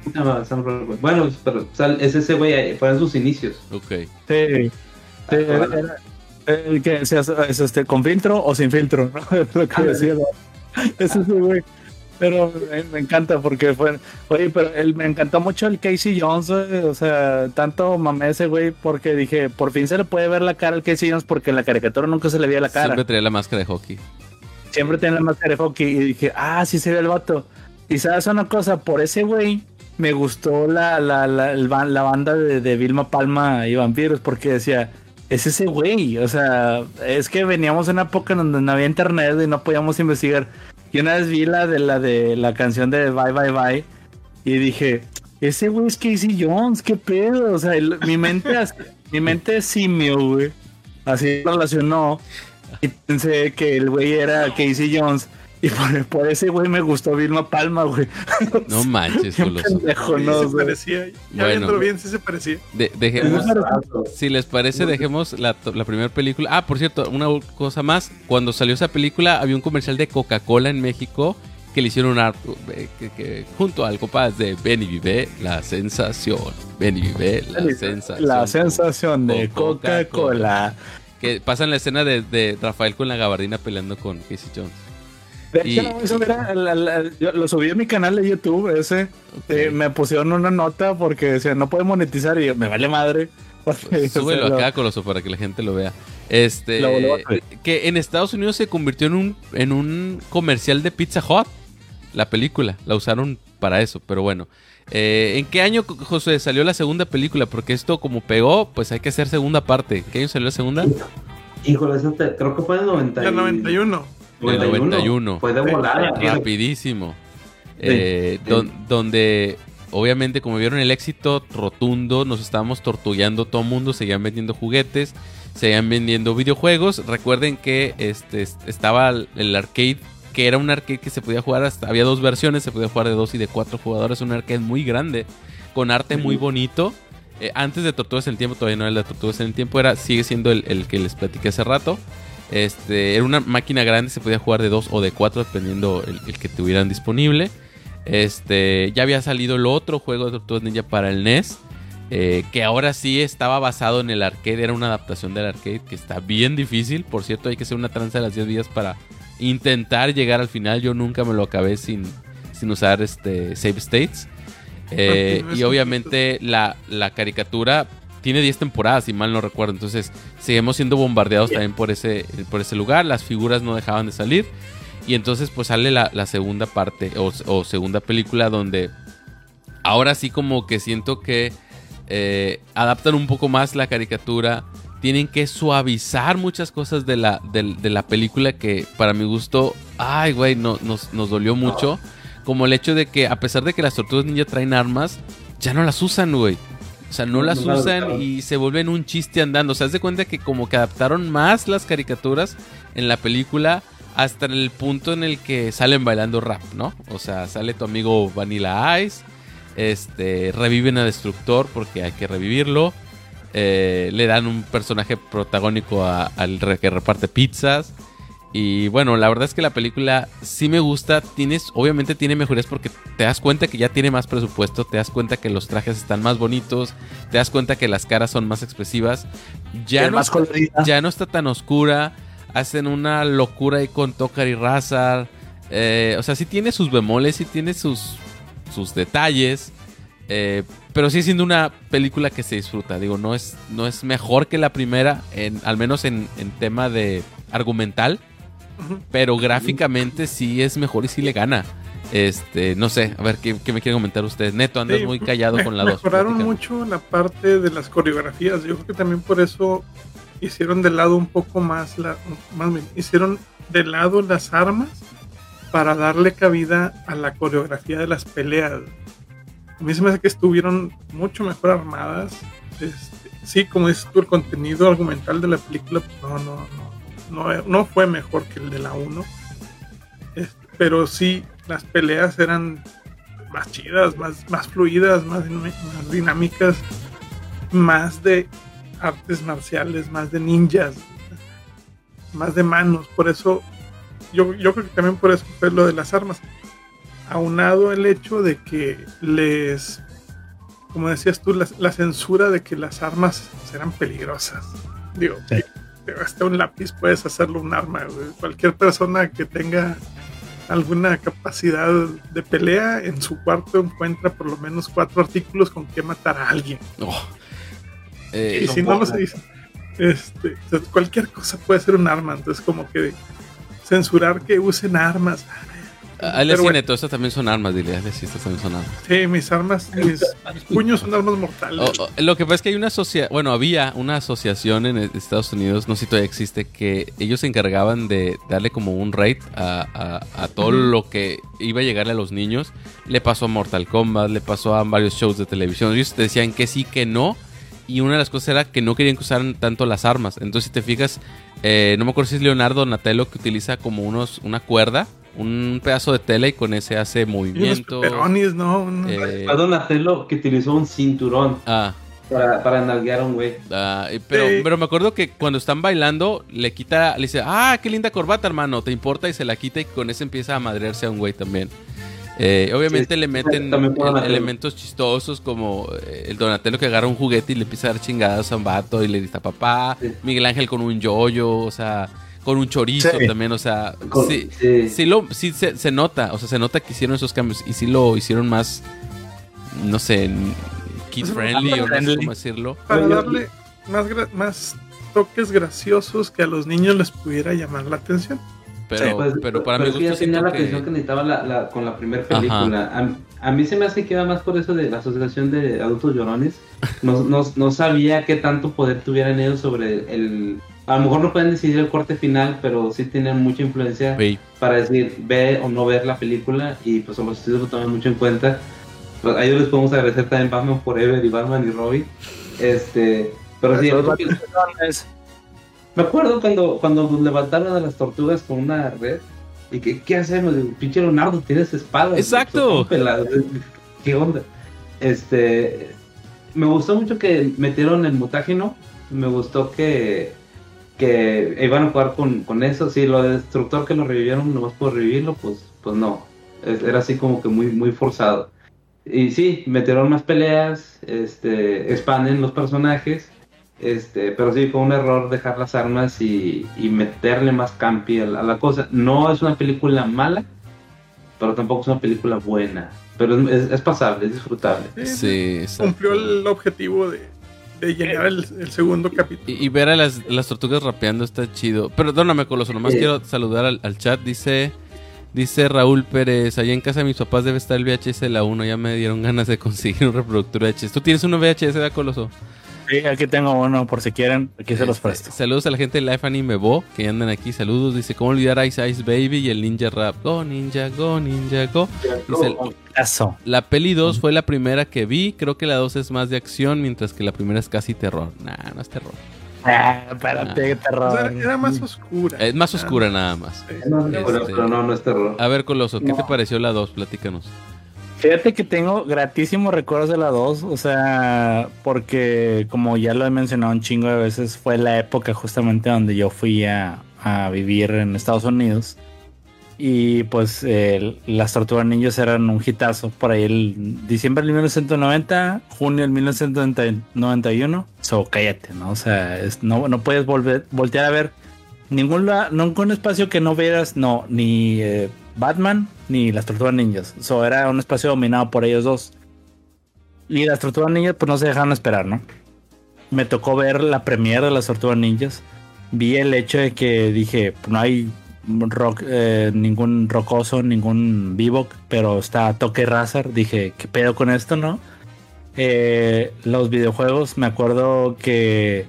Bueno, pero o sea, es ese güey, fueron sus inicios. Ok. Sí. Era el que decías, con filtro o sin filtro, ¿no? Es lo que decía, ¿no? Ese güey. Pero me encanta porque fue. Oye, pero me encantó mucho el Casey Jones, güey. O sea, tanto mamé ese güey porque dije, por fin se le puede ver la cara al Casey Jones porque en la caricatura nunca se le veía la cara. Siempre traía la máscara de hockey. Siempre tenía la máscara de hockey y dije, sí se ve el vato. Y sabes una cosa, por ese güey me gustó la banda de Vilma Palma y Vampiros porque decía, es ese güey. O sea, es que veníamos de una época en donde no había internet y no podíamos investigar. Y una vez vi la de la canción de Bye Bye Bye y dije, ese güey es Casey Jones, qué pedo. O sea, mi mente simio, güey, así relacionó y pensé que el güey era Casey Jones. Y por ese güey me gustó Vilma Palma, güey. No manches, Coloso. Se parecía. Ya viéndolo bien, sí se parecía. Dejemos, si les parece, dejemos la primera película. Por cierto, una cosa más. Cuando salió esa película, había un comercial de Coca-Cola en México que le hicieron junto al compás de Ven y Vive la sensación. Ven y Vive la sensación. La sensación de Coca-Cola. Que pasan la escena de Rafael con la gabardina peleando con Casey Jones. De hecho, eso yo lo subí a mi canal de YouTube ese. Okay. Me pusieron una nota porque decía no puede monetizar y yo, me vale madre. Pues, súbelo acá, Coloso, para que la gente lo vea. Que en Estados Unidos se convirtió en un comercial de Pizza Hut. La película, la usaron para eso, pero bueno. ¿En qué año, José, salió la segunda película? Porque esto como pegó, pues hay que hacer segunda parte. ¿En qué año salió la segunda? Híjole, creo que fue en el 91. El 91. Fue de volada. Rapidísimo. Donde obviamente como vieron el éxito rotundo, nos estábamos tortullando todo el mundo, seguían vendiendo juguetes, seguían vendiendo videojuegos. Recuerden que estaba el arcade, que era un arcade que se podía jugar había dos versiones, se podía jugar de 2 y de 4 jugadores, un arcade muy grande, con arte muy bonito. Antes de Tortugas en el Tiempo, todavía no era el de Tortugas en el Tiempo, sigue siendo el que les platiqué hace rato. Era una máquina grande, se podía jugar de 2 o de 4 dependiendo el que tuvieran disponible. Ya había salido el otro juego de Tortugas Ninja para el NES, que ahora sí estaba basado en el arcade, era una adaptación del arcade que está bien difícil. Por cierto, hay que hacer una tranza de las 10 vidas para intentar llegar al final. Yo nunca me lo acabé sin usar save states. Y obviamente la caricatura tiene 10 temporadas, si mal no recuerdo. Entonces seguimos siendo bombardeados también por ese lugar. Las figuras no dejaban de salir. Y entonces pues sale la segunda parte o segunda película, donde ahora sí como que siento que adaptan un poco más la caricatura. Tienen que suavizar muchas cosas de la película que para mi gusto, ay güey, nos dolió mucho. Como el hecho de que a pesar de que las Tortugas Ninja traen armas, ya no las usan, güey. O sea, no las usan y se vuelven un chiste andando. O sea, haz de cuenta que como que adaptaron más las caricaturas en la película hasta el punto en el que salen bailando rap, ¿no? O sea, sale tu amigo Vanilla Ice, reviven a Destructor porque hay que revivirlo. Le dan un personaje protagónico al que reparte pizzas. Y bueno, la verdad es que la película sí me gusta. Obviamente tiene mejorías porque te das cuenta que ya tiene más presupuesto. Te das cuenta que los trajes están más bonitos. Te das cuenta que las caras son más expresivas. Ya no está tan oscura. Hacen una locura ahí con Tokar y Razar. O sea, sí tiene sus bemoles, sí tiene sus detalles. Pero sigue siendo una película que se disfruta. Digo, no es mejor que la primera, al menos en tema de argumental. Pero gráficamente sí es mejor y sí le gana. No sé, a ver, ¿qué me quieren comentar ustedes? Neto, andas muy callado con la 2. Mejoraron mucho la parte de las coreografías. Yo creo que también por eso hicieron de lado un poco más hicieron de lado las armas para darle cabida a la coreografía de las peleas. A mí se me hace que estuvieron mucho mejor armadas. Sí, como dices tú, el contenido argumental de la película no fue mejor que el de la 1. Pero sí, las peleas eran más chidas, más fluidas, más dinámicas, más de artes marciales, más de ninjas, más de manos. Por eso, yo creo que también por eso fue lo de las armas. aunado el hecho de que como decías tú, la censura de que las armas eran peligrosas. Digo, Sí. hasta un lápiz puedes hacerlo un arma, güey. Cualquier persona que tenga alguna capacidad de pelea en su cuarto encuentra por lo menos 4 artículos con que matar a alguien. Oh. Y si no lo dice, cualquier cosa puede ser un arma. Entonces, como que censurar que usen armas. Alex y Neto, estas también son armas, dile. Alex, estas también son armas. Sí, mis puños son armas mortales. Lo que pasa es que hay había una asociación en Estados Unidos, no sé si todavía existe, que ellos se encargaban de darle como un rate a todo lo que iba a llegarle a los niños. Le pasó a Mortal Kombat, le pasó a varios shows de televisión. Ellos te decían que sí, que no. Y una de las cosas era que no querían que usaran tanto las armas. Entonces, si te fijas, no me acuerdo si es Leonardo Donatello que utiliza como una cuerda, un pedazo de tela, y con ese hace movimientos. Peronis, ¿no? Donatello que utilizó un cinturón para nalguear a un güey. Pero me acuerdo que cuando están bailando, le dice, qué linda corbata, hermano, ¿te importa? Y se la quita, y con eso empieza a madrearse a un güey también. Obviamente le meten elementos chistosos como el Donatello que agarra un juguete y le empieza a dar chingadas a un vato y le dice papá, Miguel Ángel con un yoyo, o sea, con un chorizo también, o sea, sí se nota, o sea, se nota que hicieron esos cambios y sí lo hicieron más, no sé, kid friendly o no sé cómo decirlo. Para darle más toques graciosos que a los niños les pudiera llamar la atención. Pero para mi gusto ya tenía la atención que necesitaba con la primera película. A mí se me hace que iba más por eso de la Asociación de Adultos Llorones. No sabía qué tanto poder tuvieran ellos sobre el... A lo mejor no pueden decidir el corte final, pero sí tienen mucha influencia para decir ver o no ver la película, y pues los estudios lo toman mucho en cuenta. Pues a ellos les podemos agradecer también Batman Forever y Batman y Robin. Pero sí, me acuerdo cuando levantaron a las tortugas con una red y ¿qué hacemos? Pinche Leonardo, tienes espada. Exacto. ¿Qué onda? Me gustó mucho que metieron el mutágeno. Me gustó que iban a jugar con eso. Sí, lo de Destructor que lo revivieron nomás por revivirlo, pues no. Era así como que muy, muy forzado. Y sí, metieron más peleas, expanden los personajes. Pero sí, fue un error dejar las armas y meterle más campi a la cosa. No es una película mala, pero tampoco es una película buena. Pero es pasable, es disfrutable. Sí, cumplió el objetivo de llegar el segundo capítulo. Y ver a las tortugas rapeando está chido. Perdóname, Coloso, nomás quiero saludar al chat. Dice Raúl Pérez, allá en casa de mis papás debe estar el VHS de la 1. Ya me dieron ganas de conseguir un reproductor VHS. ¿Tú tienes uno VHS, da, Coloso? Sí, aquí tengo uno, por si quieren, aquí se los presto. Saludos a la gente de Life Anime Bo, que andan aquí, saludos. Dice, ¿cómo olvidar Ice Ice Baby y el Ninja Rap? Go Ninja, go Ninja, go. Dice, la peli 2 fue la primera que vi, creo que la 2 es más de acción, mientras que la primera es casi terror. Nah, no es terror. Espérate, terror. O sea, era más oscura. Es más oscura nada más. Pero no es terror. A ver, Coloso, ¿qué te pareció la 2? Platícanos. Fíjate que tengo gratísimos recuerdos de la 2, o sea, porque como ya lo he mencionado un chingo de veces, fue la época justamente donde yo fui a vivir en Estados Unidos. Y pues las Tortugas Ninjas eran un hitazo por ahí el diciembre del 1990, junio del 1991. Cállate, ¿no? O sea, no puedes voltear a ver ningún espacio que no vieras, ni Batman ni las Tortugas Ninjas. Era un espacio dominado por ellos dos. Y las Tortugas Ninjas pues no se dejaron esperar, ¿no? Me tocó ver la premiere de las Tortugas Ninjas. Vi el hecho de que dije, no hay ningún rocoso, ningún Bebop, pero está Toque Razer. Dije, ¿qué pedo con esto, no? Los videojuegos, me acuerdo que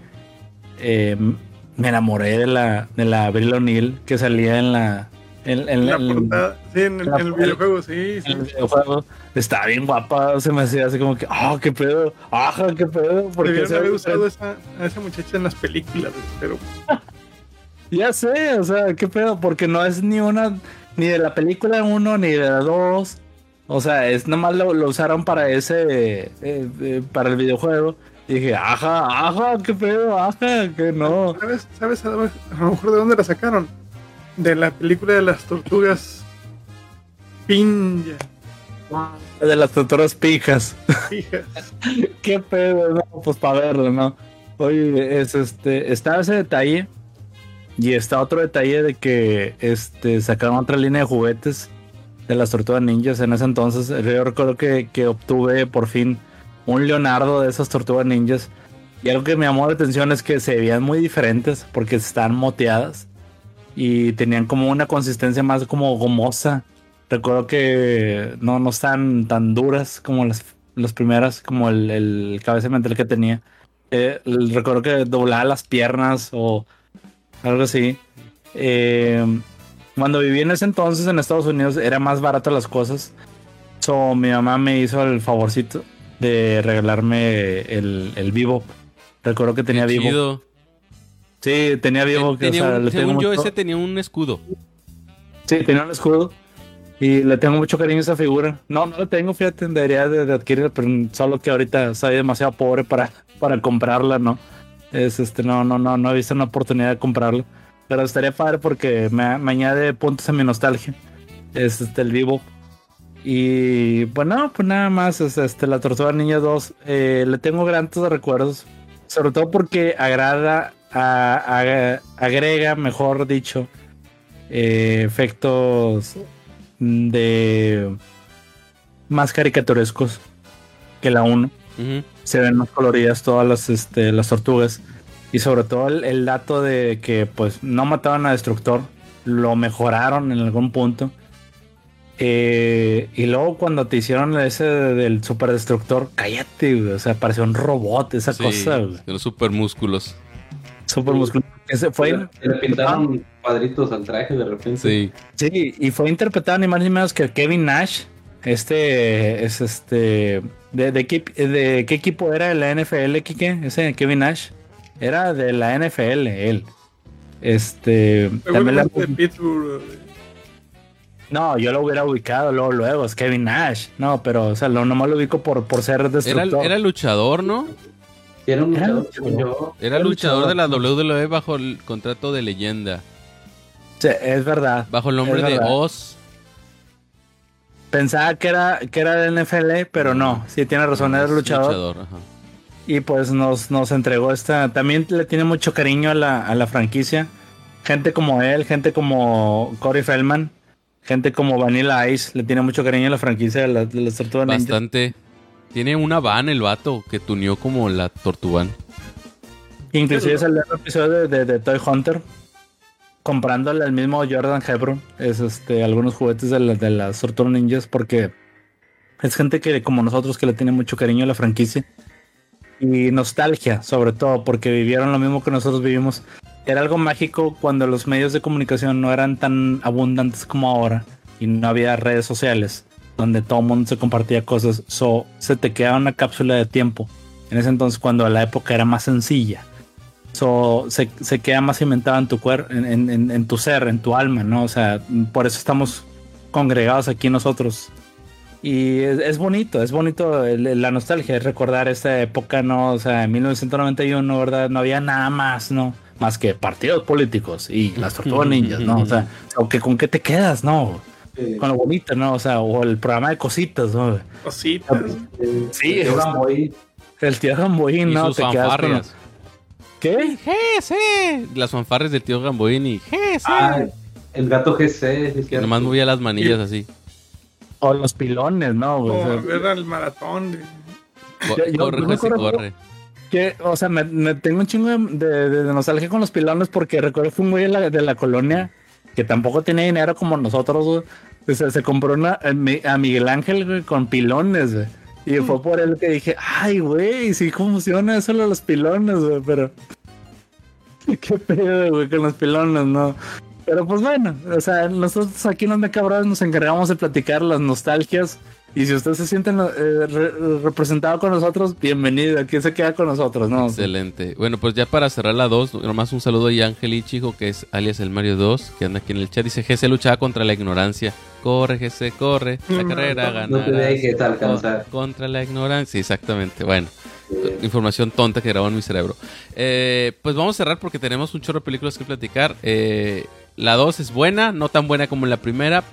me enamoré de la Avril O'Neil que salía en la portada, sí, en el videojuego, sí. En el videojuego estaba bien guapa, se me hacía así como que, qué pedo, qué pedo. Porque se había usado a esa muchacha en las películas, pero ya sé, o sea, qué pedo, porque no es ni de la película 1 ni de la 2. O sea, es nomás lo usaron para para el videojuego. Y dije, qué pedo, que no. ¿Sabes a lo mejor de dónde la sacaron? De la película de las tortugas Pinja. De las tortugas pijas. Fijas. Qué pedo, no, pues para verlo, ¿no? Oye, está ese detalle. Y está otro detalle de que sacaron otra línea de juguetes de las tortugas ninjas. En ese entonces yo recuerdo que obtuve por fin un Leonardo de esas tortugas ninjas. Y algo que me llamó la atención es que se veían muy diferentes porque están moteadas. Y tenían como una consistencia más como gomosa. Recuerdo que no están tan duras como las primeras, como el cabeza mental que tenía. Recuerdo que doblaba las piernas o algo así. Cuando viví en ese entonces en Estados Unidos era más barato las cosas. So, mi mamá me hizo el favorcito de regalarme el Vivo. Recuerdo que tenía Vivo. Chido. Sí, tenía Vivo. Según yo, ese tenía un escudo. Sí, tenía un escudo. Y le tengo mucho cariño a esa figura. No la tengo, fíjate, debería de adquirirla, pero solo que ahorita soy demasiado pobre para comprarla, ¿no? No he visto una oportunidad de comprarla. Pero estaría padre porque me añade puntos a mi nostalgia. Es el Vivo. Y bueno, pues nada más, la Tortuga Ninja 2, le tengo grandes recuerdos. Sobre todo porque agrega, mejor dicho, efectos de más caricaturescos que la 1. Uh-huh. Se ven más coloridas todas las tortugas. Y sobre todo el dato de que pues no mataban a Destructor, lo mejoraron en algún punto. Y luego cuando te hicieron ese del Super Destructor, cállate, güey, o sea, parecía un robot esa cosa, güey. De los super músculos. Super músculos. Le pintaron cuadritos al traje de repente. Sí. Sí, y fue interpretado ni más ni menos que Kevin Nash. ¿De qué equipo era de la NFL, Kike? Ese Kevin Nash. Era de la NFL, él. También de Pittsburgh. No, yo lo hubiera ubicado luego, es Kevin Nash. No, pero, o sea, nomás lo ubico por ser destructor. Era luchador, ¿no? Sí, era un luchador, según yo. Era luchador de la WWE bajo el contrato de leyenda. Sí, es verdad. Bajo el nombre de Oz. Pensaba que era de NFL, pero no. Sí, tiene razón, era luchador. Ajá. Y pues nos entregó esta. También le tiene mucho cariño a la franquicia. Gente como él, gente como Corey Feldman, gente como Vanilla Ice, le tiene mucho cariño a la franquicia de las Tortugas Ninja. Bastante. Tiene una van el vato que tuneó como la Tortugan. Inclusive salió el episodio de Toy Hunter, comprándole al mismo Jordan Hebron algunos juguetes de las Tortugas Ninjas, porque es gente que como nosotros que le tiene mucho cariño a la franquicia. Y nostalgia, sobre todo, porque vivieron lo mismo que nosotros vivimos. Era algo mágico cuando los medios de comunicación no eran tan abundantes como ahora y no había redes sociales donde todo el mundo se compartía cosas. Se te quedaba una cápsula de tiempo en ese entonces cuando la época era más sencilla. Se queda más cimentado en tu cuerpo, en tu ser, en tu alma, ¿no? O sea, por eso estamos congregados aquí nosotros. Y es bonito la nostalgia, es recordar esta época, ¿no? O sea, en 1991, ¿verdad? No había nada más, ¿no? Más que partidos políticos y las Tortugas Ninjas, ¿no? O sea, ¿con qué te quedas, no? Con lo bonito, ¿no? O sea, o el programa de cositas, ¿no? Cositas. Sí, el tío Gamboín. El tío Gamboín, ¿no? Te quedas con... ¿Qué? GC. Las fanfarres del tío Gamboín y GC. El gato GC. Que nomás movía las manillas así. O los pilones, ¿no? Era el maratón. Corre, José, corre. Que, o sea, me tengo un chingo de nostalgia con los pilones porque recuerdo que un güey de la colonia que tampoco tenía dinero como nosotros, güey. Se compró a Miguel Ángel, güey, con pilones, güey. Y fue por él que dije, ay, güey, sí funciona eso de los pilones, güey, pero... Qué pedo, güey, con los pilones, ¿no? Pero pues bueno, o sea, nosotros aquí en los Mecabros nos encargamos de platicar las nostalgias. Y si usted se siente representado con nosotros, bienvenido, aquí se queda con nosotros, ¿no? Excelente. Bueno, pues ya para cerrar la 2, nomás un saludo a Ángel Ichijo, que es alias el Mario 2, que anda aquí en el chat. Dice, GC luchaba contra la ignorancia. Corre, GC, corre. La carrera ganarás. No te dejes alcanzar. Contra la ignorancia, sí, exactamente. Bueno, información tonta que grabó en mi cerebro. Pues vamos a cerrar porque tenemos un chorro de películas que platicar. La 2 es buena, no tan buena como la primera,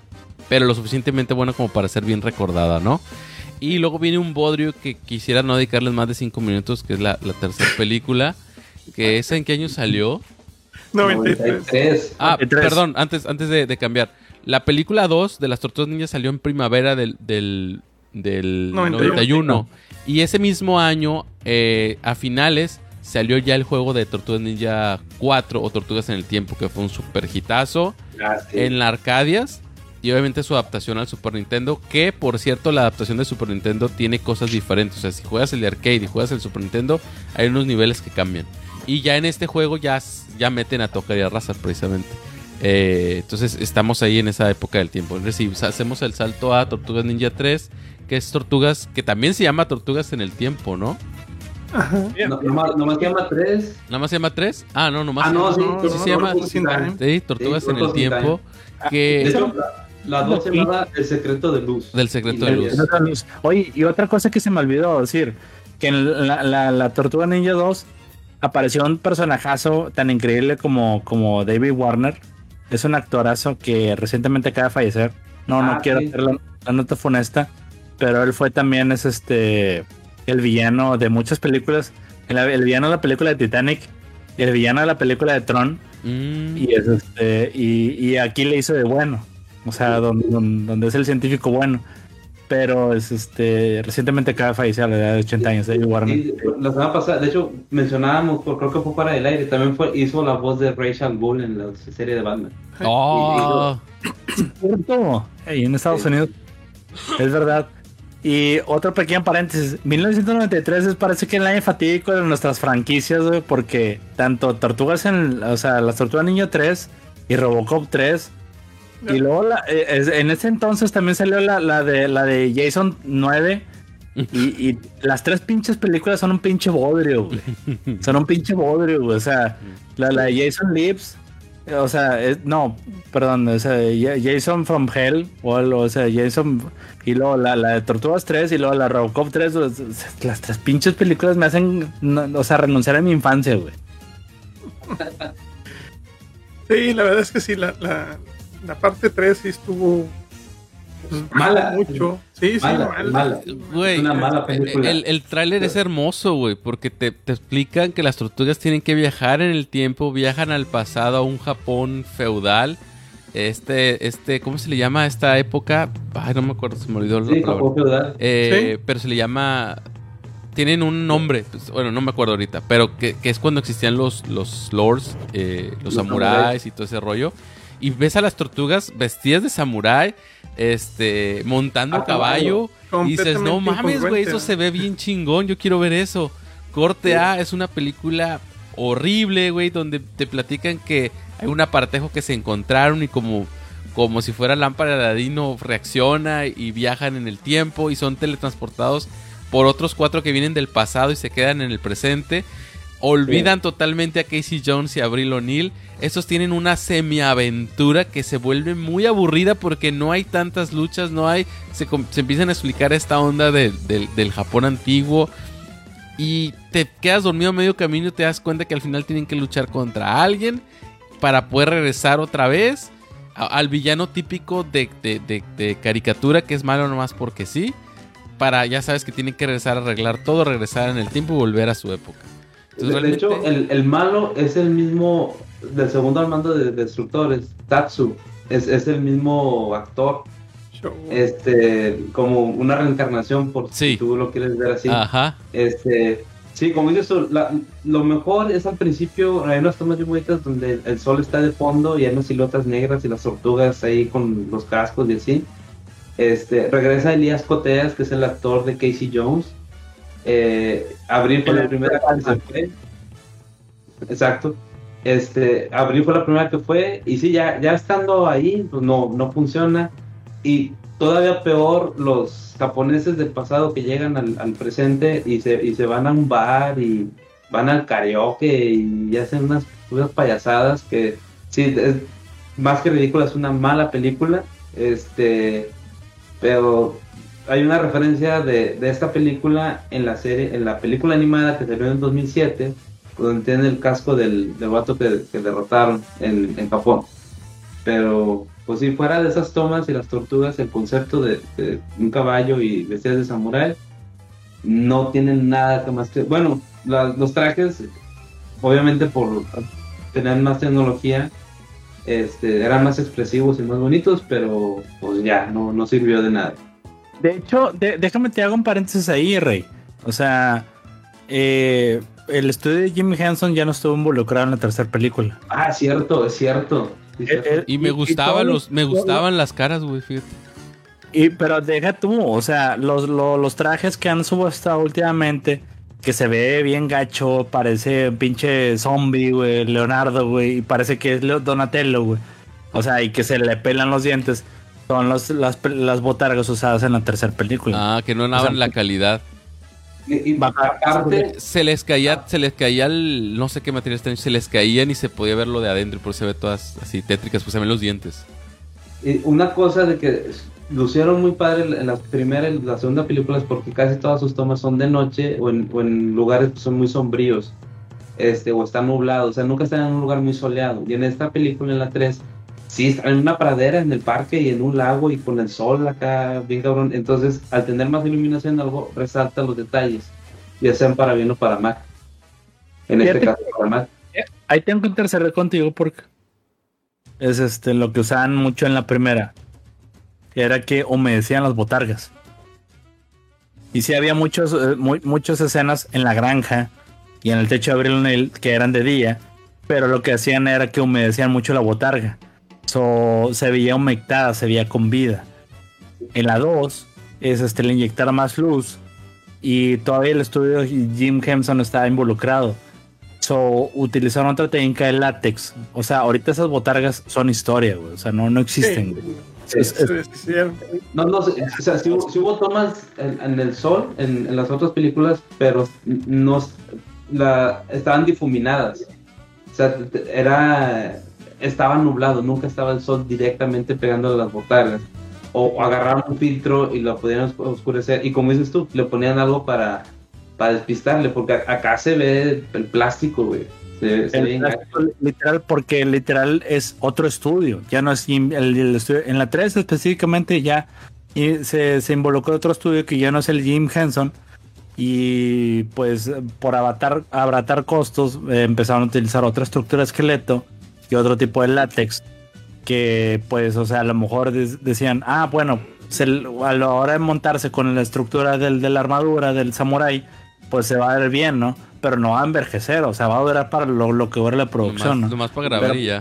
pero lo suficientemente buena como para ser bien recordada, ¿no? Y luego viene un bodrio que quisiera no dedicarles más de 5 minutos, que es la tercera película, que ¿esa en qué año salió? 93. Ah, perdón, antes de cambiar. La película 2 de las Tortugas Ninja salió en primavera del 91. Y ese mismo año, a finales, salió ya el juego de Tortugas Ninja 4 o Tortugas en el Tiempo, que fue un super hitazo en la Arcadias. Y obviamente su adaptación al Super Nintendo, que por cierto la adaptación de Super Nintendo tiene cosas diferentes. O sea, si juegas el de arcade y juegas el Super Nintendo, hay unos niveles que cambian. Y ya en este juego ya meten a Tocar y a Razar precisamente. Entonces estamos ahí en esa época del tiempo. Entonces, si hacemos el salto a Tortugas Ninja 3, que es Tortugas, que también se llama Tortugas en el Tiempo, ¿no? Ajá. Nomás se llama 3. ¿Nada más se llama 3? Ah, no, nomás sí se llama Sí, Tortugas en el Tiempo. Que... De hecho, la 2 se llama El Secreto de Luz. Del Secreto de Luz. Oye, y otra cosa que se me olvidó decir, que en la Tortuga Ninja 2 apareció un personajazo tan increíble como David Warner. Es un actorazo que recientemente acaba de fallecer. No quiero hacer la nota funesta, pero él fue también el villano de muchas películas. El villano de la película de Titanic, el villano de la película de Tron. Y aquí le hizo de bueno. O sea, donde es el científico bueno. Pero recientemente acaba de fallecer a la edad de 80 años, David Warner. Sí, la semana pasada, de hecho, mencionábamos, creo que fue para el aire, también hizo la voz de Rachel Bull en la serie de Batman. ¡Oh! ¿Cierto? En Estados Unidos. Es verdad. Y otro pequeño paréntesis. 1993 parece que el año fatídico de nuestras franquicias, güey, porque tanto las Tortugas Ninja 3 y Robocop 3. Y luego en ese entonces también salió la de Jason 9. Y las tres pinches películas son un pinche bodrio, güey. Son un pinche bodrio, güey. O sea, la de Jason Lives. O sea, Jason from Hell. O sea, Jason. Y luego la de Tortugas 3 y luego la Robocop 3. Las tres pinches películas me hacen, renunciar a mi infancia, güey. Sí, la verdad es que sí, la parte 3 sí estuvo mala mucho. Sí, mala. Güey, una mala película. El tráiler es hermoso, güey, porque te explican que las tortugas tienen que viajar en el tiempo, viajan al pasado, a un Japón feudal. ¿Cómo se le llama a esta época? Ay, no me acuerdo, se me olvidó la palabra. Japón feudal. ¿Sí? Pero se le llama... Tienen un nombre, pues, bueno, no me acuerdo ahorita, pero que es cuando existían los lords, los samuráis y todo ese rollo. Y ves a las tortugas vestidas de samurái, montando a caballo. Y dices, no mames, güey, eso se ve bien chingón, yo quiero ver eso. Corte A es una película horrible, güey, donde te platican que hay un apartejo que se encontraron y como si fuera lámpara de Aladino reacciona y viajan en el tiempo y son teletransportados por otros 4 que vienen del pasado y se quedan en el presente. Olvidan totalmente a Casey Jones y a Avril O'Neil. Estos tienen una semiaventura que se vuelve muy aburrida porque no hay tantas luchas, se empiezan a explicar esta onda del Japón antiguo y te quedas dormido a medio camino y te das cuenta que al final tienen que luchar contra alguien para poder regresar otra vez al villano típico de caricatura que es malo nomás porque sí, ya sabes que tienen que regresar a arreglar todo, regresar en el tiempo y volver a su época. Entonces, de hecho, el malo es el mismo del segundo al mando de Destructores, Tatsu. Es el mismo actor. Como una reencarnación, por si tú lo quieres ver así. Ajá. Sí, como dices tú, lo mejor es al principio, hay unas tomas muy bonitas donde el sol está de fondo y hay unas siluetas negras y las tortugas ahí con los cascos y así. Regresa Elías Coteas, que es el actor de Casey Jones. Abril fue la primera que se fue. Exacto. Abril fue la primera que fue. Y sí, ya estando ahí, pues no funciona. Y todavía peor, los japoneses del pasado que llegan al presente y se van a un bar y van al karaoke y hacen unas payasadas que sí, es más que ridícula, es una mala película. Pero hay una referencia de esta película en la película animada que salió en 2007, donde tiene el casco del vato que derrotaron en Japón. Pero pues si fuera de esas tomas y las tortugas, el concepto de un caballo y vestidas de samurái no tienen nada que más que... Bueno, los trajes, obviamente por tener más tecnología, eran más expresivos y más bonitos, pero pues ya, no sirvió de nada. De hecho, déjame te hago un paréntesis ahí, Rey. O sea, el estudio de Jim Henson ya no estuvo involucrado en la tercera película. Ah, es cierto. Sí, cierto. Y me gustaban las caras, güey, fíjate. Pero deja tú, o sea, los trajes que han subastado últimamente, que se ve bien gacho, parece un pinche zombie, güey, Leonardo, güey, y parece que es Donatello, güey. O sea, y que se le pelan los dientes, son las botargas usadas en la tercera película. Ah, que no daban la calidad. Y aparte, se les caía el, no sé qué material está, se les caían y se podía ver lo de adentro, y por eso se ve todas así tétricas, pues se ven los dientes. Una cosa de que lucieron muy padre en la primera y la segunda película es porque casi todas sus tomas son de noche o en lugares que son muy sombríos, o están nublados, o sea, nunca están en un lugar muy soleado. Y en esta película, en la 3, sí, están en una pradera, en el parque y en un lago y con el sol acá, bien cabrón. Entonces, al tener más iluminación, algo resalta los detalles, ya sean para bien o para mal. En este caso, para mal. Ahí tengo que interceder contigo porque es lo que usaban mucho en la primera, que era que humedecían las botargas. Y sí había muchas escenas en la granja y en el techo de Abril O'Neil que eran de día, pero lo que hacían era que humedecían mucho la botarga. Se veía humectada, se veía con vida. En la 2 es le inyectar más luz y todavía el estudio Jim Henson estaba involucrado. Utilizaron otra técnica de látex. O sea, ahorita esas botargas son historia, güey. O sea, no existen, güey. Sí, es cierto. O sea, sí hubo tomas en el sol en las otras películas, pero estaban difuminadas. O sea, estaba nublado, nunca estaba el sol directamente pegando a las botargas. O agarraron un filtro y lo podían oscurecer. Y como dices tú, le ponían algo para despistarle, porque acá se ve el plástico, güey. Se ve literal, porque literal es otro estudio. Ya no es el estudio. En la 3 específicamente ya se involucró otro estudio que ya no es el Jim Henson. Y pues por abaratar costos empezaron a utilizar otra estructura de esqueleto y otro tipo de látex que pues, o sea, a lo mejor decían, bueno, a la hora de montarse con la estructura de la armadura del samurái, pues se va a ver bien, ¿no? Pero no va a envejecer, o sea, va a durar para lo que dura la producción, ¿no? Nomás para grabar. Pero y ya.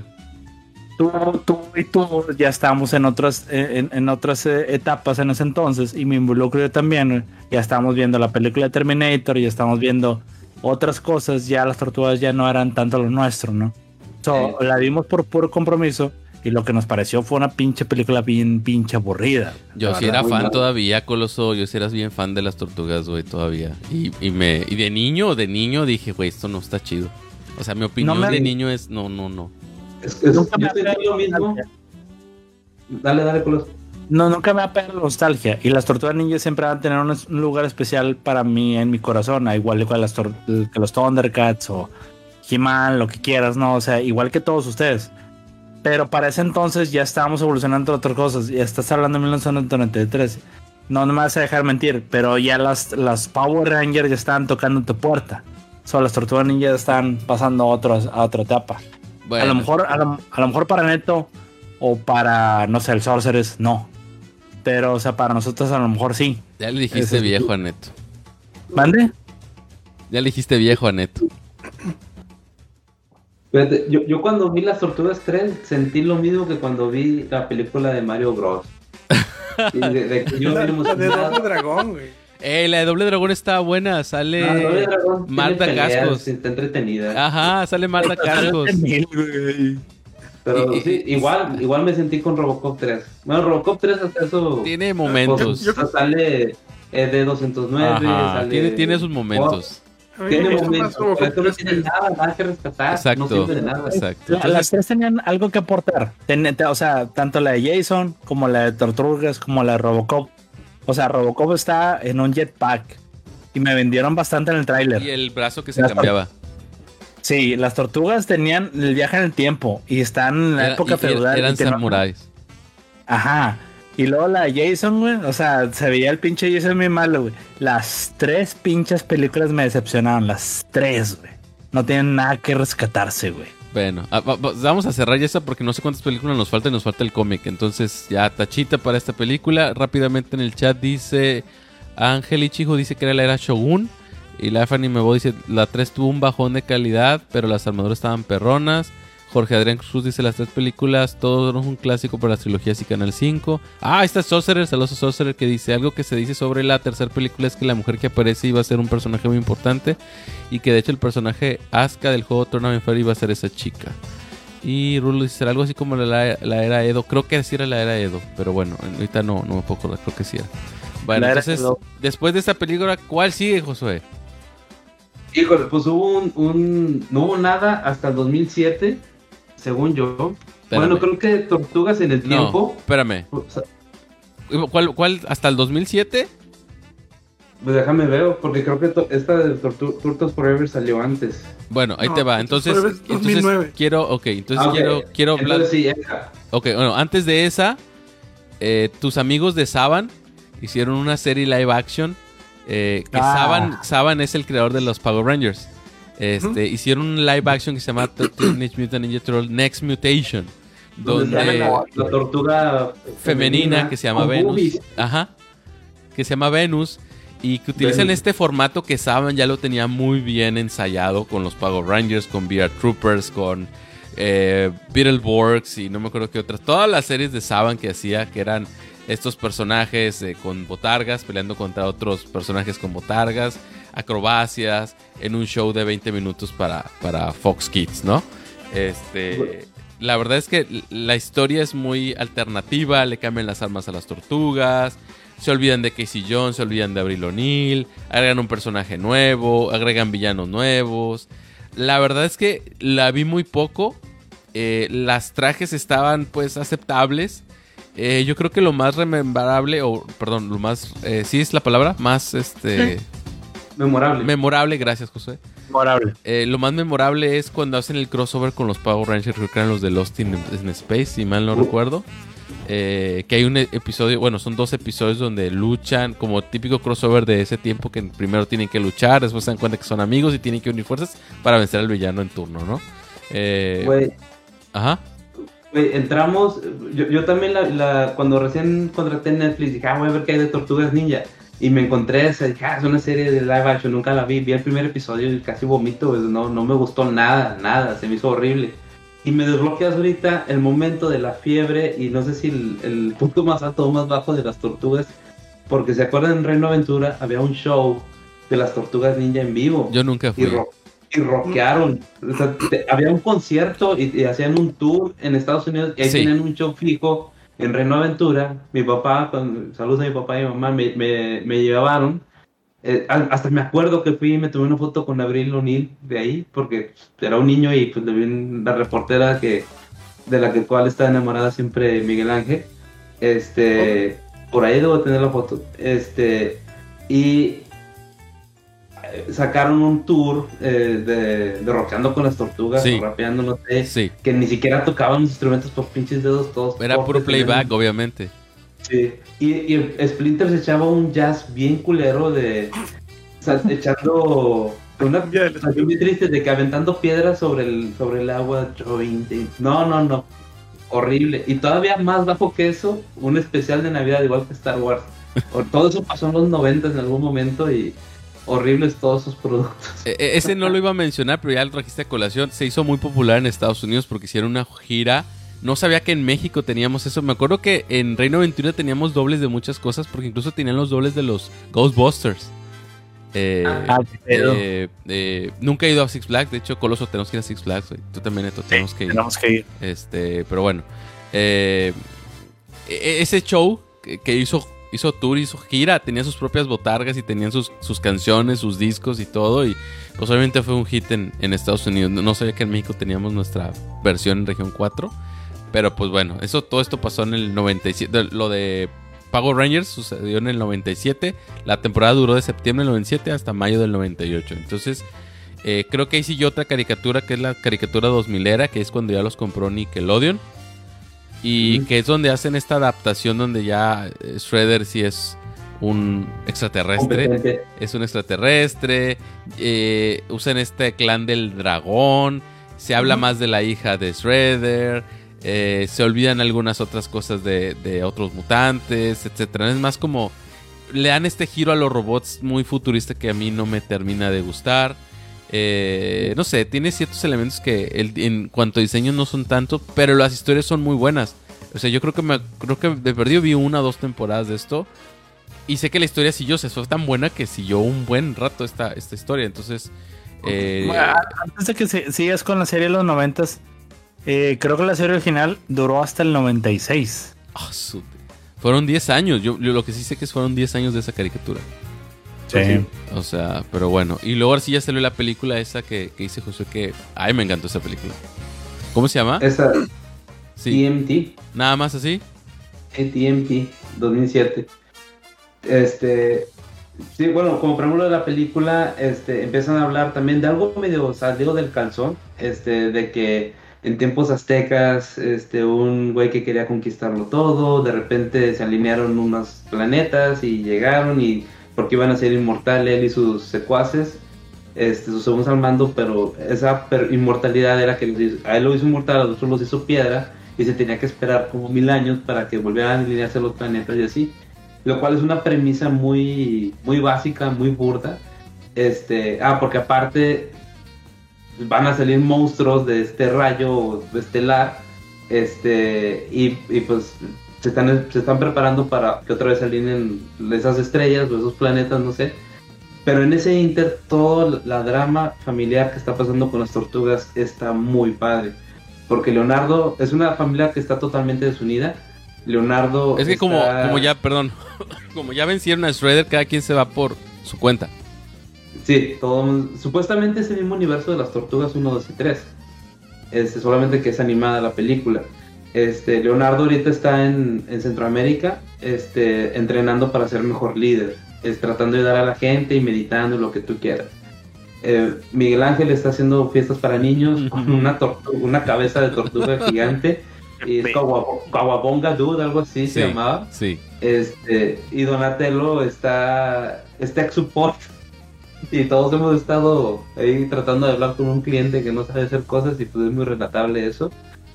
Tú ya estábamos en otras etapas en ese entonces, y me involucro yo también. Ya estábamos viendo la película de Terminator, ya estábamos viendo otras cosas, ya las tortugas ya no eran tanto lo nuestro, ¿no? La vimos por puro compromiso, y lo que nos pareció fue una pinche película bien pinche aburrida. Yo sí era fan todavía, Coloso. Yo sí era bien fan de las tortugas, güey, todavía. Y de niño dije, güey, esto no está chido. O sea, mi opinión de niño es no. Nunca me ha lo mismo. Dale, Coloso. No, nunca me ha pegado la nostalgia. Y las tortugas ninjas siempre van a tener un lugar especial para mí en mi corazón. Igual que los Thundercats o He-Man, lo que quieras, ¿no? O sea, igual que todos ustedes. Pero para ese entonces ya estábamos evolucionando a otras cosas. Ya estás hablando de 1993. No me vas a dejar mentir. Pero ya las Power Rangers ya estaban tocando tu puerta. Las tortugas ninjas están pasando a otra etapa. Bueno. A lo mejor para Neto o para, no sé, el Sorceress, no. Pero, o sea, para nosotros a lo mejor sí. Ya le dijiste viejo a Neto. ¿Mande? Ya le dijiste viejo a Neto. Fíjate, yo cuando vi las Tortugas 3 sentí lo mismo que cuando vi la película de Mario Bros. La de Doble Dragón, güey. La de Doble Dragón está buena. Sale Marta Cascos. Está entretenida. Ajá, sale Marta Cascos. Pero sí, igual me sentí con Robocop 3. Bueno, Robocop 3 hasta eso... Tiene momentos. Sale ED-209. Ajá, tiene sus momentos. Tiene momentos, pero no tiene nada que rescatar. Exacto, no sirve de nada. Exacto. Las tres tenían algo que aportar. O sea, tanto la de Jason, como la de Tortugas, como la de Robocop. O sea, Robocop está en un jetpack. Y me vendieron bastante en el tráiler. Y el brazo que se cambiaba. Sí, las tortugas tenían el viaje en el tiempo. Y están en la época feudal. Eran samuráis. Ajá. Y luego la de Jason, güey. O sea, se veía el pinche Jason muy malo, güey. Las 3 pinches películas me decepcionaron. Las 3, güey. No tienen nada que rescatarse, güey. Bueno, vamos a cerrar ya esta porque no sé cuántas películas nos falta y nos falta el cómic. Entonces, ya tachita para esta película. Rápidamente en el chat dice Ángel Ichijo dice que era la era Shogun. Y la Fanny Mebo dice la 3 tuvo un bajón de calidad, pero las armaduras estaban perronas. Jorge Adrián Cruz dice las 3 películas, todo es un clásico para las trilogías y Canal 5. Ahí está Sorcerer, saludos a Sorcerer, que dice algo que se dice sobre la tercera película es que la mujer que aparece iba a ser un personaje muy importante y que de hecho el personaje Asuka del juego Tournament Fire iba a ser esa chica. Y Rulo dice algo así como la era Edo, creo que sí era la era Edo, pero bueno, ahorita no me puedo acordar, creo que sí era. Bueno, entonces, después de esta película, ¿cuál sigue, Josué? Híjole, pues no hubo nada hasta el 2007. Según yo. Espérame. Bueno, creo que Tortugas en el Tiempo. No, espérame. ¿Cuál? ¿Hasta el 2007? Pues déjame ver, porque creo que esta de Turtles Forever salió antes. Bueno, ahí te va. Entonces quiero hablar. Entonces, sí, esa. Ok, bueno, antes de esa, tus amigos de Saban hicieron una serie live action. Saban es el creador de los Power Rangers. Hicieron un live action que se llama Teenage Mutant Ninja Turtles Next Mutation, donde la tortuga femenina que se llama Venus, que se llama Venus, y que utilizan este formato que Saban ya lo tenía muy bien ensayado con los Power Rangers, con VR Troopers, con Beetleborgs y no me acuerdo qué otras, todas las series de Saban que hacía, que eran estos personajes con botargas peleando contra otros personajes con botargas, acrobacias, en un show de 20 minutos para Fox Kids, ¿no? La verdad es que la historia es muy alternativa, le cambian las armas a las tortugas, se olvidan de Casey Jones, se olvidan de Avril O'Neil, agregan un personaje nuevo, agregan villanos nuevos. La verdad es que la vi muy poco, las trajes estaban pues aceptables. Yo creo que lo más rememberable, lo más, ¿sí es la palabra? Más, Memorable, gracias, José. Memorable. Lo más memorable es cuando hacen el crossover con los Power Rangers, creo que eran los de Lost in Space, si mal no recuerdo. Que hay un episodio, bueno, son 2 episodios donde luchan, como típico crossover de ese tiempo, que primero tienen que luchar, después se dan cuenta que son amigos y tienen que unir fuerzas para vencer al villano en turno, ¿no? Ajá. Entramos, yo también cuando recién contraté Netflix dije, voy a ver qué hay de Tortugas Ninja, y me encontré esa, dije, es una serie de live action, nunca la vi el primer episodio y casi vomito, pues, no me gustó nada, se me hizo horrible, y me desbloqueas ahorita el momento de la fiebre, y no sé si el punto más alto o más bajo de las tortugas, porque se acuerdan en Reino Aventura había un show de las Tortugas Ninja en vivo. Yo nunca fui. Y rockearon, o sea, había un concierto y hacían un tour en Estados Unidos y ahí tenían un show fijo en Reino Aventura. Mi papá, saludos a mi papá y mi mamá, me llevaron, hasta me acuerdo que fui y me tomé una foto con Avril O'Neil de ahí, porque era un niño y pues le vi la reportera de la cual está enamorada siempre Miguel Ángel, por ahí debo tener la foto, y sacaron un tour de rockeando con las tortugas, rapeando, no sé, que ni siquiera tocaban los instrumentos por pinches dedos todos. Era puro playback, obviamente. Sí, y Splinter se echaba un jazz bien culero echando una canción muy triste de que aventando piedras sobre el agua. No, horrible. Y todavía más bajo que eso, un especial de Navidad igual que Star Wars. Todo eso pasó en los 90 en algún momento y horribles todos esos productos. Ese no lo iba a mencionar, pero ya lo trajiste a colación. Se hizo muy popular en Estados Unidos porque hicieron una gira. No sabía que en México teníamos eso. Me acuerdo que en Reino Aventura teníamos dobles de muchas cosas, porque incluso tenían los dobles de los Ghostbusters. Nunca he ido a Six Flags. De hecho, Coloso, tenemos que ir a Six Flags, güey. Tú también, Neto, tenemos que ir. Pero bueno, ese show que hizo tour, hizo gira, tenía sus propias botargas y tenían sus canciones, sus discos y todo, y pues obviamente fue un hit en Estados Unidos. No sabía que en México teníamos nuestra versión en región 4, pero pues bueno, todo esto pasó en el 97. Lo de Power Rangers sucedió en el 97, la temporada duró de septiembre del 97 hasta mayo del 98, entonces creo que ahí siguió otra caricatura, que es la caricatura 2000era, que es cuando ya los compró Nickelodeon. Y que es donde hacen esta adaptación donde ya Shredder sí es un extraterrestre. Competente. Es un extraterrestre. Usan este clan del dragón. Se habla más de la hija de Shredder. Se olvidan algunas otras cosas de otros mutantes, etcétera. Es más como le dan este giro a los robots muy futurista que a mí no me termina de gustar. No sé, tiene ciertos elementos que en cuanto a diseño no son tanto, pero las historias son muy buenas. O sea, yo creo que de perdido vi 1 o 2 temporadas de esto. Y sé que la historia siguió, fue tan buena que siguió un buen rato esta historia. Entonces, antes de que sigas con la serie de los 90s, creo que la serie original duró hasta el 96. Fueron 10 años. Yo lo que sí sé que fueron 10 años de esa caricatura. Sí. O sea, pero bueno. Y luego ahora sí ya salió la película esa que dice José que... Ay, me encantó esa película. ¿Cómo se llama? Esa. Sí. TMT. ¿Nada más así? TMT 2007. Sí, bueno, como preámbulo de la película, empiezan a hablar también de algo medio salido del calzón, de que en tiempos aztecas, un güey que quería conquistarlo todo, de repente se alinearon unos planetas y llegaron y porque iban a ser inmortales él y sus secuaces, sus segundos al mando, pero esa inmortalidad era que a él lo hizo inmortal, a otros los hizo piedra y se tenía que esperar como 1000 años para que volvieran a alinearse los planetas y así. Lo cual es una premisa muy, muy básica, muy burda. Porque aparte van a salir monstruos de este rayo estelar. Y pues se están preparando para que otra vez alineen esas estrellas o esos planetas, no sé. Pero en ese inter, toda la drama familiar que está pasando con las tortugas está muy padre. Porque Leonardo es una familia que está totalmente desunida. Leonardo es que como ya, perdón, como ya vencieron a Shredder, cada quien se va por su cuenta. Sí, supuestamente es el mismo universo de las Tortugas 1, 2 y 3. Solamente que es animada la película. Leonardo ahorita está en Centroamérica, entrenando para ser mejor líder, tratando de ayudar a la gente y meditando lo que tú quieras. Miguel Ángel está haciendo fiestas para niños con una cabeza de tortuga gigante. Y es Kawabonga Dude, algo así se llamaba. Sí. Y Donatello está ex support. Y todos hemos estado ahí tratando de hablar con un cliente que no sabe hacer cosas y pues es muy relatable eso.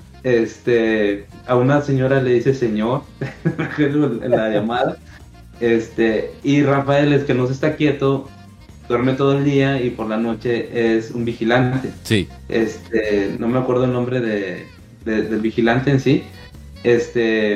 A una señora le dice señor en la llamada. Y Rafael es que no se está quieto, duerme todo el día y por la noche es un vigilante. Sí. No me acuerdo el nombre del vigilante en sí. Es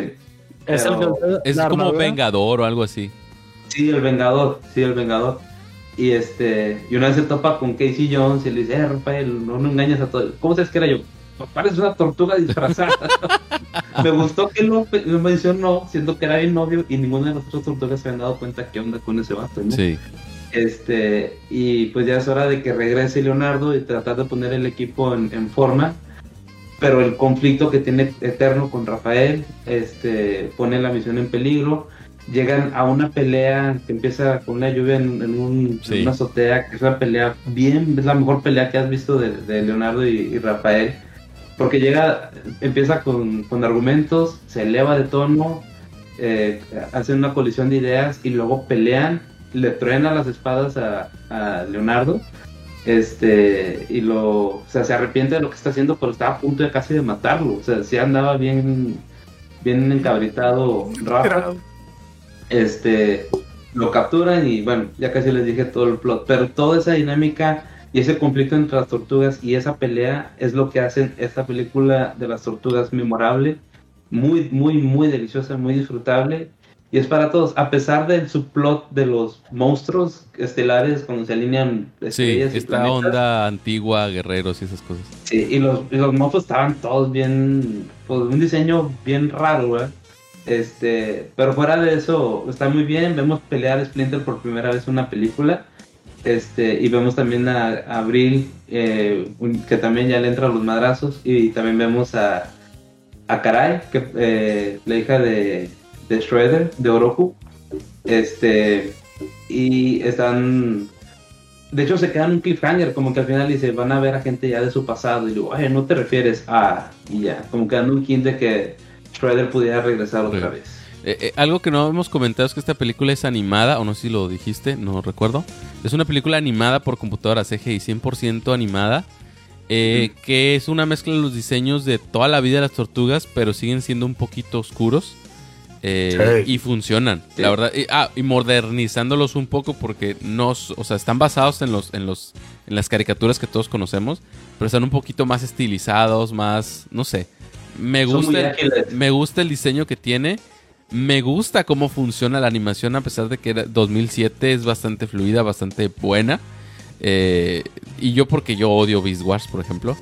como Vengador o algo así. Sí, el Vengador. Y una vez se topa con Casey Jones y le dice, Rafael, no engañes a todos. ¿Cómo sabes que era yo? Pareces una tortuga disfrazada. Me gustó que no me mencionó, siendo que era bien novio y ninguna de las otras tortugas se habían dado cuenta qué onda con ese vato, ¿no? Sí. Y pues ya es hora de que regrese Leonardo y tratar de poner el equipo en forma. Pero el conflicto que tiene eterno con Rafael pone la misión en peligro. Llegan a una pelea que empieza con una lluvia en una azotea, que es una pelea es la mejor pelea que has visto de Leonardo y Rafael. Porque empieza con argumentos, se eleva de tono, hacen una colisión de ideas y luego pelean, le truenan las espadas a Leonardo. Se arrepiente de lo que está haciendo, pero estaba a punto de casi de matarlo. O sea, sí andaba bien encabritado Rafa. Lo capturan y bueno, ya casi les dije todo el plot, pero toda esa dinámica y ese conflicto entre las tortugas y esa pelea es lo que hacen esta película de las tortugas memorable, muy, muy, muy deliciosa, muy disfrutable. Y es para todos, a pesar del subplot de los monstruos estelares cuando se alinean estrellas y esta planetas. onda antigua, guerreros y esas cosas. Sí, y los monstruos estaban todos bien, pues un diseño bien raro, ¿verdad? Pero fuera de eso, está muy bien. Vemos pelear a Splinter por primera vez en una película. Y vemos también a Abril, que también ya le entra a los madrazos. Y también vemos a Karai, que la hija de Shredder, de Oroku. Y están... De hecho se quedan un cliffhanger, como que al final dice, van a ver a gente ya de su pasado. Y digo, ay, no te refieres a... Y ya, como que dando un hint de que Shredder pudiera regresar otra vez. Algo que no hemos comentado es que esta película es animada, o no sé si lo dijiste, no recuerdo. Es una película animada por computadora CGI, 100% animada, que es una mezcla de los diseños de toda la vida de las tortugas, pero siguen siendo un poquito oscuros. Y funcionan, la verdad. Y modernizándolos un poco porque están basados en las caricaturas que todos conocemos, pero están un poquito más estilizados, más, no sé. Me gusta el diseño que tiene. Me gusta cómo funciona la animación, a pesar de que era 2007, es bastante fluida, bastante buena. Y porque yo odio Beast Wars, por ejemplo.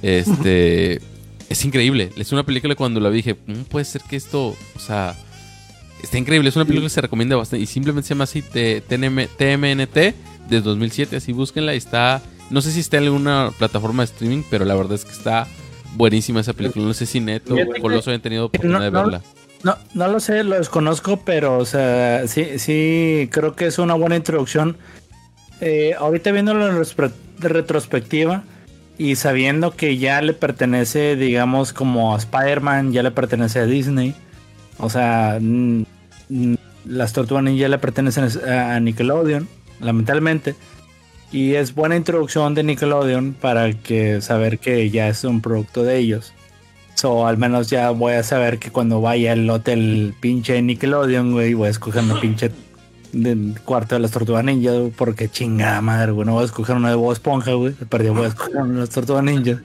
Es increíble. Es una película que cuando la vi dije, puede ser que esto, está increíble. Es una película que se recomienda bastante. Y simplemente se llama así TMNT de 2007. Así búsquenla. Está, no sé si está en alguna plataforma de streaming, pero la verdad es que está buenísima esa película. No sé si Neto o Coloso hayan tenido oportunidad de verla. No lo sé, lo desconozco, pero sí creo que es una buena introducción. Ahorita viéndolo en retrospectiva y sabiendo que ya le pertenece, digamos, como a Spider-Man, ya le pertenece a Disney. O sea, las Tortugas Ninja le pertenecen a Nickelodeon, lamentablemente. Y es buena introducción de Nickelodeon para saber que ya es un producto de ellos. Al menos ya voy a saber que cuando vaya al hotel pinche Nickelodeon, güey, voy a escoger una pinche del cuarto de las Tortugas Ninja, porque chingada madre, güey, no voy a escoger una de Bob Esponja, güey, de perdido voy a escoger una de las Tortugas Ninja.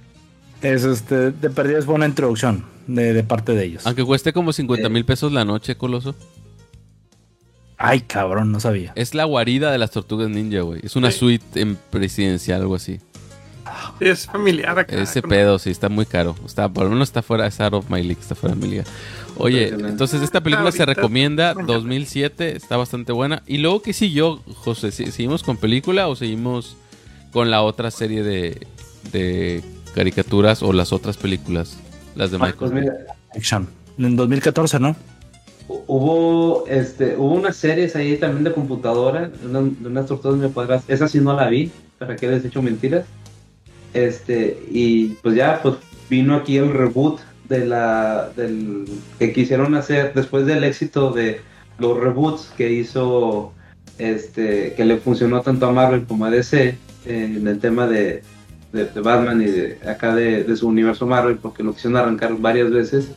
De perdido es buena introducción de parte de ellos. Aunque cueste como 50,000 pesos la noche, Coloso. Ay, cabrón, no sabía. Es la guarida de las Tortugas Ninja, güey. Es una suite en presidencial, algo así. Sí, es familiar acá. Ese pedo, sí, está muy caro. Por lo menos está fuera, es out of my league, está fuera de mi liga. Oye, entonces esta película se recomienda, 2007, está bastante buena. Y luego, ¿qué siguió, José? ¿Seguimos con película o seguimos con la otra serie de caricaturas o las otras películas? Las de Michael. Pues mira, Action. En 2014, ¿no? Hubo unas series ahí también de computadora, de unas tortugas me podrás. Esa sí no la vi, ¿para qué les he hecho mentiras? Y pues ya pues vino aquí el reboot del que quisieron hacer después del éxito de los reboots que hizo que le funcionó tanto a Marvel como a DC en el tema de Batman y de su universo Marvel, porque lo quisieron arrancar varias veces.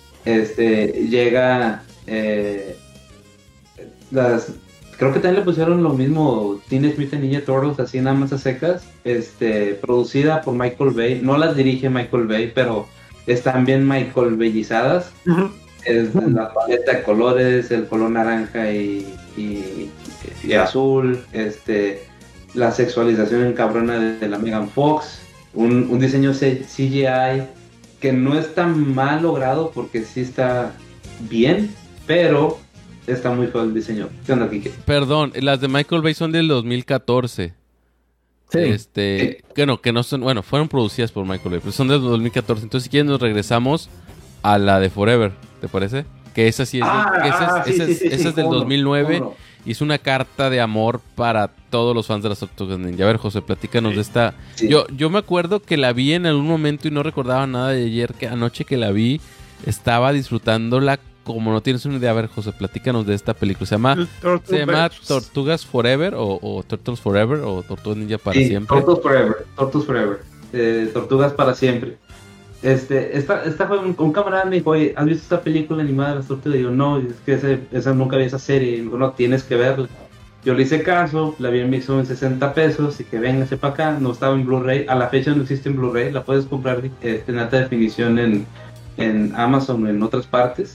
Llega creo que también le pusieron lo mismo, Teenage Mutant Ninja Turtles, así nada más a secas, producida por Michael Bay. No las dirige Michael Bay, pero están bien Michael Bayizadas. Es la paleta de colores, el color naranja y azul, la sexualización encabrona de la Megan Fox, un diseño CGI que no es tan mal logrado porque sí está bien, pero está muy feo el diseño. ¿Qué onda, Kike? Perdón, las de Michael Bay son del 2014. Sí. Que no son, bueno, fueron producidas por Michael Bay, pero son del 2014. Entonces, si quieren, nos regresamos a la de Forever, ¿te parece? Que esa sí es, esa es del 2009. No. Y es una carta de amor para todos los fans de las Tortugas Ninja. A ver, José, platícanos de esta. Sí. Yo me acuerdo que la vi en algún momento y no recordaba nada de ayer, que anoche que la vi, estaba disfrutándola como no tienes una idea. A ver, José, platícanos de esta película. ¿Se llama Tortugas Forever o Turtles Forever o Tortugas Ninja para siempre? Turtles Forever. Tortugas para siempre. Esta fue un camarada me dijo, oye, ¿has visto esta película animada de las tortugas? Y yo, no, es que esa nunca vi esa serie. Y me dijo, no, tienes que verla. Yo le hice caso, la vi en Mixo en 60 pesos y que véngase para acá. No estaba en Blu-ray, a la fecha no existe en Blu-ray, la puedes comprar en alta definición en Amazon o en otras partes.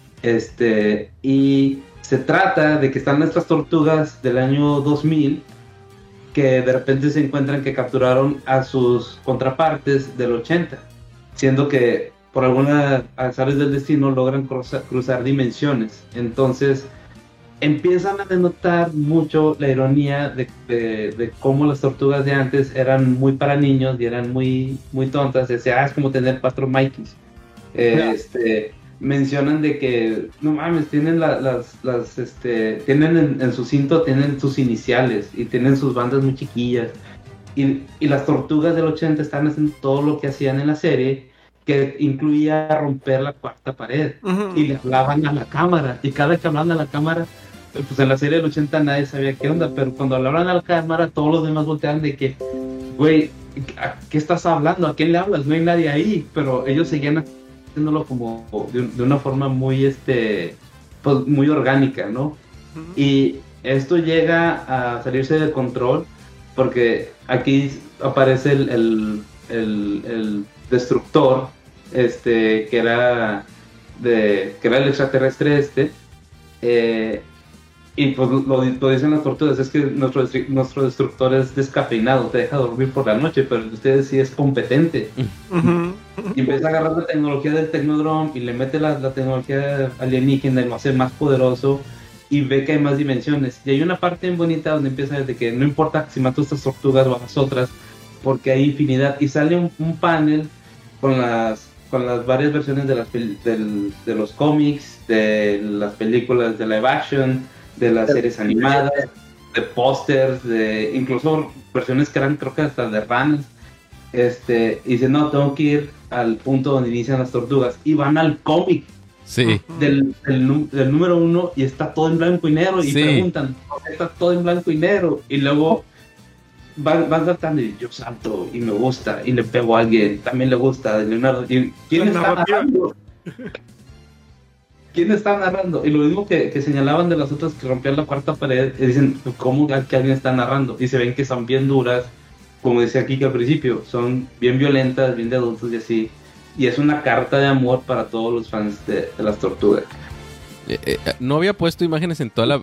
Y se trata de que están estas tortugas del año 2000 que de repente se encuentran que capturaron a sus contrapartes del 80, siendo que por alguna azares del destino logran cruzar dimensiones. Entonces empiezan a denotar mucho la ironía de cómo las tortugas de antes eran muy para niños y eran muy, muy tontas. Es como tener 4 Mikeys. Mencionan de que no mames, tienen tienen en su cinto, tienen sus iniciales y tienen sus bandas muy chiquillas, y las tortugas del 80 están haciendo todo lo que hacían en la serie, que incluía romper la cuarta pared. Y le hablaban a la cámara, y cada que hablaban a la cámara, pues en la serie del 80 nadie sabía qué onda, pero cuando hablaban a la cámara todos los demás volteaban de que, güey, ¿a qué estás hablando? ¿A quién le hablas? No hay nadie ahí, pero ellos seguían haciéndolo como de una forma muy, pues muy orgánica, ¿no? Y esto llega a salirse de control porque aquí aparece el destructor, que era el extraterrestre y pues lo dicen las tortugas, es que nuestro destructor es descafeinado, te deja dormir por la noche, pero ustedes sí es competente. Y empieza a agarrar la tecnología del Technodrome y le mete la tecnología alienígena y lo hace más poderoso y ve que hay más dimensiones. Y hay una parte bien bonita donde empieza desde que no importa si mato a estas tortugas o a las otras, porque hay infinidad. Y sale un panel con las varias versiones de los cómics, de las películas de live action, de las series animadas, de pósters, de incluso versiones que eran creo que hasta de Runs. Y dice, no, tengo que ir al punto donde inician las tortugas. Y van al cómic del número 1 y está todo en blanco y negro. Y preguntan, está todo en blanco y negro. Y luego van saltando y yo salto y me gusta. Y le pego a alguien, también le gusta. Leonardo, ¿y quién está narrando? ¿Quién está narrando? Y lo mismo que señalaban de las otras que rompían la cuarta pared, y dicen, ¿cómo que alguien está narrando? Y se ven que son bien duras, como decía aquí que al principio, son bien violentas, bien de adultos y así. Y es una carta de amor para todos los fans de las tortugas. No había puesto imágenes en toda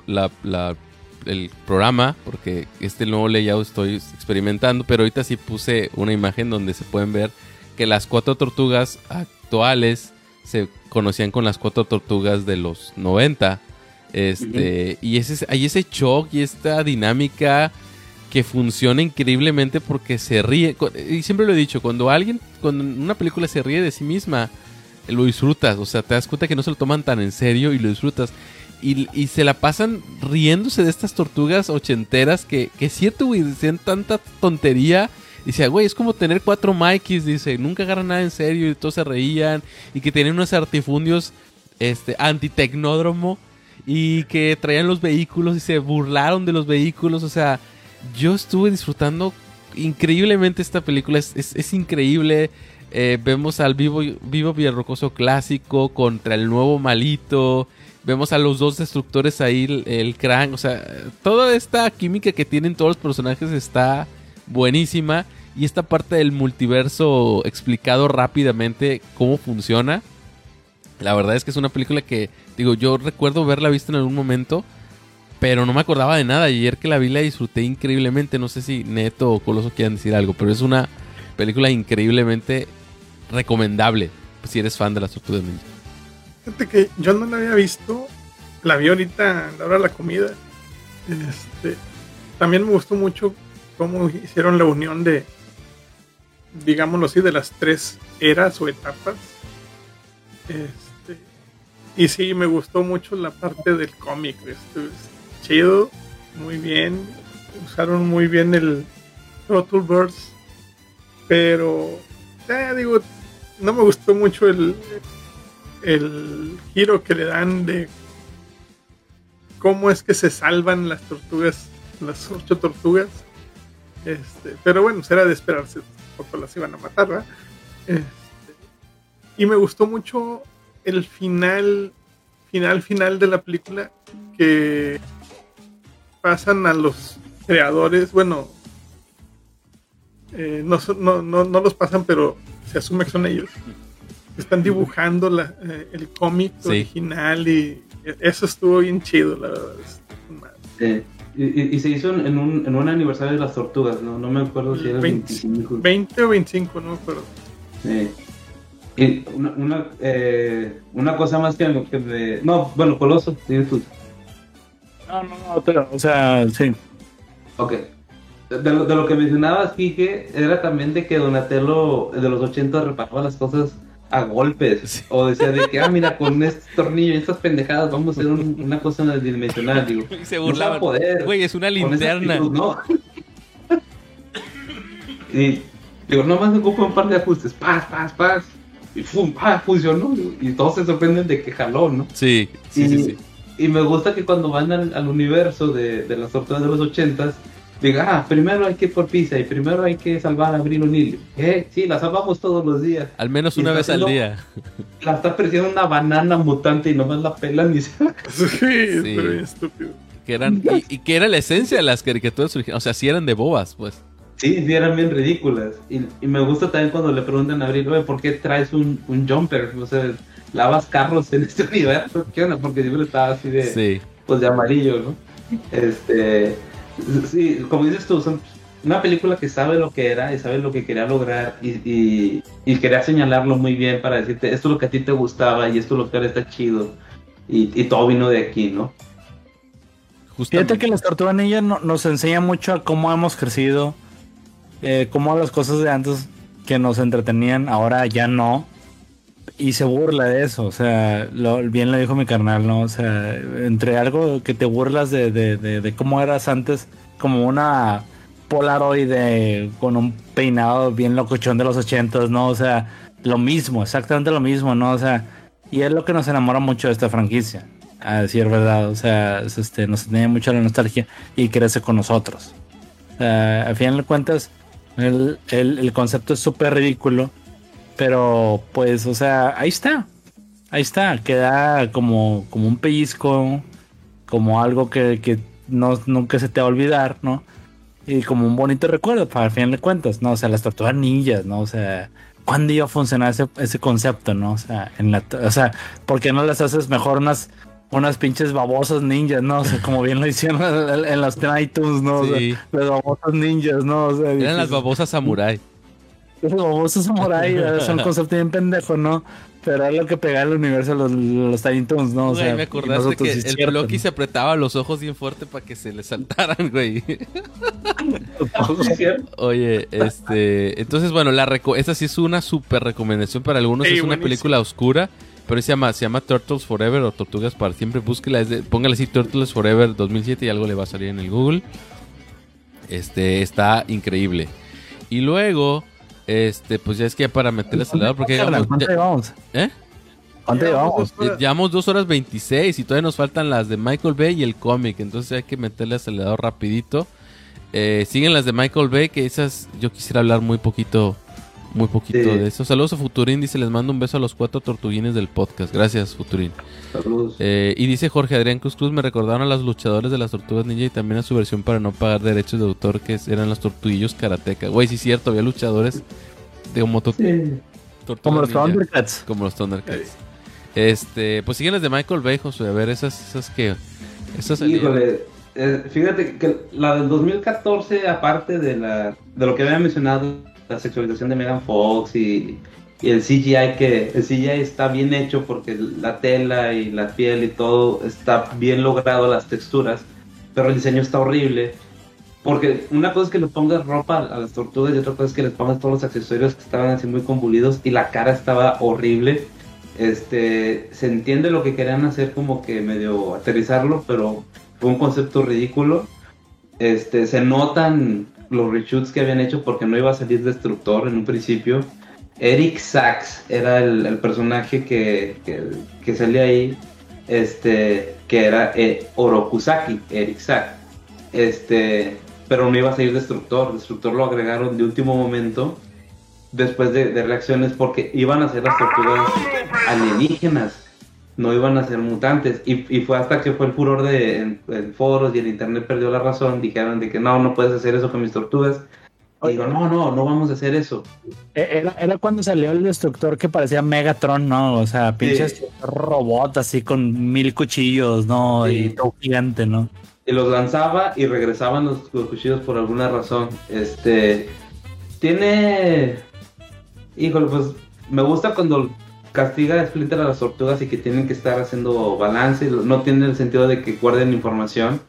el programa, porque nuevo layout estoy experimentando, pero ahorita sí puse una imagen donde se pueden ver que las 4 tortugas actuales se conocían con las 4 tortugas de los 90. Y hay ese shock y esta dinámica que funciona increíblemente porque se ríe. Y siempre lo he dicho, cuando una película se ríe de sí misma, lo disfrutas. O sea, te das cuenta que no se lo toman tan en serio y lo disfrutas. Y se la pasan riéndose de estas tortugas ochenteras que es cierto, güey, decían tanta tontería. Dice, güey, es como tener 4 Mikeys, dice, nunca agarran nada en serio y todos se reían. Y que tenían unos artifundios anti-tecnódromo y que traían los vehículos y se burlaron de los vehículos. O sea, yo estuve disfrutando increíblemente esta película, es increíble. Vemos al Vivo Villarrocoso clásico contra el nuevo malito. Vemos a los 2 destructores ahí, el Krang. O sea, toda esta química que tienen todos los personajes está buenísima. Y esta parte del multiverso explicado rápidamente cómo funciona. La verdad es que es una película que, digo, yo recuerdo haberla visto en algún momento, pero no me acordaba de nada. Y ayer que la vi la disfruté increíblemente. No sé si Neto o Coloso quieran decir algo, pero es una película increíblemente recomendable si eres fan de las Tortugas Ninja. Fíjate que yo no la había visto, la vi ahorita a la hora de la comida. También me gustó mucho cómo hicieron la unión de, digámoslo así, de las 3 eras o etapas. Y sí, me gustó mucho la parte del cómic. Es chido, muy bien. Usaron muy bien el Turtleverse, pero digo, no me gustó mucho el giro que le dan de cómo es que se salvan las tortugas, las 8 tortugas. Pero bueno, era de esperarse, tampoco las iban a matar, ¿verdad? Y me gustó mucho el final de la película, que pasan a los creadores, bueno, no los pasan, pero se asume que son ellos. Están dibujando el cómic original y eso estuvo bien chido, la verdad. Y se hizo en un aniversario de las tortugas, no me acuerdo si era 25. 20 o 25, no me acuerdo. Y una cosa más que me... No, bueno, Coloso, tienes tú. No, pero, o sea, sí. Ok. De lo que mencionabas, Quique, era también de que Donatello de los 80 reparaba las cosas a golpes. Sí. O decía de que, mira, con este tornillo y estas pendejadas vamos a hacer una cosa dimensional. Digo, y se burlaban. Güey, es una linterna. Actitud, ¿no? Y digo, nomás me ocupo un par de ajustes. Paz. y ¡fum! Funcionó. Y todos se sorprenden de que jaló, ¿no? Sí. Y me gusta que cuando van al universo de las tortugas de los 80s, diga, primero hay que ir por pizza y primero hay que salvar a Abril O'Neil. Sí, la salvamos todos los días. Al menos una vez al día. La está persiguiendo una banana mutante y nomás la pelan y se... Sí, es muy estúpido. Que era la esencia de las caricaturas originales. O sea, sí eran de bobas, pues. Sí, eran bien ridículas. Y me gusta también cuando le preguntan a Abril, oye, ¿por qué traes un jumper? O sea, lavas carros en este universo. ¿Qué onda? Porque siempre estaba así de, pues de amarillo, ¿no? Sí, como dices tú, son una película que sabe lo que era y sabe lo que quería lograr y quería señalarlo muy bien para decirte, esto es lo que a ti te gustaba y esto es lo que ahora está chido. Y todo vino de aquí, ¿no? Fíjate que las Tortugas Ninja nos enseñan mucho a cómo hemos crecido, cómo las cosas de antes que nos entretenían, ahora ya no. Y se burla de eso, o sea, bien lo dijo mi carnal, ¿no? O sea, entre algo que te burlas de cómo eras antes, como una Polaroid con un peinado bien locochón de los 80s, ¿no? O sea, lo mismo, exactamente lo mismo, ¿no? O sea, y es lo que nos enamora mucho de esta franquicia, a decir verdad, o sea, nos tenía mucho la nostalgia y crece con nosotros. Al final de cuentas, el concepto es súper ridículo. Pero, pues, o sea, ahí está, queda como un pellizco, como algo que nunca se te va a olvidar, ¿no? Y como un bonito recuerdo, para el final de cuentas, ¿no? O sea, las Tortugas Ninjas, ¿no? O sea, ¿cuándo iba a funcionar ese concepto, ¿no? O sea, ¿por qué no las haces mejor unas pinches babosas ninjas, ¿no? O sea, como bien lo hicieron en los iTunes, ¿no? Sí. O sea, las babosas ninjas, ¿no? O sea, eran las babosas samurai. Los babosos samurai son un concepto bien pendejo, ¿no? Pero es lo que pegaba el universo los Tiny Toons, ¿no? O sea, me acordaste que el Plucky se apretaba los ojos bien fuerte para que se le saltaran, güey. Oye, entonces, bueno, esta sí es una super recomendación para algunos. Es una película oscura, pero se llama Turtles Forever o Tortugas para Siempre. Búsquela, póngale así Turtles Forever 2007 y algo le va a salir en el Google. Está increíble. Y luego... pues ya es que ya para meterle acelerador porque ¿Cuánto llevamos? ¿Cuánto llevamos? Llevamos 2 horas 26 y todavía nos faltan las de Michael Bay y el cómic, entonces hay que meterle acelerador rapidito. Siguen las de Michael Bay, que esas yo quisiera hablar muy poquito de eso. Saludos a Futurín, dice, les mando un beso a los 4 tortuguines del podcast. Gracias, Futurín. Saludos. Y dice Jorge Adrián Cruz, me recordaron a los luchadores de las Tortugas Ninja y también a su versión para no pagar derechos de autor, que eran los Tortuguillos Karateka. Güey, sí es cierto, había luchadores de como los Thundercats. Como los Thundercats. Pues siguen las de Michael Bay, Josué. A ver, esas que... Híjole, fíjate que la del 2014, aparte de lo que había mencionado, la sexualización de Megan Fox y el CGI, que el CGI está bien hecho porque la tela y la piel y todo está bien logrado, las texturas, pero el diseño está horrible. Porque una cosa es que le pongas ropa a las tortugas y otra cosa es que les pongas todos los accesorios que estaban así muy convoluidos y la cara estaba horrible. Se entiende lo que querían hacer, como que medio aterrizarlo, pero fue un concepto ridículo. Se notan los reshoots que habían hecho porque no iba a salir Destructor en un principio. Eric Sachs era el personaje que salía ahí, que era Orokusaki, Eric Sachs. Pero no iba a salir Destructor. Destructor lo agregaron de último momento, después de reacciones, porque iban a ser las tortugas alienígenas, no iban a ser mutantes. Y fue hasta que fue el furor en foros y el internet perdió la razón, dijeron de que no puedes hacer eso con mis tortugas. Y digo, no vamos a hacer eso. Era cuando salió el Destructor que parecía Megatron, ¿no? O sea, pinches robot así con 1000 cuchillos, ¿no? Sí. Y todo gigante, ¿no? Y los lanzaba y regresaban los cuchillos por alguna razón. Tiene... Híjole, pues me gusta cuando castiga a Splinter a las tortugas y que tienen que estar haciendo balance. No tiene el sentido de que guarden información.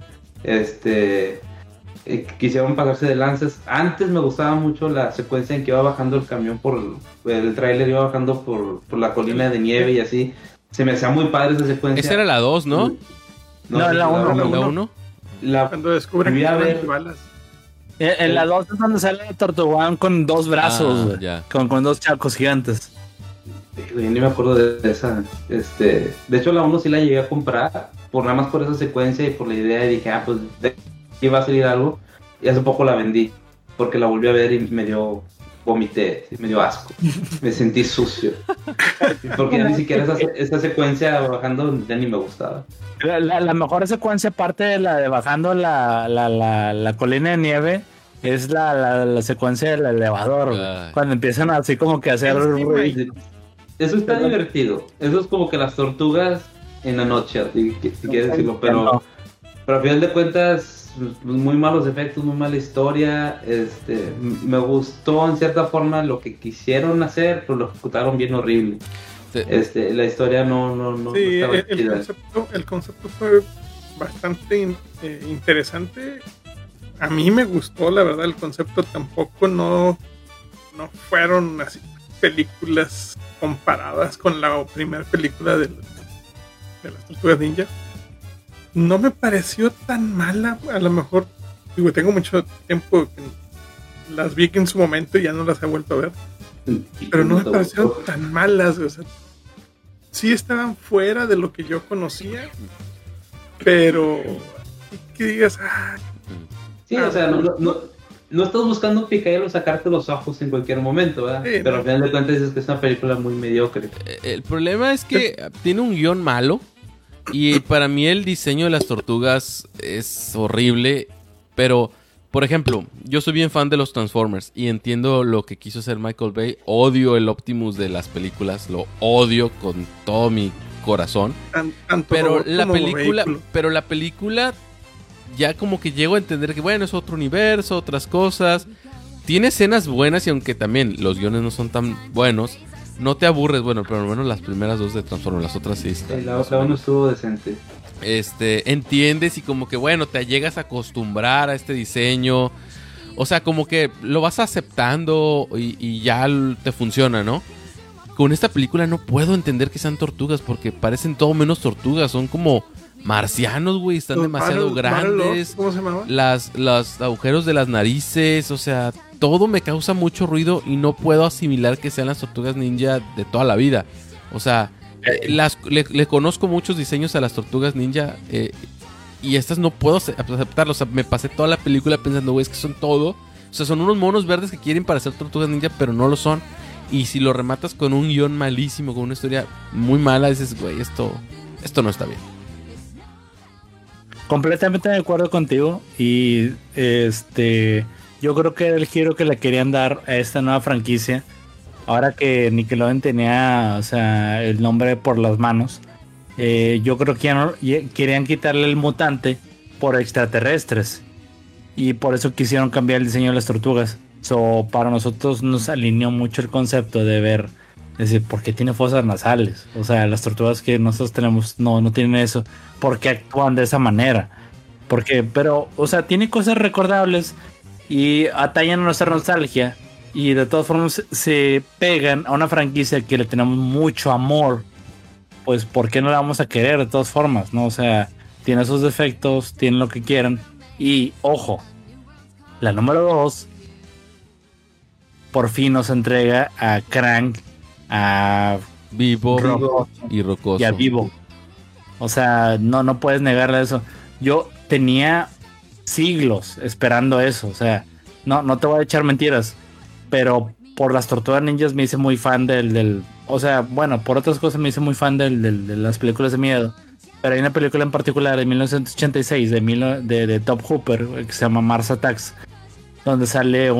Quisieron pasarse de lanzas. Antes me gustaba mucho la secuencia en que iba bajando el camión el tráiler iba bajando por la colina de nieve y así. Se me hacía muy padre esa secuencia. Esa era la 2, ¿no? No, la 1. Cuando descubren que hay balas. En la 2 es donde sale el Tortugán con 2 brazos, con 2 chacos gigantes. güey, ni me acuerdo de esa. De hecho, la 1 sí la llegué a comprar, nada más por esa secuencia y por la idea, y dije, pues de aquí va a salir algo. Y hace poco la vendí, porque la volví a ver y me dio, vomité, me dio asco. Me sentí sucio. Porque ya ni siquiera esa secuencia bajando ya ni me gustaba. La mejor secuencia, aparte de la de bajando la colina de nieve, es la secuencia del elevador, cuando empiezan así como que a hacer ruido. Eso está divertido. Eso es como que las tortugas en la noche, si quieres decirlo, pero a final de cuentas, muy malos efectos, muy mala historia. Me gustó en cierta forma lo que quisieron hacer, pero lo ejecutaron bien horrible. La historia no sí, estaba el concepto fue bastante interesante. A mí me gustó, la verdad, el concepto. Tampoco no fueron así películas comparadas con la primera película de las Tortugas Ninja. No me pareció tan mala. A lo mejor, digo, tengo mucho tiempo que las vi en su momento y ya no las he vuelto a ver. Pero no me parecieron tan malas. O sea, sí estaban fuera de lo que yo conocía, pero que digas, sí, o sea, no estás buscando picar o sacarte los ojos en cualquier momento, ¿verdad? Sí, pero al final de cuentas dices que es una película muy mediocre. El problema es que tiene un guión malo y para mí el diseño de las tortugas es horrible, pero, por ejemplo, yo soy bien fan de los Transformers y entiendo lo que quiso hacer Michael Bay. Odio el Optimus de las películas, lo odio con todo mi corazón. Pero la película ya como que llego a entender que bueno, es otro universo, otras cosas. Tiene escenas buenas y aunque también los guiones no son tan buenos, no te aburres. Bueno, pero al menos las primeras dos de Transformers, las otras sí están. La otra no estuvo decente. Entiendes y como que bueno, te llegas a acostumbrar a este diseño. O sea, como que lo vas aceptando y ya te funciona, ¿no? Con esta película no puedo entender que sean tortugas porque parecen todo menos tortugas, son como marcianos, güey, están demasiado grandes. ¿Cómo se llamaba? Los agujeros de las narices, o sea, todo me causa mucho ruido y no puedo asimilar que sean las tortugas ninja de toda la vida. O sea, le conozco muchos diseños a las tortugas ninja y estas no puedo aceptarlas. O sea, me pasé toda la película pensando, güey, es que son todo. O sea, son unos monos verdes que quieren parecer tortugas ninja, pero no lo son. Y si lo rematas con un guión malísimo, con una historia muy mala, dices, güey, esto no está bien. Completamente de acuerdo contigo. Y yo creo que era el giro que le querían dar a esta nueva franquicia. Ahora que Nickelodeon tenía, o sea, el nombre por las manos, yo creo que querían quitarle el mutante por extraterrestres. Y por eso quisieron cambiar el diseño de las tortugas. Para nosotros nos alineó mucho el concepto de ver, es decir, ¿por qué tiene fosas nasales? O sea, las tortugas que nosotros tenemos no tienen eso. ¿Por qué actúan de esa manera? Pero, o sea, tiene cosas recordables y atallan a nuestra nostalgia. Y de todas formas se pegan a una franquicia que le tenemos mucho amor. Pues, ¿por qué no la vamos a querer de todas formas? ¿No? O sea, tiene sus defectos, tiene lo que quieran. Y, ojo, la número 2 por fin nos entrega a Krang, a Vivo y Rocoso. Y a Vivo. O sea, no puedes negarle eso. Yo tenía siglos esperando eso. O sea, no te voy a echar mentiras. Pero por las Tortugas Ninjas me hice muy fan del... O sea, bueno, por otras cosas me hice muy fan de las películas de miedo. Pero hay una película en particular de 1986 de Top Hooper que se llama Mars Attacks, donde sale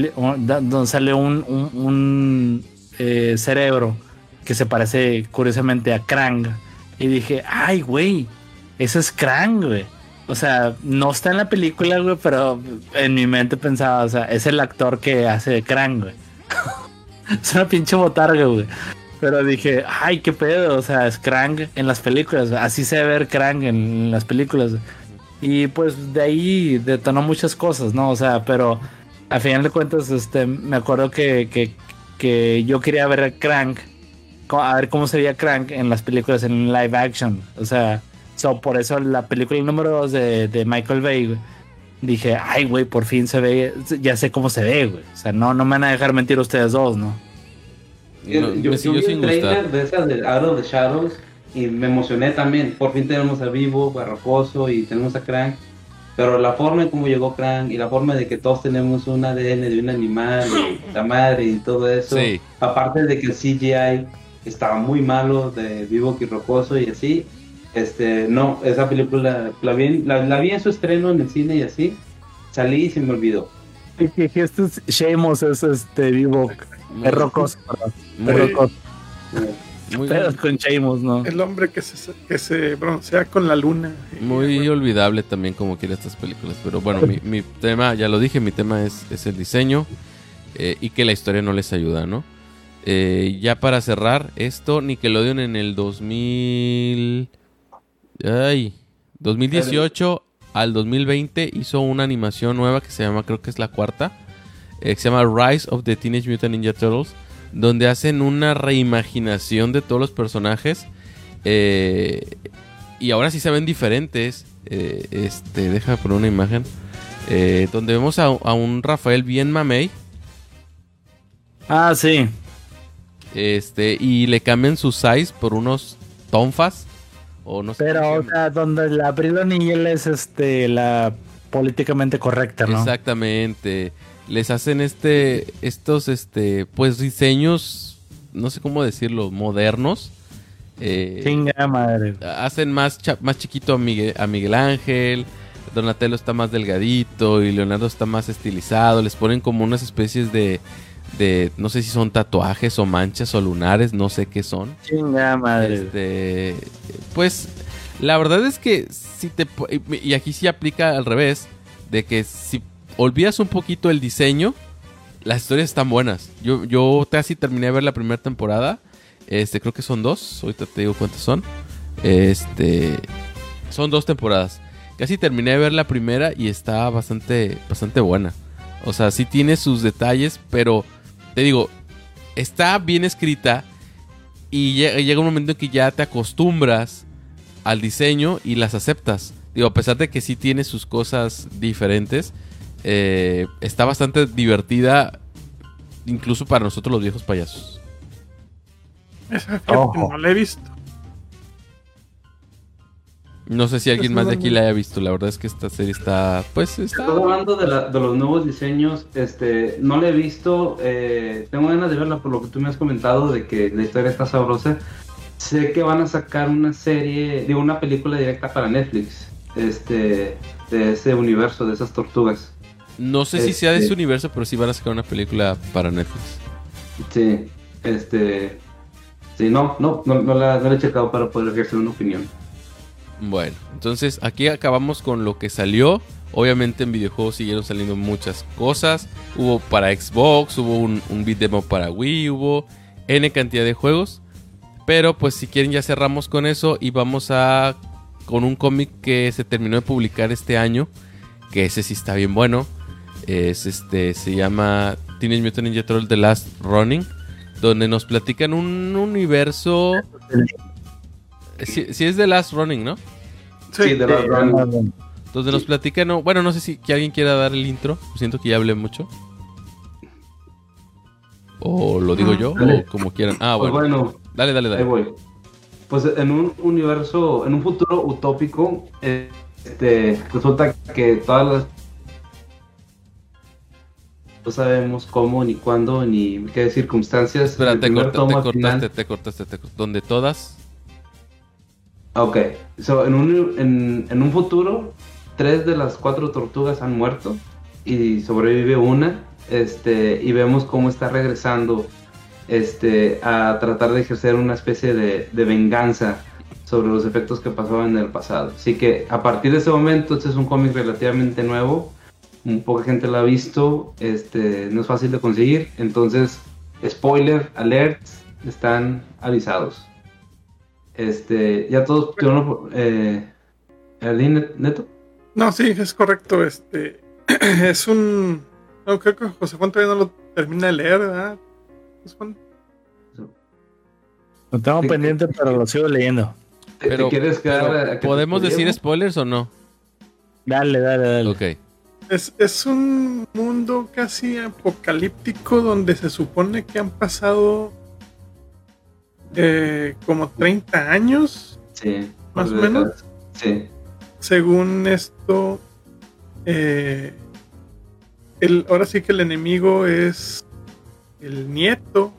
un cerebro que se parece curiosamente a Krang. Y dije, ay, güey, ese es Krang, güey. O sea, no está en la película, güey, pero en mi mente pensaba, o sea, es el actor que hace de Krang, güey. Es una pinche botarga, güey. Pero dije, ay, qué pedo, o sea, es Krang en las películas. Así se ve ver Krang en las películas. Y pues de ahí detonó muchas cosas, ¿no? O sea, pero a final de cuentas, me acuerdo que yo quería ver a Krang, a ver cómo sería Krang en las películas en live action. O sea, por eso la película número 2 de Michael Bay, güey, dije, ay, güey, por fin se ve, ya sé cómo se ve, güey. O sea, no me van a dejar mentir ustedes dos, ¿no? No, yo me vi siguió el sin trailer gustar. de esa de Out of the Shadows y me emocioné también. Por fin tenemos a Vivo, Barrocoso y tenemos a Krang. Pero la forma en cómo llegó Krang y la forma de que todos tenemos un ADN de un animal, y la madre y todo eso. Sí. Aparte de que el CGI estaba muy malo de Vivo y Rocoso y así. No, esa película la vi en su estreno en el cine y así. Salí y se me olvidó. Este es Sheamus, es Vivo. Es Rocoso, perdón. Muy- Es Rocoso. Muy, Pero con Sheamus, ¿no? El hombre que se broncea con la luna. muy olvidable también como quiere estas películas. Pero bueno, mi tema, ya lo dije, mi tema es el diseño y que la historia no les ayuda, ¿no? Ya para cerrar esto, Nickelodeon en el 2018 al 2020 hizo una animación nueva que se llama, creo que es la cuarta, que se llama Rise of the Teenage Mutant Ninja Turtles, donde hacen una reimaginación de todos los personajes y ahora sí se ven diferentes. Déjame poner una imagen donde vemos a un Rafael bien mamey. Ah, sí. Y le cambian su size por unos tonfas o no sé. Pero, cómo o se llama. sea, donde la Abril O'Neil es la políticamente correcta, ¿no? Exactamente. Les hacen estos pues diseños, no sé cómo decirlo, modernos. Chinga madre. Hacen más chiquito a Miguel Ángel. Donatello está más delgadito y Leonardo está más estilizado. Les ponen como unas especies de no sé si son tatuajes o manchas o lunares, no sé qué son. Chinga madre. Pues la verdad es que y aquí sí aplica al revés, de que si olvidas un poquito el diseño, las historias están buenas. Yo casi terminé de ver la primera temporada. Creo que son 2. Ahorita te digo cuántas son. Son 2 temporadas. Casi terminé de ver la primera y está bastante buena. O sea, sí tiene sus detalles, pero te digo, está bien escrita y llega un momento en que ya te acostumbras al diseño y las aceptas. Digo, a pesar de que sí tiene sus cosas diferentes, está bastante divertida, incluso para nosotros los viejos payasos. Esa fíjate que no la he visto. No sé si alguien más de aquí la haya visto. La verdad es que esta serie está... Estás hablando de los nuevos diseños. No la he visto. Tengo ganas de verla por lo que tú me has comentado de que la historia está sabrosa. Sé que van a sacar una serie, una película directa para Netflix. De ese universo, de esas tortugas. No sé si sea de ese universo, pero sí van a sacar una película para Netflix. Sí, sí, no la he checado para poder ejercer una opinión. Bueno, entonces aquí acabamos con lo que salió. Obviamente en videojuegos siguieron saliendo muchas cosas. Hubo para Xbox, hubo un beat demo para Wii, hubo N cantidad de juegos. Pero pues si quieren ya cerramos con eso y vamos con un cómic que se terminó de publicar este año. Que ese sí está bien bueno. Se llama Teenage Mutant Ninja Turtles The Last Running, donde nos platican un universo. Si es The Last Running, ¿no? Sí, The Last Running. Entonces nos platican, no sé si que alguien quiera dar el intro. Siento que ya hablé mucho. O lo digo yo, o como quieran. Pues bueno, dale. Ahí voy. Pues en un universo, en un futuro utópico, resulta que todas las... No sabemos cómo, ni cuándo, ni qué circunstancias. Espera, te cortaste. ¿Donde todas? Ok, en un futuro, 3 de las 4 tortugas han muerto y sobrevive una, y vemos cómo está regresando, a tratar de ejercer una especie de venganza sobre los efectos que pasaban en el pasado. Así que a partir de ese momento, este es un cómic relativamente nuevo, poca gente lo ha visto, no es fácil de conseguir, entonces, spoiler alert, están avisados. Ya todos ¿Neto? No, sí, es correcto. Es un... No, creo que José Juan todavía no lo termina de leer, ¿verdad? José Juan. Lo tengo pendiente, pero lo sigo leyendo. ¿Te quieres quedar a que ¿podemos te decir spoilers o no? Dale. Ok. Es un mundo casi apocalíptico donde se supone que han pasado como 30 años. Sí. Más o menos. Sí. Según esto, ahora sí que el enemigo es el nieto.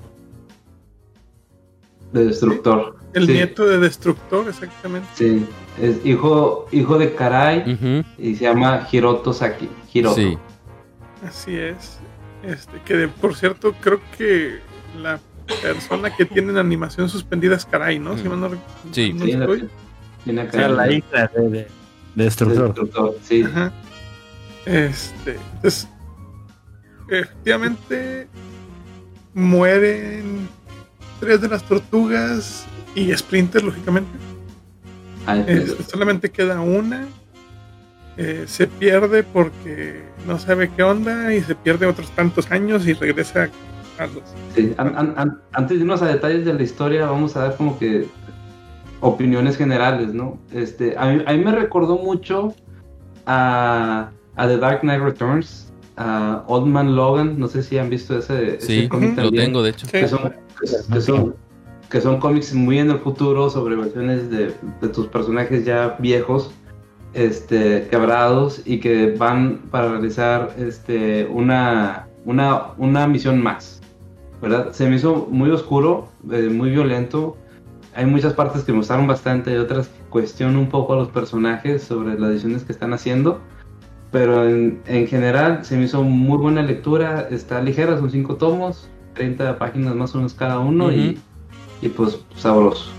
De Destructor. El nieto de Destructor, exactamente. Sí. Es hijo de Karai. Ujú. Y se llama Hiroto Saki. Hiroto. Sí. Así es. Que por cierto, creo que la persona que tiene la animación suspendida es Karai, ¿no? Si mal no Sí. no Sí, estoy. tiene O sea, la hija de Destructor. Destructor, sí. Ajá. Entonces, efectivamente, mueren 3 de las tortugas y Splinter, lógicamente. Solamente queda una. Se pierde porque no sabe qué onda y se pierde otros tantos años y regresa a los... Sí. Antes de irnos a detalles de la historia, vamos a dar como que opiniones generales, ¿no? A mí me recordó mucho a The Dark Knight Returns, a Old Man Logan. No sé si han visto ese cómic Lo también. tengo, de hecho. Que son cómics muy en el futuro sobre versiones de tus personajes ya viejos, quebrados, y que van para realizar una misión más, ¿verdad? Se me hizo muy oscuro, muy violento. Hay muchas partes que me gustaron bastante y otras que cuestiono un poco a los personajes sobre las decisiones que están haciendo, pero en general se me hizo muy buena lectura. Está ligera, son 5 tomos, 30 páginas más o menos cada uno. Ujú. y pues sabroso.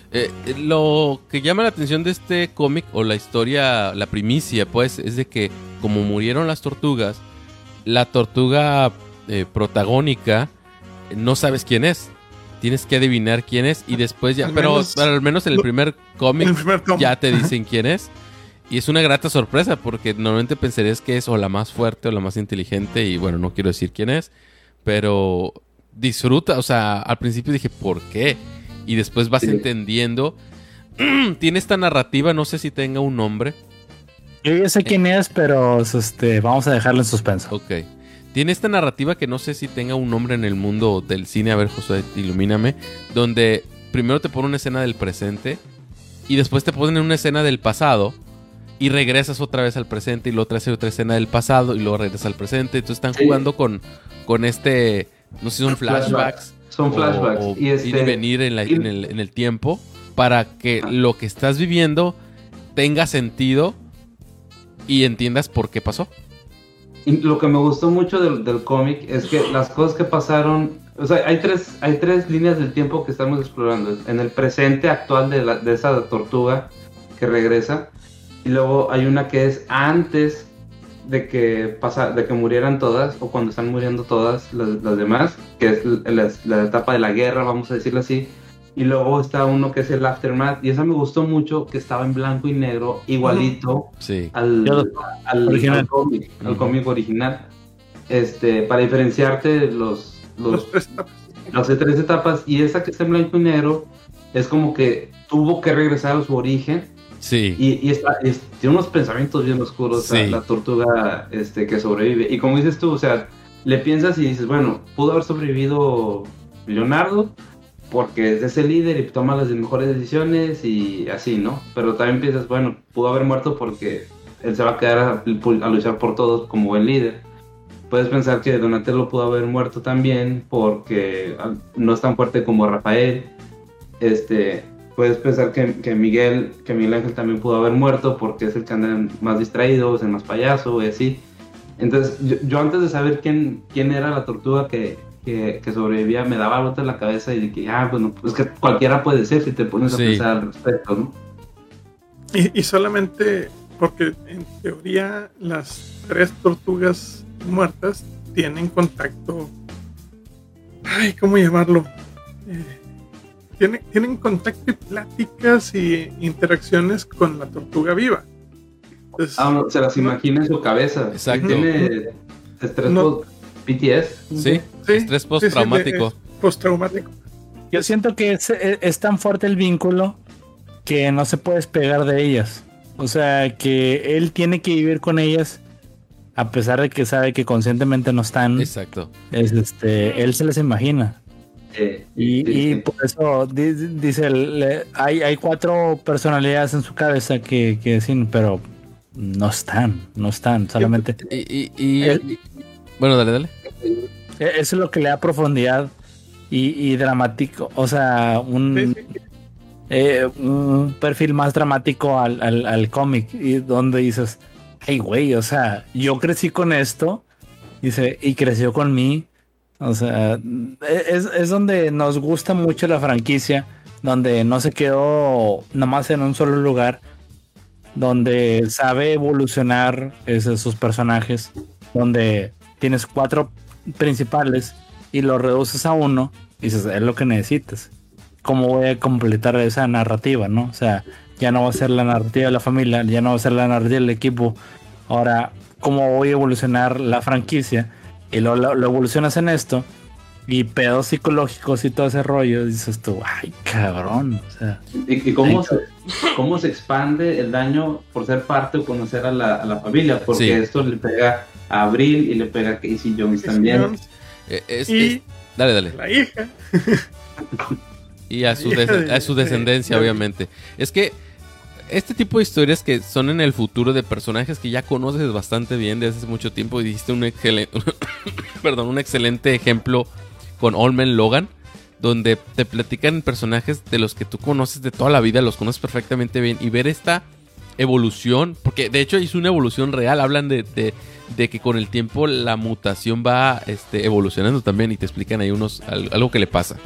Lo que llama la atención de este cómic, o la historia, la primicia, pues, es de que como murieron las tortugas, la tortuga protagónica, no sabes quién es. Tienes que adivinar quién es y después ya... Pero al menos en el primer cómic ya te dicen quién es. Y es una grata sorpresa porque normalmente pensarías que es o la más fuerte o la más inteligente. Y bueno, no quiero decir quién es, pero disfruta. O sea, al principio dije, ¿por qué? Y después vas entendiendo. Tiene esta narrativa, no sé si tenga un nombre. Yo ya sé quién es, pero vamos a dejarlo en suspenso. Ok. Tiene esta narrativa que no sé si tenga un nombre en el mundo del cine. A ver, José, ilumíname. Donde primero te ponen una escena del presente y después te ponen una escena del pasado y regresas otra vez al presente y luego traes otra escena del pasado y luego regresas al presente. Entonces están jugando con no sé si son flashbacks. Son flashbacks. O ir y venir en el tiempo para que lo que estás viviendo tenga sentido y entiendas por qué pasó. Y lo que me gustó mucho del cómic es que las cosas que pasaron, o sea, hay tres líneas del tiempo que estamos explorando. En el presente actual de esa tortuga que regresa, y luego hay una que es antes de que murieran todas, o cuando están muriendo todas las demás, que es la etapa de la guerra, vamos a decirlo así. Y luego está uno que es el Aftermath, y esa me gustó mucho, que estaba en blanco y negro, igualito al cómic original. Para diferenciarte las 3 etapas, y esa que está en blanco y negro es como que tuvo que regresar a su origen. Sí. Y tiene unos pensamientos bien oscuros, la tortuga que sobrevive. Y como dices tú, o sea, le piensas y dices, bueno, pudo haber sobrevivido Leonardo porque es el líder y toma las mejores decisiones y así, ¿no? Pero también piensas, bueno, pudo haber muerto porque él se va a quedar a luchar por todos como buen líder. Puedes pensar que Donatello pudo haber muerto también porque no es tan fuerte como Rafael. Puedes pensar que Miguel Ángel también pudo haber muerto porque es el que anda más distraído, es el más payaso y así. Entonces, yo antes de saber quién era la tortuga que sobrevivía, me daba vuelta en la cabeza y de que, bueno, pues que cualquiera puede ser si te pones a pensar al respecto, ¿no? Y solamente porque en teoría las 3 tortugas muertas tienen contacto. ¿Cómo llamarlo? Tienen contacto y pláticas y interacciones con la tortuga viva. Entonces, se las imagina en su cabeza. Exacto. Tiene estrés PTS. Sí, estrés postraumático. Postraumático. Yo siento que es tan fuerte el vínculo que no se puede despegar de ellas. O sea, que él tiene que vivir con ellas a pesar de que sabe que conscientemente no están. Exacto. Él se les imagina. Y por eso dice, hay 4 personalidades en su cabeza que decir, pero no están, solamente. Bueno, dale. Eso es lo que le da profundidad y dramático, o sea, un perfil más dramático al cómic, y donde dices, hey, güey, o sea, yo crecí con esto, dice, y creció con mí. O sea, es donde nos gusta mucho la franquicia, donde no se quedó nomás en un solo lugar, donde sabe evolucionar sus personajes, donde tienes 4 principales y lo reduces a 1 y dices, es lo que necesitas. ¿Cómo voy a completar esa narrativa, no? O sea, ya no va a ser la narrativa de la familia, ya no va a ser la narrativa del equipo. Ahora, ¿cómo voy a evolucionar la franquicia? Y lo evolucionas en esto, y pedos psicológicos y todo ese rollo, dices tú, ay, cabrón. O sea, ¿Y cómo se expande el daño por ser parte o conocer a la familia? Porque esto le pega a Abril y le pega a Casey Jones también. Dale. La hija. Y a su descendencia, obviamente. Es que este tipo de historias que son en el futuro de personajes que ya conoces bastante bien desde hace mucho tiempo, y dijiste un excelente ejemplo con Old Man Logan, donde te platican personajes de los que tú conoces de toda la vida, los conoces perfectamente bien, y ver esta evolución, porque de hecho es una evolución real, hablan de que con el tiempo la mutación va evolucionando también, y te explican ahí algo que le pasa.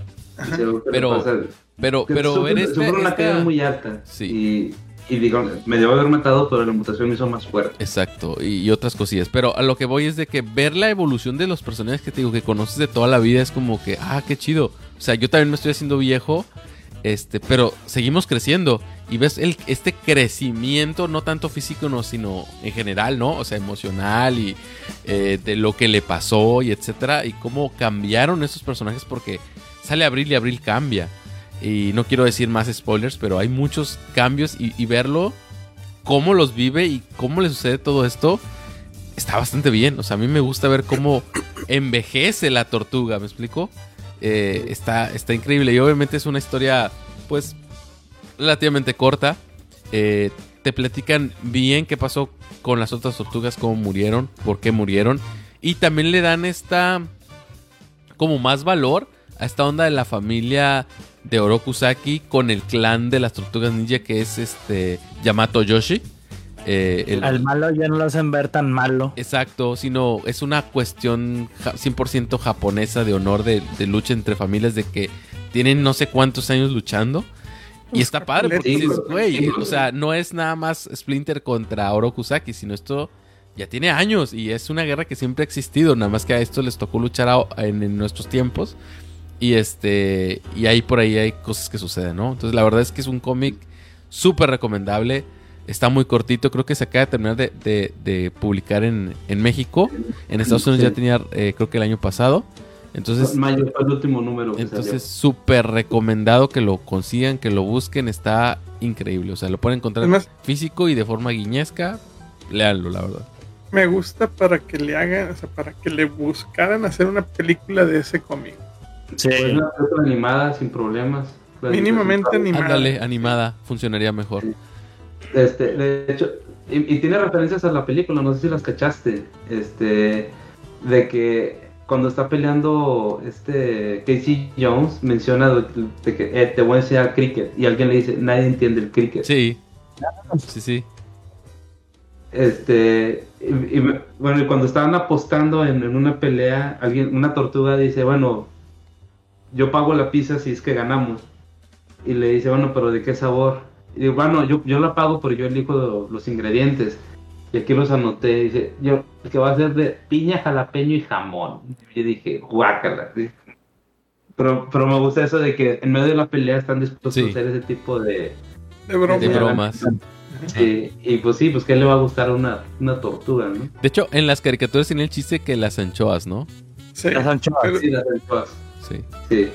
Pero sufrió una caída muy alta. Sí. Y digo, me debo haber matado, pero la mutación me hizo más fuerte. Exacto, y otras cosillas. Pero a lo que voy es de que ver la evolución de los personajes que te digo que conoces de toda la vida es como que, qué chido. O sea, yo también me estoy haciendo viejo, pero seguimos creciendo. Y ves este crecimiento, no tanto físico, no, sino en general, ¿no? O sea, emocional y de lo que le pasó y etcétera. Y cómo cambiaron esos personajes, porque sale Abril y Abril cambia. Y no quiero decir más spoilers, pero hay muchos cambios y verlo, cómo los vive y cómo le sucede todo esto, está bastante bien. O sea, a mí me gusta ver cómo envejece la tortuga, ¿me explico? Está increíble, y obviamente es una historia, pues, relativamente corta. Te platican bien qué pasó con las otras tortugas, cómo murieron, por qué murieron, y también le dan como más valor a esta onda de la familia de Oroku Saki con el clan de las tortugas ninja, que es Yamato Yoshi. Al malo ya no lo hacen ver tan malo. Exacto, sino es una cuestión 100% japonesa de honor, de lucha entre familias, de que tienen no sé cuántos años luchando. Y está padre, porque dices, güey, o sea, no es nada más Splinter contra Oroku Saki, sino esto ya tiene años y es una guerra que siempre ha existido, nada más que a esto les tocó luchar en nuestros tiempos. Y ahí por ahí hay cosas que suceden, ¿no? Entonces la verdad es que es un cómic súper recomendable. Está muy cortito, creo que se acaba de terminar de publicar en México. En Estados Unidos ya tenía, creo que el año pasado. Entonces, mayo fue el último número. Entonces súper recomendado que lo consigan, que lo busquen. Está increíble, o sea, lo pueden encontrar físico y de forma guiñesca. Léanlo, la verdad. Me gusta para que le hagan, o sea, para que le buscaran hacer una película de ese cómic. Sí. Pues una película animada sin problemas. Mínimamente animada. Ándale, animada, funcionaría mejor. De hecho, y tiene referencias a la película, no sé si las cachaste. De que cuando está peleando Casey Jones menciona de que te voy a enseñar cricket, y alguien le dice, nadie entiende el cricket. Sí. Bueno, y cuando estaban apostando en una pelea, una tortuga dice, bueno, yo pago la pizza si es que ganamos. Y le dice, bueno, pero ¿de qué sabor? Y digo, bueno, yo la pago, pero yo elijo los ingredientes. Y aquí los anoté. Dice, el que va a ser de piña, jalapeño y jamón. Y yo dije, guácala. ¿Sí? Pero me gusta eso de que en medio de la pelea están dispuestos a hacer ese tipo de bromas. Sí, y pues sí, pues que le va a gustar a una tortuga, ¿no? De hecho, en las caricaturas tiene el chiste que las anchoas, ¿no? Sí, las anchoas. Sí, las anchoas. Sí.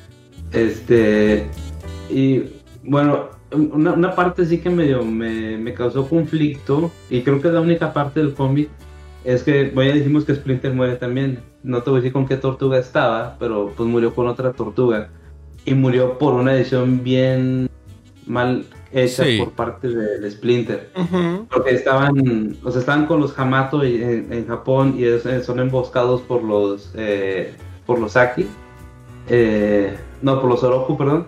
Y bueno, una parte sí que medio me causó conflicto, y creo que es la única parte del cómic Es que, bueno, ya dijimos que Splinter muere también. No te voy a decir con qué tortuga estaba, pero pues murió con otra tortuga. Y murió por una decisión bien mal hecha por parte de Splinter. Porque estaban con los Hamato en Japón y son emboscados por los Aki. Por los Oroku, perdón.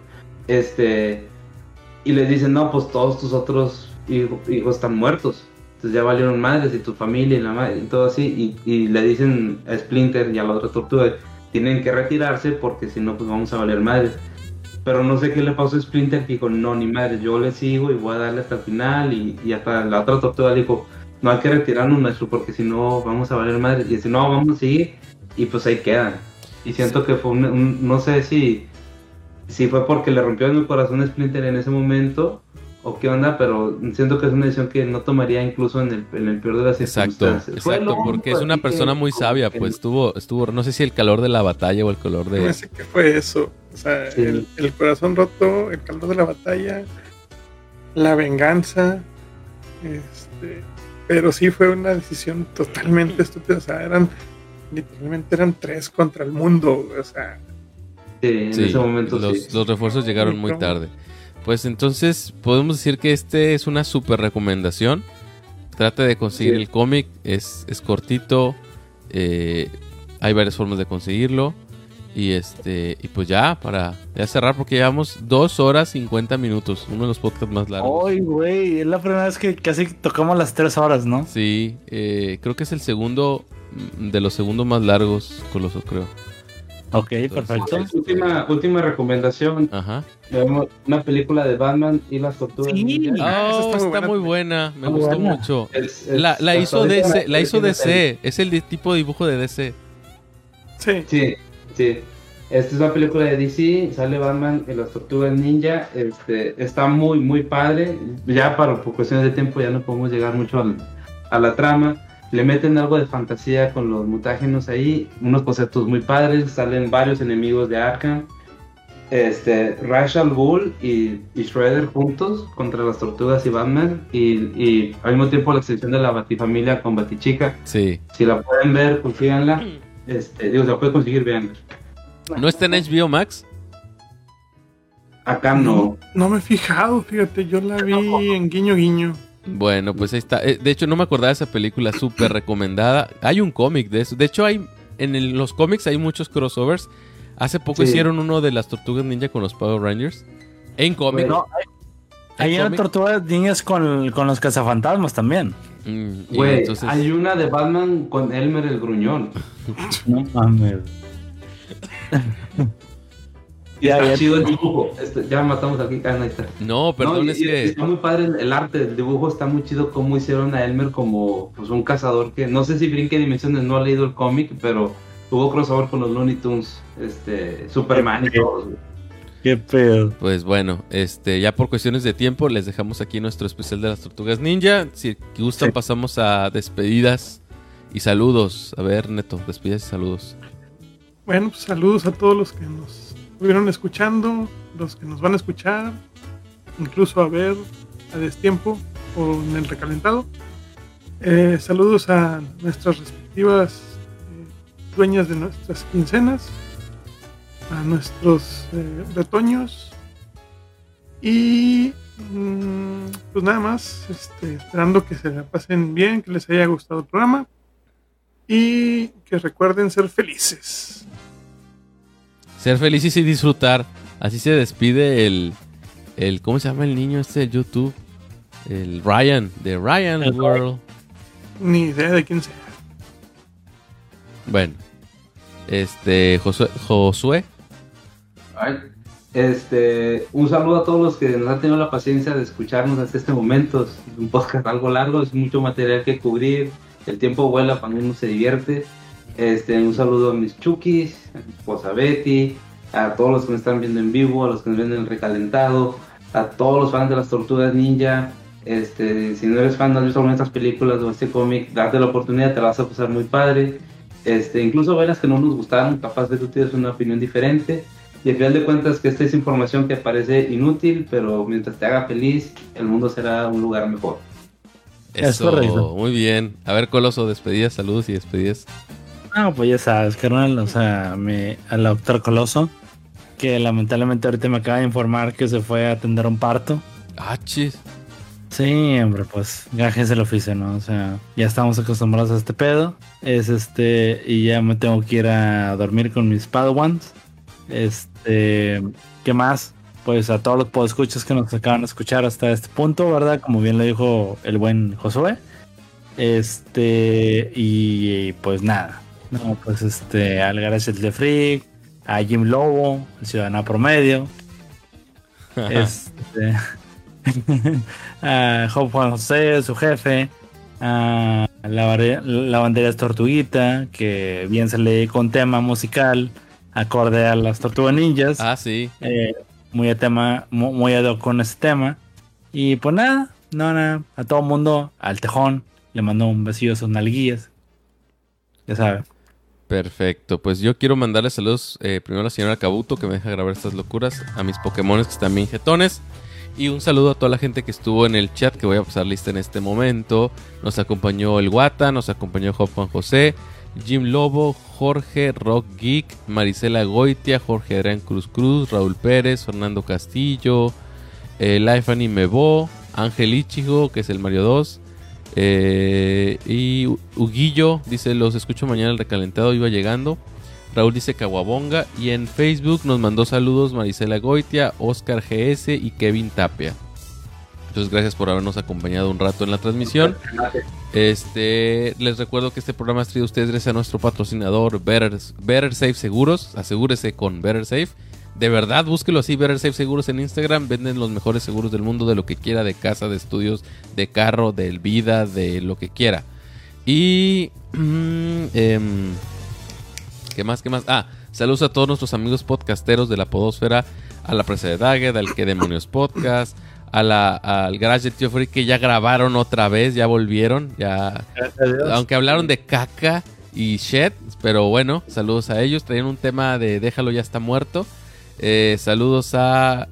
Y les dicen, no, pues todos tus otros hijos están muertos. Entonces ya valieron madres y tu familia y todo así. Y le dicen a Splinter y a la otra tortuga, tienen que retirarse porque si no, pues vamos a valer madres. Pero no sé qué le pasó a Splinter, que dijo, no, ni madre, yo le sigo y voy a darle hasta el final. Y hasta la otra tortuga le dijo, no hay que retirarnos, maestro, porque si no, vamos a valer madre. Y dice, no, vamos a seguir. Y pues ahí quedan. Y siento que fue no sé si fue porque le rompió en el corazón a Splinter en ese momento o qué onda, pero siento que es una decisión que no tomaría incluso en el peor de las circunstancias. Exacto, porque es una persona muy sabia, pues estuvo, no sé si el calor de la batalla o el calor de... No sé qué fue eso, o sea, sí. el corazón roto, el calor de la batalla, la venganza, pero sí fue una decisión totalmente estúpida, o sea, literalmente eran 3 contra el mundo, o sea... Sí, en ese momento los refuerzos llegaron muy tarde. Pues entonces podemos decir que es una super recomendación. Trate de conseguir el cómic, es cortito, hay varias formas de conseguirlo. Y pues ya, para cerrar, porque llevamos 2 horas 50 minutos, uno de los podcasts más largos. Ay, güey, es la primera vez que casi tocamos las 3 horas, ¿no? Sí, creo que es el segundo, de los segundos más largos, Coloso, creo. Ok, perfecto. Última recomendación. Ajá. Una película de Batman y las tortugas. Sí, está muy buena. Me gustó mucho. La hizo DC. Es el tipo de dibujo de DC. Sí. Esta es una película de DC. Sale Batman y las tortugas ninja. Está muy, muy padre. Ya por cuestiones de tiempo ya no podemos llegar mucho a la trama. Le meten algo de fantasía con los mutágenos ahí, unos conceptos muy padres, salen varios enemigos de Arkham, Ra's al Ghul y Shredder juntos contra las tortugas y Batman, y al mismo tiempo la excepción de la Batifamilia con Batichica. Sí. Si la pueden ver, consíganla. Si la pueden conseguir, vean. ¿No está en HBO Max? Acá no. No me he fijado, fíjate, yo la vi en Guiño Guiño. Bueno, pues ahí está. De hecho, no me acordaba de esa película, súper recomendada. Hay un cómic de eso. De hecho, en los cómics hay muchos crossovers. Hace poco hicieron uno de las Tortugas Ninja con los Power Rangers. En cómic. Bueno, hay una Tortugas Ninjas con los cazafantasmas también. Güey, entonces... hay una de Batman con Elmer el Gruñón. No mames. Está chido el dibujo. Ya matamos aquí. Ahí está. No, perdón, es que... Está muy padre el arte del dibujo. Está muy chido cómo hicieron a Elmer como pues, un cazador que... No sé si brinque dimensiones, no ha leído el cómic, pero tuvo crossover con los Looney Tunes, Superman y todo. Qué pedo. Pues bueno, ya por cuestiones de tiempo les dejamos aquí nuestro especial de las Tortugas Ninja. Si gustan pasamos a despedidas y saludos. A ver, Neto, despedidas y saludos. Bueno, pues saludos a todos los que nos estuvieron escuchando, los que nos van a escuchar, incluso a ver a destiempo o en el recalentado. Saludos a nuestras respectivas dueñas de nuestras quincenas, a nuestros retoños y pues nada más, esperando que se la pasen bien, que les haya gustado el programa y que recuerden ser felices. Ser felices y disfrutar. Así se despide el ¿cómo se llama el niño de YouTube? El Ryan, de Ryan World. Ni idea de quién sea. Bueno, Josué. Ay, un saludo a todos los que nos han tenido la paciencia de escucharnos hasta este momento. Es un podcast algo largo, es mucho material que cubrir. El tiempo vuela cuando uno se divierte. Un saludo a mis chukis, a mi esposa Betty, a todos los que me están viendo en vivo, a los que nos ven en el recalentado, a todos los fans de las Tortugas Ninja. Si no eres fan, no has visto alguna de estas películas o este cómic, date la oportunidad, te la vas a pasar muy padre. Incluso ver las que no nos gustaron, capaz de que tú tienes una opinión diferente. Y al final de cuentas que esta es información que parece inútil, pero mientras te haga feliz, el mundo será un lugar mejor. Es correcto. Muy bien. A ver, Coloso, despedidas, saludos y despedidas. No, pues ya sabes, carnal, o sea, al doctor Coloso, que lamentablemente ahorita me acaba de informar que se fue a atender un parto. Ah, chis. Sí, hombre, pues gajes el oficio, ¿no? O sea, ya estamos acostumbrados a este pedo. Y ya me tengo que ir a dormir con mis Padawans. ¿Qué más? Pues a todos los podescuchas que nos acaban de escuchar hasta este punto, ¿verdad? Como bien lo dijo el buen Josué. Y pues nada. No, pues al Garage de Freak, a Jim Lobo, el Ciudadano Promedio. A Juan José, su jefe, a la bandera es Tortuguita, que bien se lee con tema musical acorde a las Tortugas Ninjas. Ah, sí. Muy ad hoc con ese tema. Y pues nada, a todo mundo, al Tejón, le mando un besillo a sus nalguillas. Ya sabe. Perfecto, pues yo quiero mandarle saludos primero a la señora Kabuto, que me deja grabar estas locuras, a mis Pokémones que están bien jetones. Y un saludo a toda la gente que estuvo en el chat, que voy a pasar lista en este momento. Nos acompañó el Guata, nos acompañó Juan José, Jim Lobo, Jorge, Rock Geek, Marisela Goitia, Jorge Adrián Cruz, Raúl Pérez, Fernando Castillo, Life Anime Bo, Ángel Ichigo, que es el Mario 2, y Huguillo dice: los escucho mañana el recalentado, iba llegando. Raúl dice Caguabonga. Y en Facebook nos mandó saludos Marisela Goitia, Oscar GS y Kevin Tapia. Entonces gracias por habernos acompañado un rato en la transmisión. Les recuerdo que este programa es traído a ustedes gracias a nuestro patrocinador Better Safe Seguros. Asegúrese con Better Safe. De verdad, búsquelo así, Better Safe Seguros en Instagram. Venden los mejores seguros del mundo, de lo que quiera, de casa, de estudios, de carro, de vida, de lo que quiera. Y ¿qué más? Saludos a todos nuestros amigos podcasteros de la podósfera, a la presa de Daggett, al Que Demonios Podcast, al Garage de Tío Freak, que ya grabaron otra vez, ya volvieron, ya, aunque hablaron de caca y shit, pero bueno, saludos a ellos. Traían un tema de Déjalo ya está muerto. Saludos a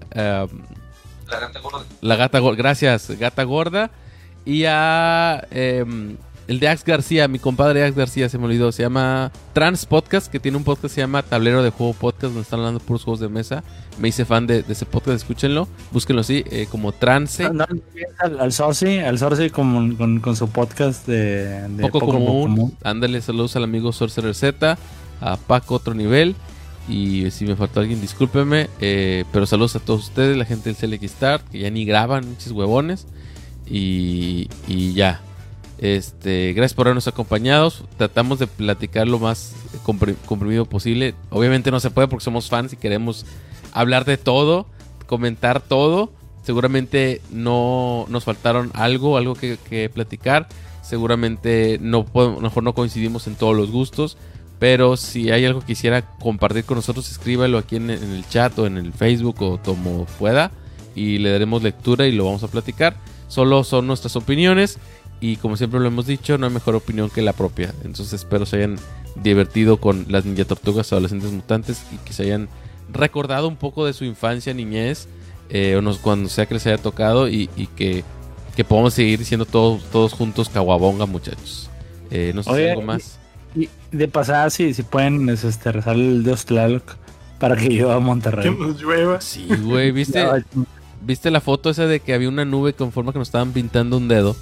la Gata Gorda, gracias, Gata Gorda, y a el de Ax García, mi compadre Ax García, se me olvidó, se llama Trans Podcast, que tiene un podcast que se llama Tablero de Juego Podcast, donde están hablando de puros juegos de mesa. Me hice fan de ese podcast, escúchenlo, búsquenlo así, como Trance. Al Sorcy con su podcast de Poco común. Ándale, saludos al amigo Sorcerer Z, a Paco Otro Nivel, y si me faltó alguien, discúlpeme, pero saludos a todos ustedes, la gente del Select Start, que ya ni graban, muchos huevones, y ya. Gracias por habernos acompañado. Tratamos de platicar lo más comprimido posible. Obviamente no se puede porque somos fans y queremos hablar de todo, comentar todo. Seguramente no nos faltaron algo que platicar. Seguramente mejor no coincidimos en todos los gustos. Pero si hay algo que quisiera compartir con nosotros, escríbalo aquí en el chat o en el Facebook o como pueda, y le daremos lectura y lo vamos a platicar. Solo son nuestras opiniones. Y como siempre lo hemos dicho, no hay mejor opinión que la propia. Entonces espero se hayan divertido con las Ninja Tortugas Adolescentes Mutantes y que se hayan recordado un poco de su infancia, niñez, cuando sea que les haya tocado, y que podamos seguir diciendo todos juntos Caguabonga, muchachos. No sé si algo más. Y de pasada, si pueden rezar el Dios Tlaloc para que llueva a Monterrey. Que nos llueva. Sí, güey, ¿viste la foto esa de que había una nube con forma que nos estaban pintando un dedo?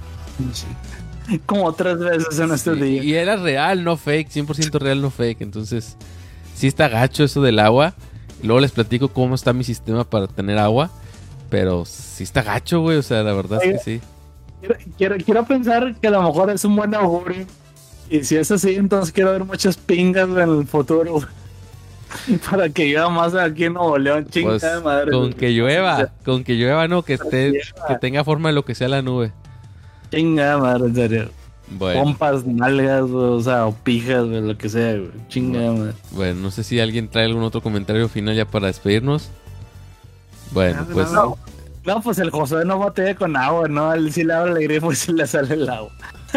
Como 3 veces en este día. Y era real, no fake, 100% real, no fake. Entonces, sí está gacho eso del agua. Y luego les platico cómo está mi sistema para tener agua. Pero sí está gacho, güey. O sea, la verdad es que sí. Quiero pensar que a lo mejor es un buen augurio. Y si es así, entonces quiero ver muchas pingas en el futuro. Para que llueva más aquí en Nuevo León, chingada pues, madre. Con que llueva, no, que tenga forma de lo que sea la nube. Chingada madre, en serio. Bueno. Pompas, nalgas, o pijas, lo que sea, güey. Chingada madre. Bueno, no sé si alguien trae algún otro comentario final ya para despedirnos. Bueno, pues. No, pues el José no batalla con agua, ¿no? Él sí le abre el grifo y sí le sale el agua.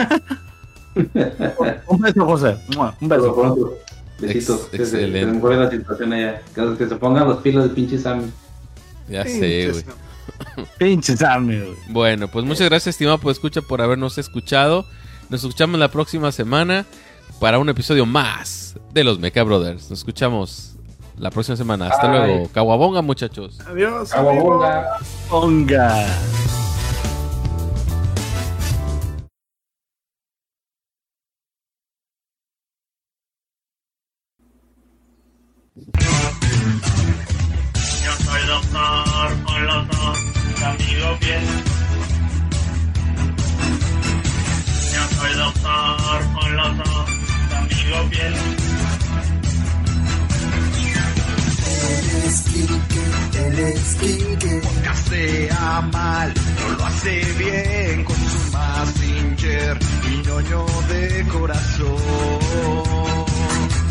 Un beso, José. Un beso. Besitos. Excelente. Que se mejore la situación allá. Que se pongan los pilos de pinche Sammy. Ya sé, güey. Pinche Sammy, güey. Bueno, pues muchas gracias, estimado por escucha, por habernos escuchado. Nos escuchamos la próxima semana para un episodio más de los Mecha Brothers. Nos escuchamos la próxima semana. Hasta luego. Caguabonga, muchachos. Adiós. Caguabonga. Ponga. Yo soy doctor Coloso, tu amigo fiel. Yo soy doctor Coloso, tu amigo fiel. El esquinque. Casea mal, no lo hace bien con su Mazinger y ñoño de corazón.